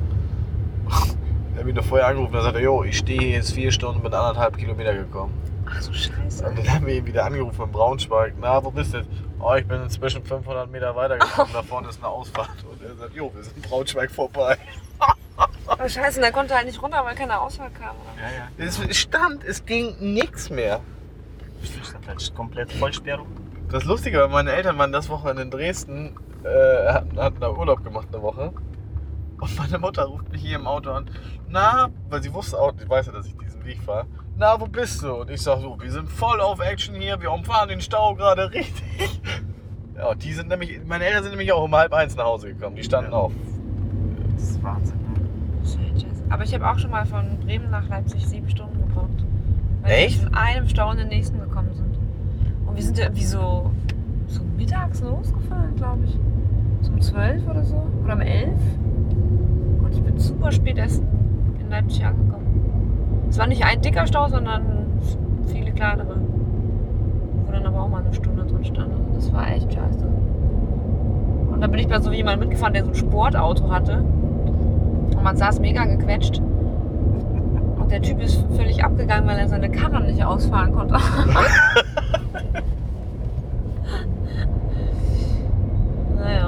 Er hat mich noch vorher angerufen und sagt, jo, ich stehe hier jetzt vier Stunden mit anderthalb Kilometer gekommen. Ach so, scheiße. Und dann haben wir ihn wieder angerufen in Braunschweig. Na, wo bist du jetzt? Oh, ich bin inzwischen fünfhundert Meter weitergekommen. Da vorne ist eine Ausfahrt. Und er sagt, jo, wir sind in Braunschweig vorbei. Oh, scheiße, und der konnte halt nicht runter, weil keine Ausfahrt kam. Oder? Ja, ja. Es stand, es ging nichts mehr. Ich stand halt komplett Vollsperrung. Das Lustige war, meine Eltern waren das Wochenende in Dresden, äh, hatten, hatten da Urlaub gemacht eine Woche. Und meine Mutter ruft mich hier im Auto an. Na, weil sie wusste auch, sie weiß ja, dass ich diesen Weg fahre. Na, wo bist du? Und ich sag so, wir sind voll auf Action hier, wir umfahren den Stau gerade richtig. Ja, und die sind nämlich, meine Eltern sind nämlich auch um halb eins nach Hause gekommen. Die standen Ja. auf. Das ist Wahnsinn. Ne? Scheiße. Aber ich habe auch schon mal von Bremen nach Leipzig sieben Stunden gebraucht. Weil Echt? wir von einem Stau in den nächsten gekommen sind. Und wir sind ja irgendwie so, so mittags losgefahren, glaube ich. So um zwölf oder so. Oder um elf. Und ich bin super spät erst in Leipzig angekommen. Es war nicht ein dicker Stau, sondern viele kleinere. Wo dann aber auch mal eine Stunde drin stand. Also das war echt scheiße. Und dann bin ich bei so jemandem mitgefahren, der so ein Sportauto hatte. Und man saß mega gequetscht. Und der Typ ist völlig abgegangen, weil er seine Karre nicht ausfahren konnte. Naja.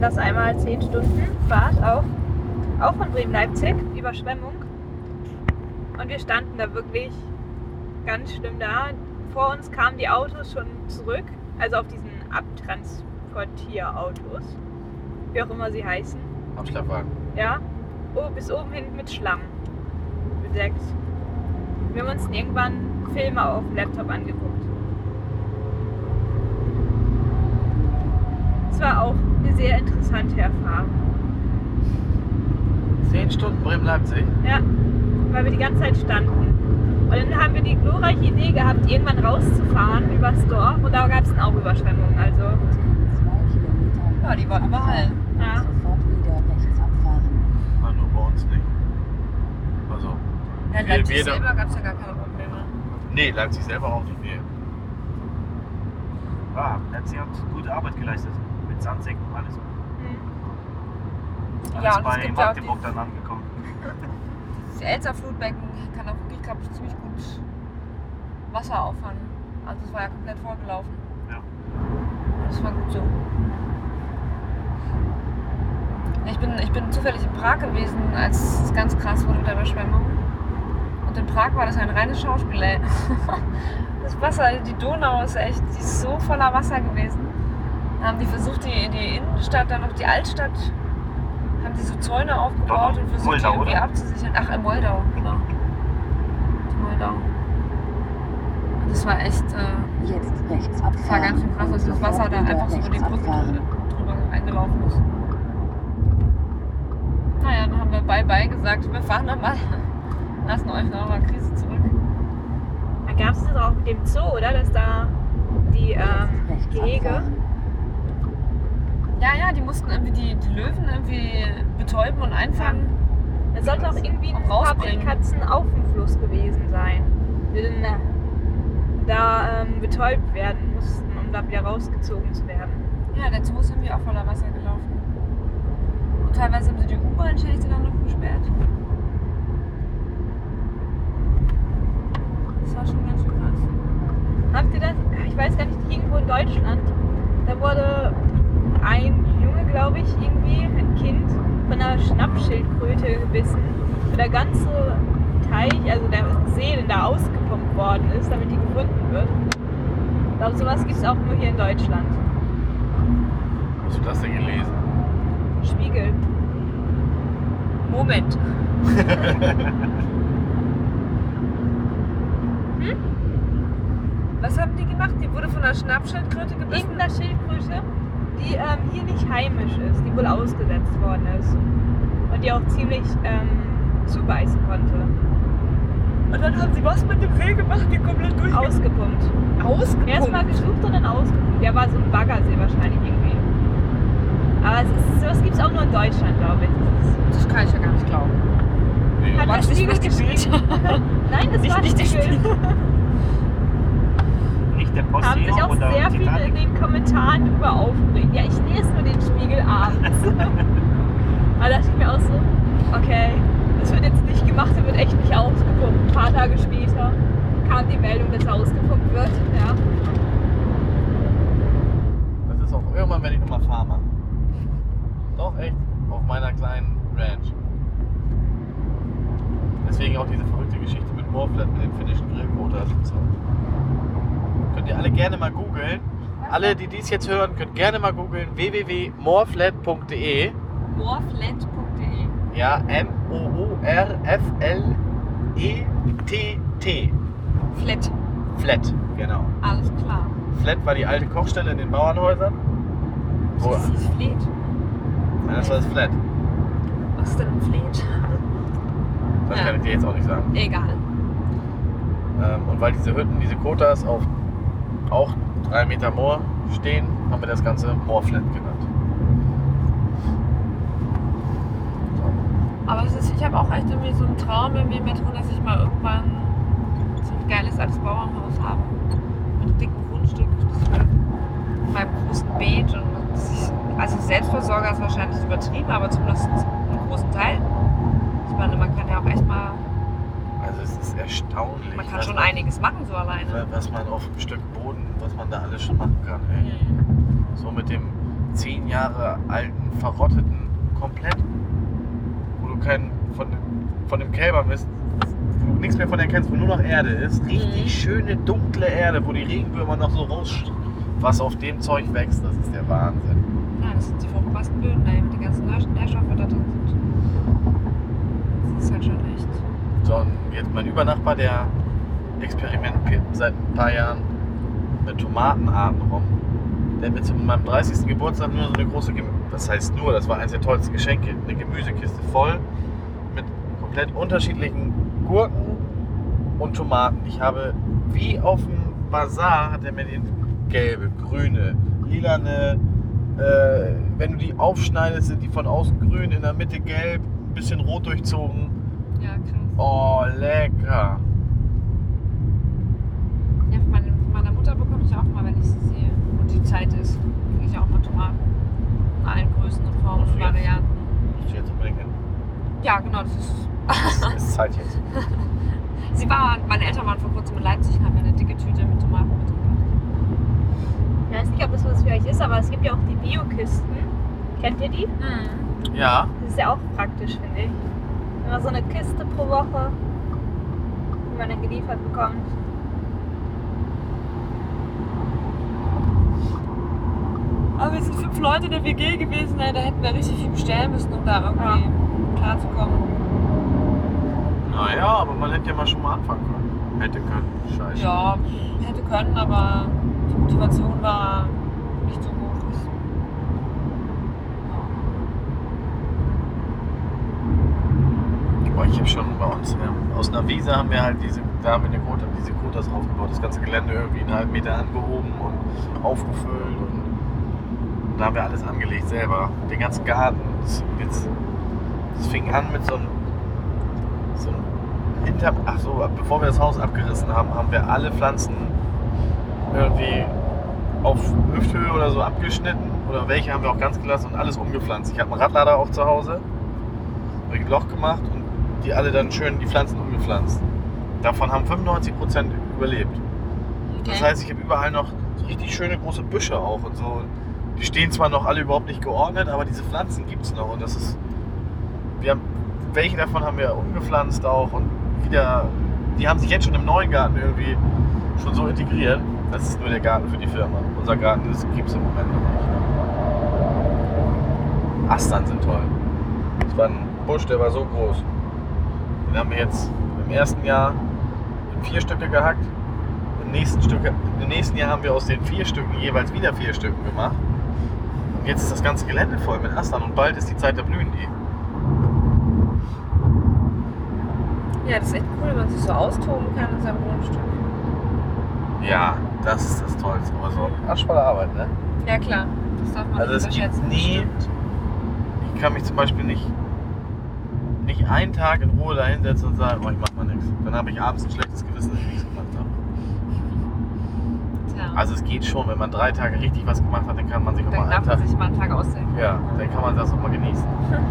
das einmal zehn Stunden Fahrt auch, auch von Bremen-Leipzig, Überschwemmung. Und wir standen da wirklich ganz schlimm da. Vor uns kamen die Autos schon zurück, also auf diesen Abtransportierautos, wie auch immer sie heißen. Abschleppwagen. Ja, oh, bis oben hin mit Schlamm bedeckt. Wir haben uns irgendwann Filme auf dem Laptop angeguckt. Es war auch eine sehr interessante Erfahrung. Zehn Stunden Bremen-Leipzig. Ja, weil wir die ganze Zeit standen. Und dann haben wir die glorreiche Idee gehabt, irgendwann rauszufahren übers Dorf. Und da gab es dann auch Überschwemmungen. Also, Ja, die war überall. ja. Sofort wieder rechts abfahren. Ah, nur bei uns nicht. Also, Ja, in Wir- Leipzig wir da- selber gab es ja gar keine Probleme. nee, Leipzig selber auch nicht. Nee. Ah, Leipzig hat gute Arbeit geleistet. Mit Sandsäcken und alles. Hm. Alles Ja, und es bei gibt ja auch Magdeburg dann angekommen. Das Elster-Flutbecken kann auch wirklich, glaube ich, ziemlich gut Wasser auffangen. Also es war ja komplett vollgelaufen. Ja. Das war gut so. Ich bin, ich bin zufällig in Prag gewesen, als es ganz krass wurde mit der Überschwemmung. Und in Prag war das ein reines Schauspiel, ey. Das Wasser, die Donau ist echt, die ist so voller Wasser gewesen. Da haben die versucht, die, die Innenstadt, dann noch die Altstadt, haben die so Zäune aufgebaut Donau. und versucht, Moldau, die irgendwie oder? abzusichern. Ach, in Moldau, genau. Die Moldau. Und das war echt, äh, Jetzt rechts das war abfahren. ganz schön krass, dass das Sofort Wasser da wieder einfach so über die rechts Brücke abfahren. drüber eingelaufen ist. Naja, dann haben wir Bye-Bye gesagt, wir fahren dann mal, lassen euch nach einer Krise zurück. Da gab es das auch mit dem Zoo, oder? Dass da die ähm, Jetzt rechts Gehege. abfahren. Ja, ja, die mussten irgendwie die, die Löwen irgendwie betäuben und einfangen. Da sollte auch irgendwie ein Und rausbringen. Fabrikatzen auf dem Fluss gewesen sein, die dann äh, da ähm, betäubt werden mussten, um da wieder rausgezogen zu werden. Ja, der Zoo ist irgendwie auch voller Wasser gelaufen. Und teilweise haben sie die U-Bahn-Schächte dann noch gesperrt. Das war schon ganz schön krass. Habt ihr das? Ich weiß gar nicht, irgendwo in Deutschland, da wurde ein Junge, glaube ich, irgendwie, ein Kind, von einer Schnappschildkröte gebissen. Und der ganze Teich, also der See, der da ausgepumpt worden ist, damit die gefunden wird. Ich glaube, sowas gibt es auch nur hier in Deutschland. Wo hast du das denn gelesen? Spiegel. Moment. Hm? Was haben die gemacht? Die wurde von einer Schnappschildkröte gebissen? Irgendeine Schildkröte, die ähm, hier nicht heimisch ist, die wohl ausgesetzt worden ist. Und die auch ziemlich ähm, zubeißen konnte. Und dann haben sie was mit dem See gemacht, die komplett durch. Ausgepumpt. Ausgepumpt. Erstmal gesucht und dann ausgepumpt. Der war so ein Baggersee wahrscheinlich irgendwie. Aber es ist, sowas gibt es auch nur in Deutschland, glaube ich. Das ist, Das kann ich ja gar nicht glauben. Nee. Hat War das der nicht Spiegel das geschrieben? Nein, das Nicht- war nicht der Spiegel. Nicht der Haben sich Postillon auch oder sehr viele in Titanic. den Kommentaren drüber aufgeregt. Ja, ich lese nur den Spiegel abends. Da dachte ich mir auch so, okay, das wird jetzt nicht gemacht, der wird echt nicht ausgepumpt. Ein paar Tage später kam die Meldung, dass er ausgepumpt wird. Ja. Das ist auch irgendwann, wenn ich nochmal Farmer. Doch, echt. Auf meiner kleinen Ranch. Deswegen auch diese verrückte Geschichte mit Moorflat, mit den finnischen Grillquotas und so. Könnt ihr alle gerne mal googeln. Alle, die dies jetzt hören, könnt gerne mal googeln w w w punkt moorflat punkt d e. moorflat punkt de. Ja, M O O R F L E T T. Flat. Flat, genau. Alles klar. Flat war die alte Kochstelle in den Bauernhäusern. Wo, Das ist Flat. Nein, das war das Flat. Was ist denn ein Flat? Das Ja. kann ich dir jetzt auch nicht sagen. Egal. Ähm, und weil diese Hütten, diese Kotas auf auch drei Meter Moor stehen, haben wir das Ganze Moorflat genannt. Aber es ist, ich habe auch echt irgendwie so einen Traum in mir mit drin, dass ich mal irgendwann so ein geiles altes Bauernhaus habe. Mit einem dicken Grundstück. Das mit meinem großen Beet. Und dass ich, also Selbstversorger ist wahrscheinlich übertrieben, aber zumindest einen großen Teil. Ich meine, man kann ja auch echt mal, Also es ist erstaunlich, man kann was schon man, einiges machen so alleine. was man auf einem Stück Boden, was man da alles schon machen kann. Ey. Mhm. So mit dem zehn Jahre alten, verrotteten, komplett, wo du keinen von, von dem Kälber bist, wo du nichts mehr von erkennst, wo nur noch Erde ist. Richtig Mhm. schöne, dunkle Erde, wo die Regenwürmer noch so raus, was auf dem Zeug wächst, das ist der Wahnsinn. Ja, das sind die fruchtbarsten Böden, da eben die ganzen Nähr- Nährstoffe da drin sind. Das ist halt schon echt. So, und jetzt mein Übernachbar, der experimentiert seit ein paar Jahren mit Tomatenarten rum. Der hat mir zu meinem dreißigsten Geburtstag nur so eine große, Gemü das heißt nur, das war eines der tollsten Geschenke, eine Gemüsekiste voll mit komplett unterschiedlichen Gurken und Tomaten. Ich habe, wie auf dem Bazar, hat er mir die gelbe, grüne, lilane, äh, wenn du die aufschneidest, sind die von außen grün, in der Mitte gelb, ein bisschen rot durchzogen. Ja, krass. Oh, lecker. Ja, von, meine, von meiner Mutter bekomme ich auch mal, wenn ich sie sehe. Und die Zeit ist, kriege ich auch mal Tomaten. In allen Größen und Formen und Jetzt? Varianten. Musst du jetzt unbedingt hin. Ja, genau, das ist. Es ist Zeit jetzt. Sie war, meine Eltern waren vor kurzem in Leipzig und haben mir eine dicke Tüte mit Tomaten mitgebracht. Ich weiß nicht, ob das was für euch ist, aber es gibt ja auch die Biokisten. Kennt ihr die? Mhm. Ja. Das ist ja auch praktisch, finde ich. Immer so eine Kiste pro Woche, die man dann geliefert bekommt. Aber wir sind fünf Leute in der W G gewesen, da hätten wir richtig viel bestellen müssen, um da irgendwie klarzukommen. Naja, aber man hätte ja mal schon mal anfangen können. Hätte können. Scheiße. Ja, hätte können, aber die Motivation war nicht so hoch. Boah, ich habe schon bei uns, wir haben, aus einer Wiese haben wir halt diese, da haben wir eine Quote, diese Quotas aufgebaut, das ganze Gelände irgendwie einen halben Meter angehoben und aufgefüllt und da haben wir alles angelegt selber. Den ganzen Garten. Das, jetzt, das fing an mit so einem, so einem Hinter... Ach so, bevor wir das Haus abgerissen haben, haben wir alle Pflanzen irgendwie auf Hüfthöhe oder so abgeschnitten. Oder welche haben wir auch ganz gelassen und alles umgepflanzt. Ich habe einen Radlader auch zu Hause, habe ein Loch gemacht und die alle dann schön die Pflanzen umgepflanzt. Davon haben fünfundneunzig Prozent überlebt. Das heißt, ich habe überall noch so richtig schöne große Büsche auch und so. Die stehen zwar noch alle überhaupt nicht geordnet, aber diese Pflanzen gibt es noch und das ist. Wir haben, welche davon haben wir umgepflanzt auch und wieder. Die haben sich jetzt schon im neuen Garten irgendwie schon so integriert. Das ist nur der Garten für die Firma. Unser Garten gibt es im Moment noch nicht. Astern sind toll. Das war ein Busch, der war so groß. Den haben wir jetzt im ersten Jahr in vier Stücke gehackt. Im nächsten, Stück, im nächsten Jahr haben wir aus den vier Stücken jeweils wieder vier Stücken gemacht. Und jetzt ist das ganze Gelände voll mit Astern und bald ist die Zeit, da blühen die. Ja, das ist echt cool, wenn man sich so austoben kann in seinem Grundstück. Ja, das ist das Tollste. Aber so arschvolle Arbeit, ne? Ja, klar. Das darf man Also nicht es gibt unterschätzen. nie, ich kann mich zum Beispiel nicht, nicht einen Tag in Ruhe da hinsetzen und sagen, oh, ich mach mal nichts. Dann habe ich abends ein schlechtes Gewissen, dass ich nichts gemacht habe. Tja. Also es geht schon, wenn man drei Tage richtig was gemacht hat, dann kann man sich auch Dann mal einen darf man Tag, sich mal einen Tag ausdenken. ja, dann kann man das auch mal genießen.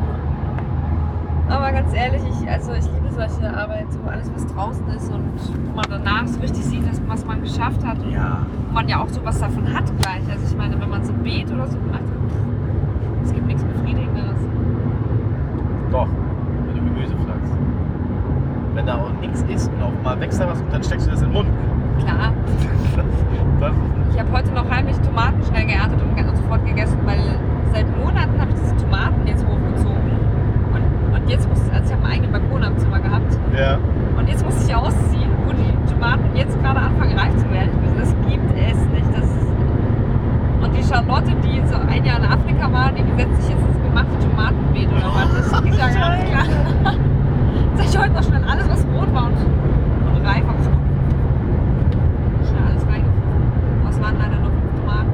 Aber ganz ehrlich, ich, also ich liebe solche Arbeit, so alles was draußen ist und wo man danach so richtig sieht, dass, was man geschafft hat und Ja. wo man ja auch so was davon hat gleich. Also ich meine, wenn man so ein Beet oder so gemacht hat, es gibt nichts Befriedigenderes. Doch, wenn du Gemüse pflanzt. Wenn da auch nichts ist und auch mal wächst da was und dann steckst du das in den Mund. Klar. Das, das Ich habe heute noch heimlich Tomaten schnell geerntet und ge- und sofort gegessen, weil seit Monaten habe ich diese Tomaten jetzt hochgezogen. Und, und jetzt muss also ich habe einen eigenen Balkon am Zimmer gehabt. ja. Und jetzt muss ich ausziehen, wo die Tomaten jetzt gerade anfangen reif zu werden. Das gibt es nicht. Das und die Charlotte, die so ein Jahr in Afrika war, die setzt sich jetzt ins gemachte Tomatenbeet oder was. Das ist ja ganz klar. Sag ich heute noch schnell alles, was rot war und, und reif. Hab ich schnell alles reingepfiffen. Aber es waren leider nur fünf Tomaten.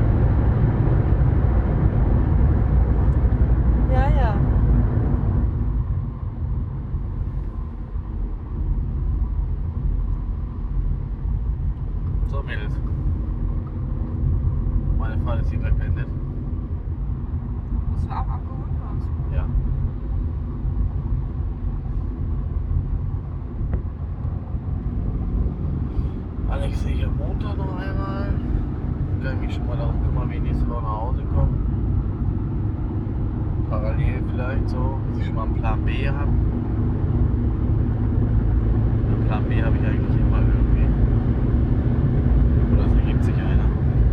Ja, ja. So Mädels. Meine Fahrt ist hier gleich beendet. Bist du auch abgeholt oder was? Ja. Alex sehe ich am Montag noch einmal. Ich kann mich schon mal darum kümmern, wie ich nächste Woche nach Hause komme. parallel vielleicht so, dass ich schon mal einen Plan B habe. Einen Plan B habe ich eigentlich immer irgendwie. Oder es ergibt sich einer.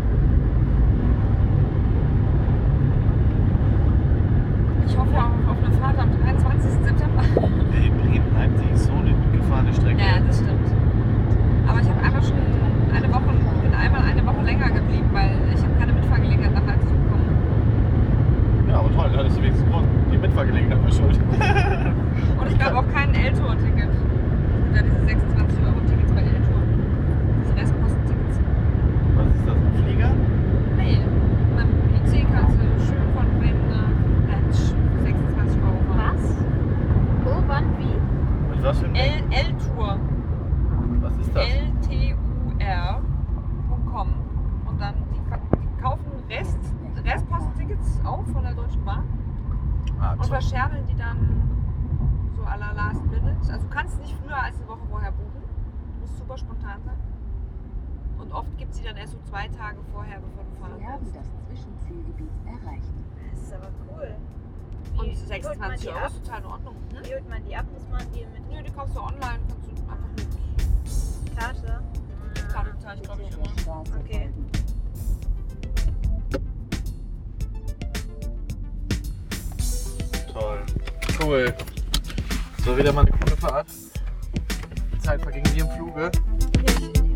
Ich hoffe auf, auf eine Fahrt am dreiundzwanzigsten September. Nee, Bremen-Leipzig ist so eine gut gefahrene Strecke. Ja, das stimmt. Aber ich habe einmal schon eine Woche, bin einmal eine Woche länger geblieben, weil ich habe keine Mitfahrgelegenheit nach Leipzig bekommen. Ja, aber toll, da hattest du wenigstens Grund. Die Mitfahrgelegenheit war schuld. Und es gab auch kein L-Tour-Ticket. Es gibt ja diese sechsundzwanzig Euro Tickets bei L-Tour. Diese Restposten-Tickets. Was ist das, ein Flieger? Nee, mit dem I C kannst du schön von Bremen nach Letsch sechsundzwanzig Euro fahren. Was? Wo, wann, wie? Mit was für ein L- L-Tour. Was ist das? L T U R Punkt com. Und dann, die, ver- die kaufen Rest, Restpostentickets auf von der Deutschen Bahn Ah, und toll. verscherbeln die dann so à la Last Minute. Also du kannst nicht früher als eine Woche vorher buchen. Du musst super spontan sein. Und oft gibt es die dann erst so zwei Tage vorher, bevor du fahren Sie haben kannst. das Zwischenzielgebiet erreicht. Das ist aber cool. Und Wie holt man sechsundzwanzig die Euro ab? ist total in Ordnung. Hm? Wie holt man die ab? Muss man die mit Nö, die kaufst du online, kannst du einfach mit Karte? Karte bezahlen, glaube ich, Bitte immer. der Straße Okay. folgen. Toll. Cool. So, wieder mal eine coole Fahrt. Die Zeit verging wie im Fluge. Ich,